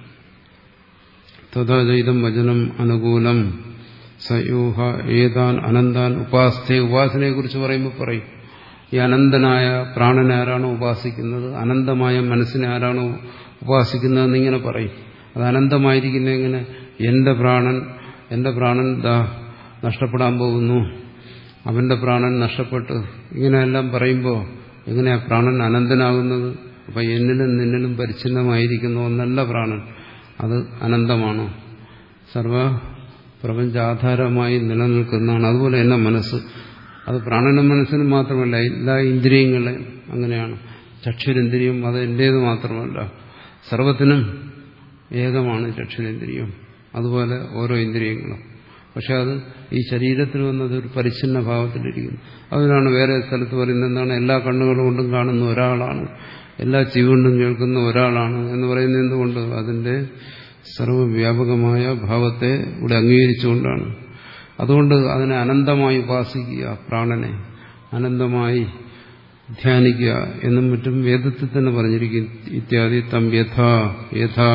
തഥാചൈതം വചനം അനുകൂലം സയൂഹ ഏതാൻ അനന്താൻ ഉപാസ്ഥേ. ഉപാസനയെ കുറിച്ച് പറയുമ്പോൾ പറയും ഈ അനന്തനായ പ്രാണനെ ആരാണോ ഉപാസിക്കുന്നത്, അനന്തമായ മനസ്സിനെ ആരാണോ ഉപാസിക്കുന്നതെന്ന് ഇങ്ങനെ പറയും. അത് അനന്തമായിരിക്കുന്ന എങ്ങനെ? എന്റെ പ്രാണൻ എന്റെ പ്രാണൻ ദാ നഷ്ടപ്പെടാൻ പോകുന്നു, അവന്റെ പ്രാണൻ നഷ്ടപ്പെട്ട്, ഇങ്ങനെയെല്ലാം പറയുമ്പോൾ എങ്ങനെയാ പ്രാണൻ അനന്തനാകുന്നത്? അപ്പൊ എന്നിലും നിന്നിലും പരിച്ഛിന്നമായിരിക്കുന്ന ഒന്നല്ല പ്രാണൻ, അത് അനന്തമാണ്, സർവ പ്രപഞ്ചാധാരമായി നിലനിൽക്കുന്നതാണ്. അതുപോലെ തന്നെ മനസ്സ്, അത് പ്രാണനും മനസ്സിനും മാത്രമല്ല, എല്ലാ ഇന്ദ്രിയങ്ങളെയും അങ്ങനെയാണ്. ചക്ഷുരേന്ദ്രിയം അത് എന്റേത് മാത്രമല്ല, സർവത്തിനും ഏകമാണ് ചക്ഷുരേന്ദ്രിയം. അതുപോലെ ഓരോ ഇന്ദ്രിയങ്ങളും. പക്ഷെ അത് ഈ ശരീരത്തിൽ വന്നത് ഒരു പരിച്ഛിന്ന ഭാവത്തിലിരിക്കുന്നു. അതിനാണ് വേറെ സ്ഥലത്ത് പറയുന്നത് എന്താണ്? എല്ലാ കണ്ണുകളും കൊണ്ടും കാണുന്ന ഒരാളാണ്, എല്ലാ ചെവി കൊണ്ടും കേൾക്കുന്ന ഒരാളാണ് എന്ന് പറയുന്നത് എന്തുകൊണ്ട്? അതിന്റെ സർവ്വവ്യാപകമായ ഭാവത്തെ ഇവിടെ അംഗീകരിച്ചുകൊണ്ടാണ്. അതുകൊണ്ട് അതിനെ അനന്തമായി ഉപാസിക്കുക, പ്രാണനെ അനന്തമായി ധ്യാനിക്കുക എന്നും മറ്റും വേദത്തിൽ തന്നെ പറഞ്ഞിരിക്കും. ഇത്യാദി തം യഥാ യഥാ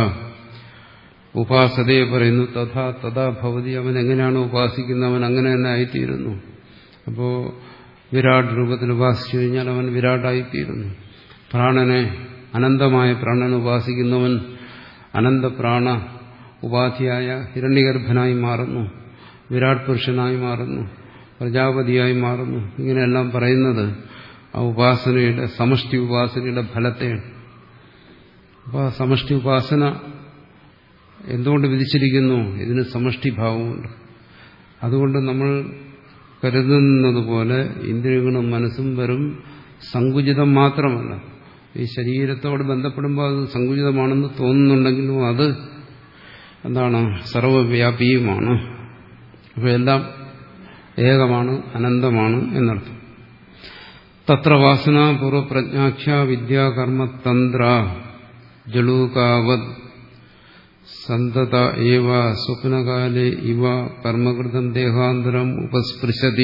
ഉപാസതയെ പറയുന്നു. തഥാ തഥാ ഭവതി. അവൻ എങ്ങനെയാണ് ഉപാസിക്കുന്നത് അവൻ അങ്ങനെ തന്നെ ആയിത്തീരുന്നു. അപ്പോ വിരാട് രൂപത്തിൽ ഉപാസിച്ചു കഴിഞ്ഞാൽ അവൻ വിരാടായിത്തീരുന്നു. പ്രാണനെ, അനന്തമായ പ്രാണനെ ഉപാസിക്കുന്നവൻ അനന്തപ്രാണ ഉപാധിയായ ഹിരണ്യഗർഭനായി മാറുന്നു, വിരാട് പുരുഷനായി മാറുന്നു, പ്രജാപതിയായി മാറുന്നു. ഇങ്ങനെയെല്ലാം പറയുന്നത് ആ ഉപാസനയുടെ, സമഷ്ടി ഉപാസനയുടെ ഫലത്തെയാണ്. അപ്പോൾ ആ സമഷ്ടി ഉപാസന എന്തുകൊണ്ട് വിധിച്ചിരിക്കുന്നു? ഇതിന് സമഷ്ടിഭാവമുണ്ട്. അതുകൊണ്ട് നമ്മൾ കരുതുന്നത് പോലെ ഇന്ദ്രിയങ്ങളും മനസ്സും വെറും സങ്കുചിതം മാത്രമല്ല. ഈ ശരീരത്തോട് ബന്ധപ്പെടുമ്പോൾ അത് സങ്കുചിതമാണെന്ന് തോന്നുന്നുണ്ടെങ്കിലും അത് എന്താണ്? സർവവ്യാപിയുമാണ്. അപ്പോൾ എല്ലാം ഏകമാണ്, അനന്തമാണ് എന്നർത്ഥം. തത്ര വാസന പൂർവപ്രജ്ഞാഖ്യ വിദ്യാകർമ്മതന്ത്ര ജലൂകാവത് സന്തത ഏവ സ്വപ്നകാലേ ഇവ കർമ്മകൃതം ദേഹാന്തരം ഉപസ്പൃശതി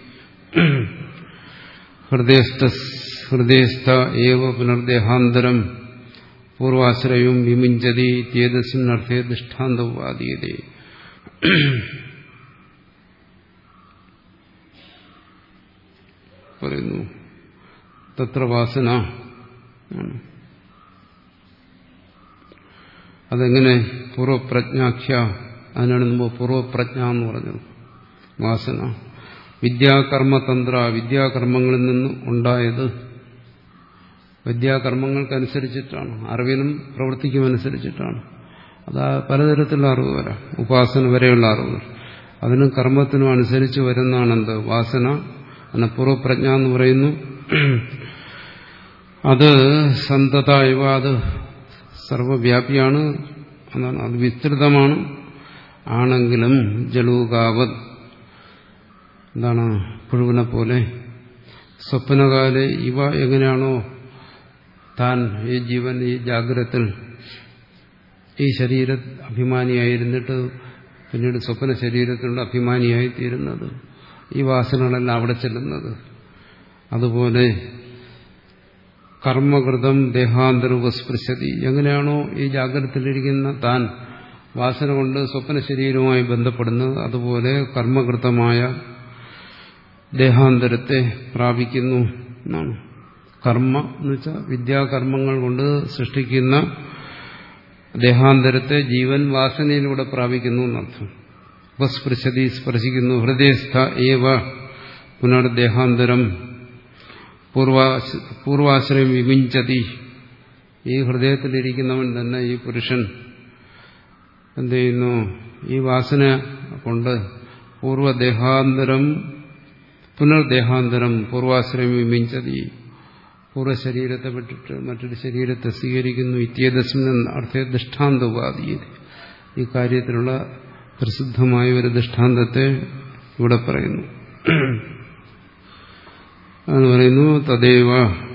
ഹൃദയസ്ഥ ഏവ പുനർദേഹാന്തരം പൂർവാശ്രയവും വിമുഞ്ചതി ഇത്യേതസ്മിന്നർത്ഥേ ദൃഷ്ടാന്തോപാദീയതേ. പറയുന്നു തത്ര വാസന. അതെങ്ങനെ പൂർവപ്രജ്ഞാഖ്യ, അതിനാണ് മുമ്പ് പൂർവപ്രജ്ഞ എന്ന് പറഞ്ഞത്. വാസന വിദ്യാകർമ്മതന്ത്ര, വിദ്യാകർമ്മങ്ങളിൽ നിന്ന് ഉണ്ടായത്. വിദ്യാകർമ്മങ്ങൾക്കനുസരിച്ചിട്ടാണ്, അറിവിനും പ്രവൃത്തിക്കും അനുസരിച്ചിട്ടാണ്. അത് പലതരത്തിലുള്ള അറിവ് വരാം, ഉപാസന വരെയുള്ള അറിവുകൾ. അതിനും കർമ്മത്തിനും അനുസരിച്ച് വരുന്നതാണ് എന്ത് വാസന. അതിനെ പൂർവപ്രജ്ഞ എന്ന് പറയുന്നു. അത് സന്തത ഇവ, അത് സർവവ്യാപിയാണ്, അതാണ്, അത് വിസ്തൃതമാണ്. ആണെങ്കിലും ജലൂകാവത്, എന്താണ്, പുഴുവിനെ പോലെ. സ്വപ്നകാലെ ഇവ, എങ്ങനെയാണോ താൻ ഈ ജീവൻ ഈ ജാഗ്രതത്തിൽ ഈ ശരീര അഭിമാനിയായിരുന്നിട്ട് പിന്നീട് സ്വപ്ന ശരീരത്തിലുള്ള അഭിമാനിയായി തീരുന്നത്, ഈ വാസനകളെല്ലാം അവിടെ ചെല്ലുന്നത്, അതുപോലെ കർമ്മകൃതം ദേഹാന്തരൂപസ്പൃശതി, എങ്ങനെയാണോ ഈ ജാഗ്രതത്തിലിരിക്കുന്ന താൻ വാസന കൊണ്ട് സ്വപ്ന ശരീരവുമായി ബന്ധപ്പെടുന്നത്, അതുപോലെ കർമ്മകൃതമായ ദേഹാന്തരത്തെ പ്രാപിക്കുന്നു എന്നാണ്. കർമ്മ എന്ന് വെച്ചാൽ വിദ്യാകർമ്മങ്ങൾ കൊണ്ട് സൃഷ്ടിക്കുന്ന ദേഹാന്തരത്തെ ജീവൻ വാസനയിലൂടെ പ്രാപിക്കുന്നു എന്നർത്ഥം. ഉപസ്പൃശതി, സ്പർശിക്കുന്നു. ഹൃദയസ്ഥ ഏവ പുനർദേഹാന്തരം പൂർവാശ്രയം വിമിഞ്ചതി, ഈ ഹൃദയത്തിലിരിക്കുന്നവൻ തന്നെ, ഈ പുരുഷൻ എന്ത് ചെയ്യുന്നു, ഈ വാസന കൊണ്ട് പൂർവദേഹാന്തരം പുനർദേഹാന്തരം പൂർവാശ്രയം വിമിഞ്ചതി, പൂർവ്വശരീരത്തെ വിട്ടിട്ട് മറ്റൊരു ശരീരത്തെ സ്വീകരിക്കുന്നു. ഇത്യേതസ്മിൻ അർത്ഥേ ദൃഷ്ടാന്തോപാദീയത, ഈ കാര്യത്തിലുള്ള പ്രസിദ്ധമായ ഒരു ദൃഷ്ടാന്തത്തെ ഇവിടെ പറയുന്നു. എന്ന് പറയുന്നു തദേവ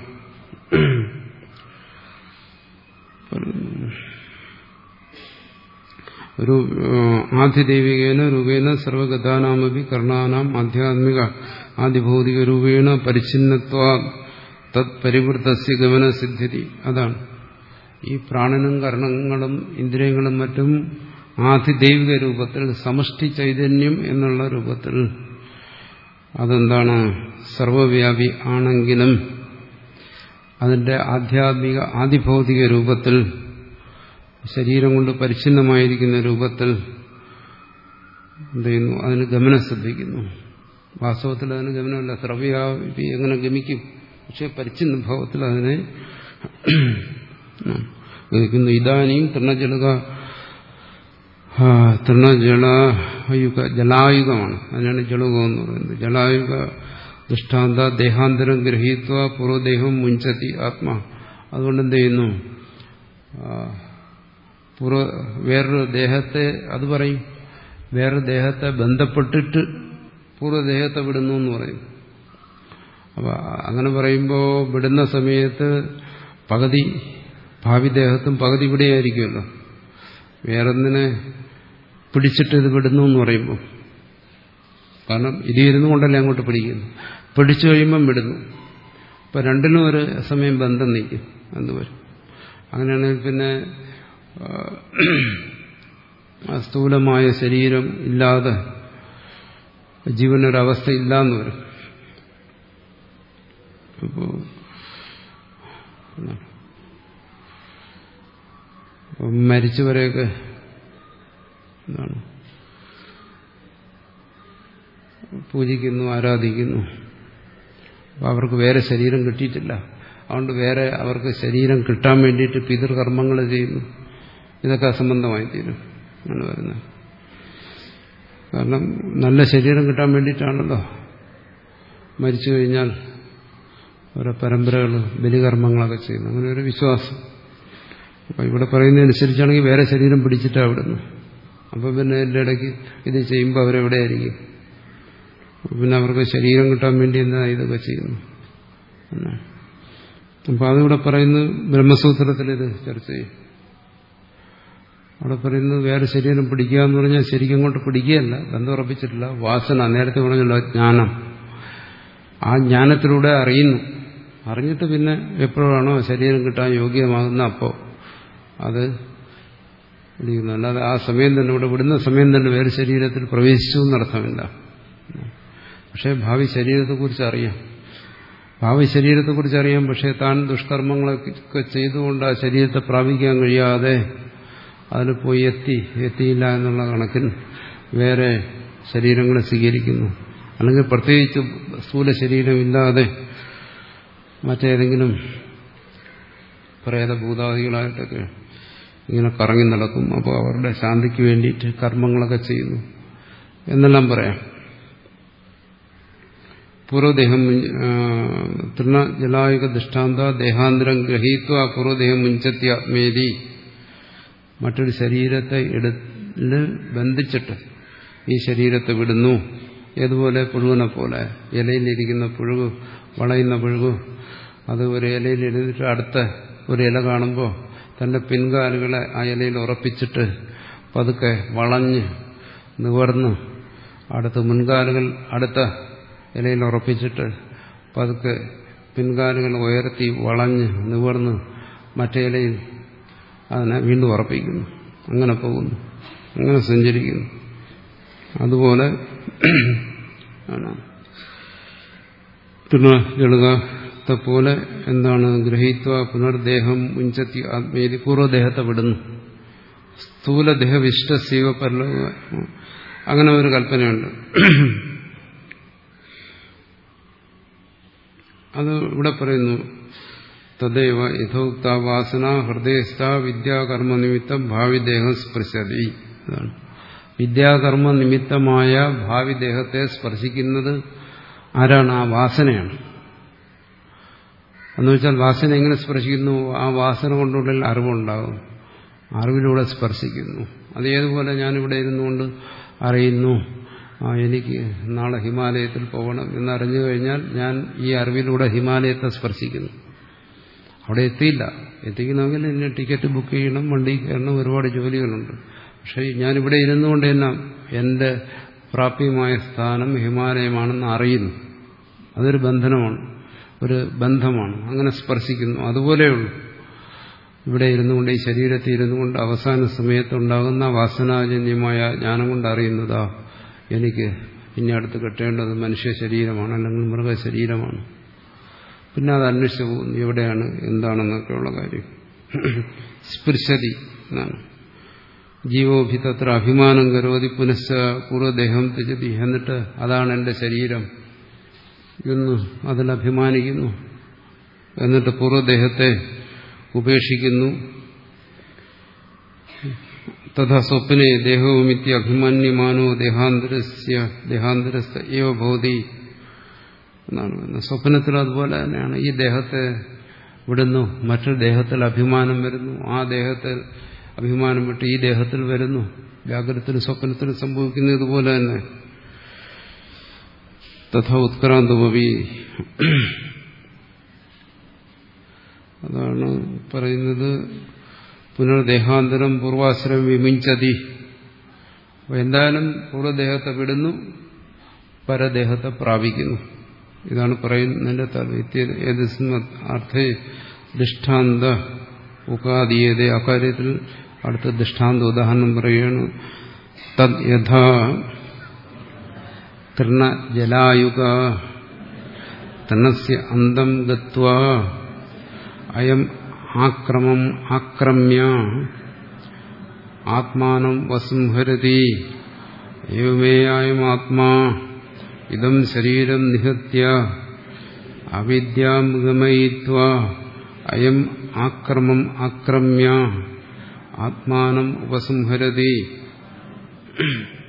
ഒരു ആധിദൈവികേന രൂപേണ സർവഗതാനാമപി കർണാനാം ആധ്യാത്മിക ആദിഭൗതിക രൂപേണ പരിച്ഛിന്നത്വാ തത് പരിവൃത്തസ്യ ഗമന സിദ്ധ്യതി. അതാണ് ഈ പ്രാണനും കർണങ്ങളും ഇന്ദ്രിയങ്ങളും മറ്റും ആധിദൈവിക രൂപത്തിൽ, സമഷ്ടി ചൈതന്യം എന്നുള്ള രൂപത്തിൽ, അതെന്താണ്, സർവവ്യാപി ആണെങ്കിലും അതിന്റെ ആധ്യാത്മിക ആദിഭൗതിക രൂപത്തിൽ, ശരീരം കൊണ്ട് പരിച്ഛിന്നമായിരിക്കുന്ന രൂപത്തിൽ എന്ത് ചെയ്യുന്നു, അതിന് ഗമനം ശ്രദ്ധിക്കുന്നു. വാസ്തവത്തിൽ അതിന് ഗമനമല്ല, സർവ്വവ്യാപി എങ്ങനെ ഗമിക്കും? പക്ഷെ പരിച്ഛിന്ന ഭാവത്തിൽ അതിനെ ഗമിക്കുന്നു. ഇതാനും തൃണജലക തൃണജളയുഗ ജലായുഗമാണ്, അതിനാണ് ജളുകം എന്ന് പറയുന്നത്. ജലായുഗ ദൃഷ്ടാന്ത ദേഹാന്തരം ഗ്രഹീത്വ പൂർവ്വദേഹം മുഞ്ചത്തി ആത്മാ. അതുകൊണ്ട് എന്ത് ചെയ്യുന്നു, പൂർവ്വ വേറൊരു ദേഹത്തെ, അത് പറയും, വേറൊരു ദേഹത്തെ ബന്ധപ്പെട്ടിട്ട് പൂർവ്വദേഹത്തെ വിടുന്നു എന്ന് പറയും. അപ്പൊ അങ്ങനെ പറയുമ്പോൾ വിടുന്ന സമയത്ത് പകുതി ഭാവി ദേഹത്തും പകുതി ഇവിടെയായിരിക്കുമല്ലോ. വേറൊന്നിനെ പിടിച്ചിട്ട് ഇത് വിടുന്നു എന്ന് പറയുമ്പോൾ, കാരണം ഇത് ഇരുന്നു കൊണ്ടല്ലേ അങ്ങോട്ട് പിടിക്കുന്നു, പിടിച്ചു കഴിയുമ്പം വിടുന്നു. അപ്പൊ രണ്ടിനും ഒരു സമയം ബന്ധം നിൽക്കും എന്ന് വരും. അങ്ങനെയാണെങ്കിൽ പിന്നെ സ്ഥൂലമായ ശരീരം ഇല്ലാതെ ജീവനൊരവസ്ഥ ഇല്ലാന്ന് വരും. അപ്പോ മരിച്ചവരെയൊക്കെ എന്താണ് പൂജിക്കുന്നു, ആരാധിക്കുന്നു. അപ്പം അവർക്ക് വേറെ ശരീരം കിട്ടിയിട്ടില്ല, അതുകൊണ്ട് വേറെ അവർക്ക് ശരീരം കിട്ടാൻ വേണ്ടിയിട്ട് പിതൃകർമ്മങ്ങൾ ചെയ്യുന്നു. ഇതൊക്കെ അസംബന്ധമായി തീരും എന്നാണ് പറയുന്നത്. കാരണം നല്ല ശരീരം കിട്ടാൻ വേണ്ടിയിട്ടാണല്ലോ മരിച്ചു കഴിഞ്ഞാൽ ഓരോ പരമ്പരകൾ ബലികർമ്മങ്ങളൊക്കെ ചെയ്യുന്നു. അങ്ങനെ ഒരു വിശ്വാസം. അപ്പം ഇവിടെ പറയുന്നതനുസരിച്ചാണെങ്കിൽ വേറെ ശരീരം പിടിച്ചിട്ടാണ് വിടുന്നു. അപ്പം പിന്നെ എൻ്റെ ഇടയ്ക്ക് ഇത് ചെയ്യുമ്പോൾ അവരെവിടെയായിരിക്കും? പിന്നെ അവർക്ക് ശരീരം കിട്ടാൻ വേണ്ടി എന്താ ഇതൊക്കെ ചെയ്യുന്നു എന്നാണ്. അപ്പം അതിവിടെ പറയുന്നത് ബ്രഹ്മസൂത്രത്തിൽ ഇത് ചർച്ച ചെയ്യും. അവിടെ പറയുന്നത് വേറെ ശരീരം പിടിക്കുക എന്ന് പറഞ്ഞാൽ ശരിക്കും കൊണ്ട് പിടിക്കുകയല്ല, ബന്ധം ഉറപ്പിച്ചിട്ടില്ല. വാസന, നേരത്തെ പറഞ്ഞല്ലോ ജ്ഞാനം, ആ ജ്ഞാനത്തിലൂടെ അറിയുന്നു. അറിഞ്ഞിട്ട് പിന്നെ എപ്പോഴാണോ ശരീരം കിട്ടാൻ യോഗ്യമാകുന്ന അപ്പോൾ അത് പിടിക്കുന്നു. അല്ലാതെ ആ സമയം തന്നെ, ഇവിടെ വിടുന്ന സമയം തന്നെ വേറെ ശരീരത്തിൽ പ്രവേശിച്ചു എന്നർത്ഥമില്ല. പക്ഷേ ഭാവി ശരീരത്തെക്കുറിച്ച് അറിയാം, ഭാവി ശരീരത്തെക്കുറിച്ച് അറിയാം. പക്ഷേ താൻ ദുഷ്കർമ്മങ്ങളൊക്കെ ചെയ്തുകൊണ്ട് ആ ശരീരത്തെ പ്രാപിക്കാൻ കഴിയാതെ അതിൽ പോയി എത്തി എത്തിയില്ല എന്നുള്ള കണക്കിൽ വേറെ ശരീരങ്ങളെ സ്വീകരിക്കുന്നു. അല്ലെങ്കിൽ പ്രത്യേകിച്ച് സ്ഥൂല ശരീരമില്ലാതെ മറ്റേതെങ്കിലും പ്രേതഭൂതാദികളായിട്ടൊക്കെ ഇങ്ങനെ കറങ്ങി നടക്കും. അപ്പോൾ അവരുടെ ശാന്തിക്ക് വേണ്ടിയിട്ട് കർമ്മങ്ങളൊക്കെ ചെയ്യുന്നു എന്നെല്ലാം പറയാം. പൂർവദേഹം തൃണജലായുഗ ദൃഷ്ടാന്ത ദേഹാന്തരം ഗ്രഹീത്വ പൂർവദേഹം മുഞ്ചത്തി ആത്മേതി. മറ്റൊരു ശരീരത്തെ എടുത്ത് ബന്ധിച്ചിട്ട് ഈ ശരീരത്തെ വിടുന്നു. ഏതുപോലെ? പുഴുവിനെ പോലെ. ഇലയിലിരിക്കുന്ന പുഴുവ്, വളയുന്ന പുഴുവ്, അത് ഒരു ഇലയിലിരുന്നിട്ട് അടുത്ത ഒരു ഇല കാണുമ്പോൾ തന്റെ പിൻകാലുകളെ ആ ഇലയിൽ ഉറപ്പിച്ചിട്ട് പതുക്കെ വളഞ്ഞ് നിവർന്ന് അടുത്ത മുൻകാലുകൾ അടുത്ത ഇലയിൽ ഉറപ്പിച്ചിട്ട് പതുക്കെ പിൻകാലുകൾ ഉയർത്തി വളഞ്ഞ് നിവർന്ന് മറ്റേ ഇലയിൽ അതിനെ വീണ്ടും ഉറപ്പിക്കുന്നു. അങ്ങനെ പോകുന്നു, അങ്ങനെ സഞ്ചരിക്കുന്നു. അതുപോലെ ജളുകത്തെ പോലെ എന്താണ്? ഗ്രഹീത്വ പുനർദേഹം മുഞ്ചത്തി ആത്മേതി. പൂർവ്വദേഹത്തെ വിടുന്നു. സ്ഥൂലദേഹവിഷ്ട സീവ പരലോക, അങ്ങനെ ഒരു കൽപ്പനയുണ്ട്. അത് ഇവിടെ പറയുന്നു. തദൈവ യഥോക്ത വാസന ഹൃദയസ്ഥ വിദ്യാകർമ്മ നിമിത്തം ഭാവിദേഹം സ്പൃശതി. അതാണ് വിദ്യാകർമ്മ നിമിത്തമായ ഭാവിദേഹത്തെ സ്പർശിക്കുന്നത് ആരാണ്? ആ വാസനയാണ്. എന്നുവെച്ചാൽ വാസന എങ്ങനെ സ്പർശിക്കുന്നു? ആ വാസന കൊണ്ടുള്ളിൽ അറിവുണ്ടാകും, അറിവിലൂടെ സ്പർശിക്കുന്നു. അത് ഏതുപോലെ? ഞാനിവിടെ ഇരുന്നുകൊണ്ട് അറിയുന്നു, ആ എനിക്ക് നാളെ ഹിമാലയത്തിൽ പോകണം എന്നറിഞ്ഞു കഴിഞ്ഞാൽ ഞാൻ ഈ അറിവിലൂടെ ഹിമാലയത്തെ സ്പർശിക്കുന്നു. അവിടെ എത്തിയില്ല, എത്തിക്കണമെങ്കിൽ എന്നെ ടിക്കറ്റ് ബുക്ക് ചെയ്യണം, വണ്ടി കയറണം, ഒരുപാട് ജോലികളുണ്ട്. പക്ഷേ ഞാനിവിടെ ഇരുന്നുകൊണ്ട് തന്നെ എൻ്റെ പ്രാപ്യമായ സ്ഥാനം ഹിമാലയമാണെന്ന് അറിയുന്നു. അതൊരു ബന്ധനമാണ്, ഒരു ബന്ധമാണ്. അങ്ങനെ സ്പർശിക്കുന്നു. അതുപോലെയുള്ളൂ ഇവിടെ ഇരുന്നുകൊണ്ട്, ഈ ശരീരത്തിൽ ഇരുന്നുകൊണ്ട് അവസാന സമയത്തുണ്ടാകുന്ന വാസനാജന്യമായ ജ്ഞാനം കൊണ്ട് അറിയുന്നതാ എനിക്ക് ഇനി അടുത്ത് കെട്ടേണ്ടത് മനുഷ്യ ശരീരമാണ്, അല്ലെങ്കിൽ മൃഗശരീരമാണ്. പിന്നെ അത് അന്വേഷിച്ചു പോകുന്നു എവിടെയാണ് എന്താണെന്നൊക്കെയുള്ള കാര്യം. സ്പൃശതി എന്നാണ്. ജീവോഭി തത്ര അഭിമാനം കരോതി പുനഃ പൂർവ്വദേഹം ത്യജതി. എന്നിട്ട് അതാണ് എൻ്റെ ശരീരം എന്ന് അതിൽ അഭിമാനിക്കുന്നു. എന്നിട്ട് പൂർവ്വദേഹത്തെ ഉപേക്ഷിക്കുന്നു. തഥാ സ്വപ്നെ ദേഹവുമിത്യ അഭിമന്യമാനോ ദേഹാന്തരസ്യ ദേഹാന്തരസ്ഥ ഏവ ഭവതി എന്നാണ് പറയുന്നത്. സ്വപ്നത്തിൽ അതുപോലെ തന്നെയാണ്. ഈ ദേഹത്തെ വിടുന്നു, മറ്റൊരു ദേഹത്തിൽ അഭിമാനം വരുന്നു. ആ ദേഹത്തിൽ അഭിമാനം വിട്ട് ഈ ദേഹത്തിൽ വരുന്നു. ജാഗ്രതത്തിലും സ്വപ്നത്തിലും സംഭവിക്കുന്നത് ഇതുപോലെ തന്നെ. തഥാ ഉത്ക്രാന്തോപി, അതാണ് പറയുന്നത്. പുനർദേഹാന്തരം പൂർവാശ്രമം വിമുഞ്ചതി. അപ്പോൾ എന്തായാലും പൂർവ്വദേഹത്തെ വിടുന്നു, പരദേഹത്തെ പ്രാപിക്കുന്നു. ഇതാണ് പറയുന്നതിന്റെ താല്പര്യം. അർത്ഥേ ദൃഷ്ടാന്ത ഉപാദീയത. അക്കാര്യത്തിൽ അടുത്ത ദൃഷ്ടാന്ത ഉദാഹരണം പറയുകയാണ്. തദ് യഥാ തൃണജലായുഗ തൃണസ്യ അന്തം ഗത്വാ അയം ആക്രമം ആക്രമ്യ ആത്മാനം വസുംഹരതി ഏവമേയായമാത്മാ ഇദം ശരീരം നിഹത്യ അവിദ്യാം ഗമയിത്വാ അയം ആക്രമം ആക്രമ്യ ആത്മാനം ഉപസംഹരതി.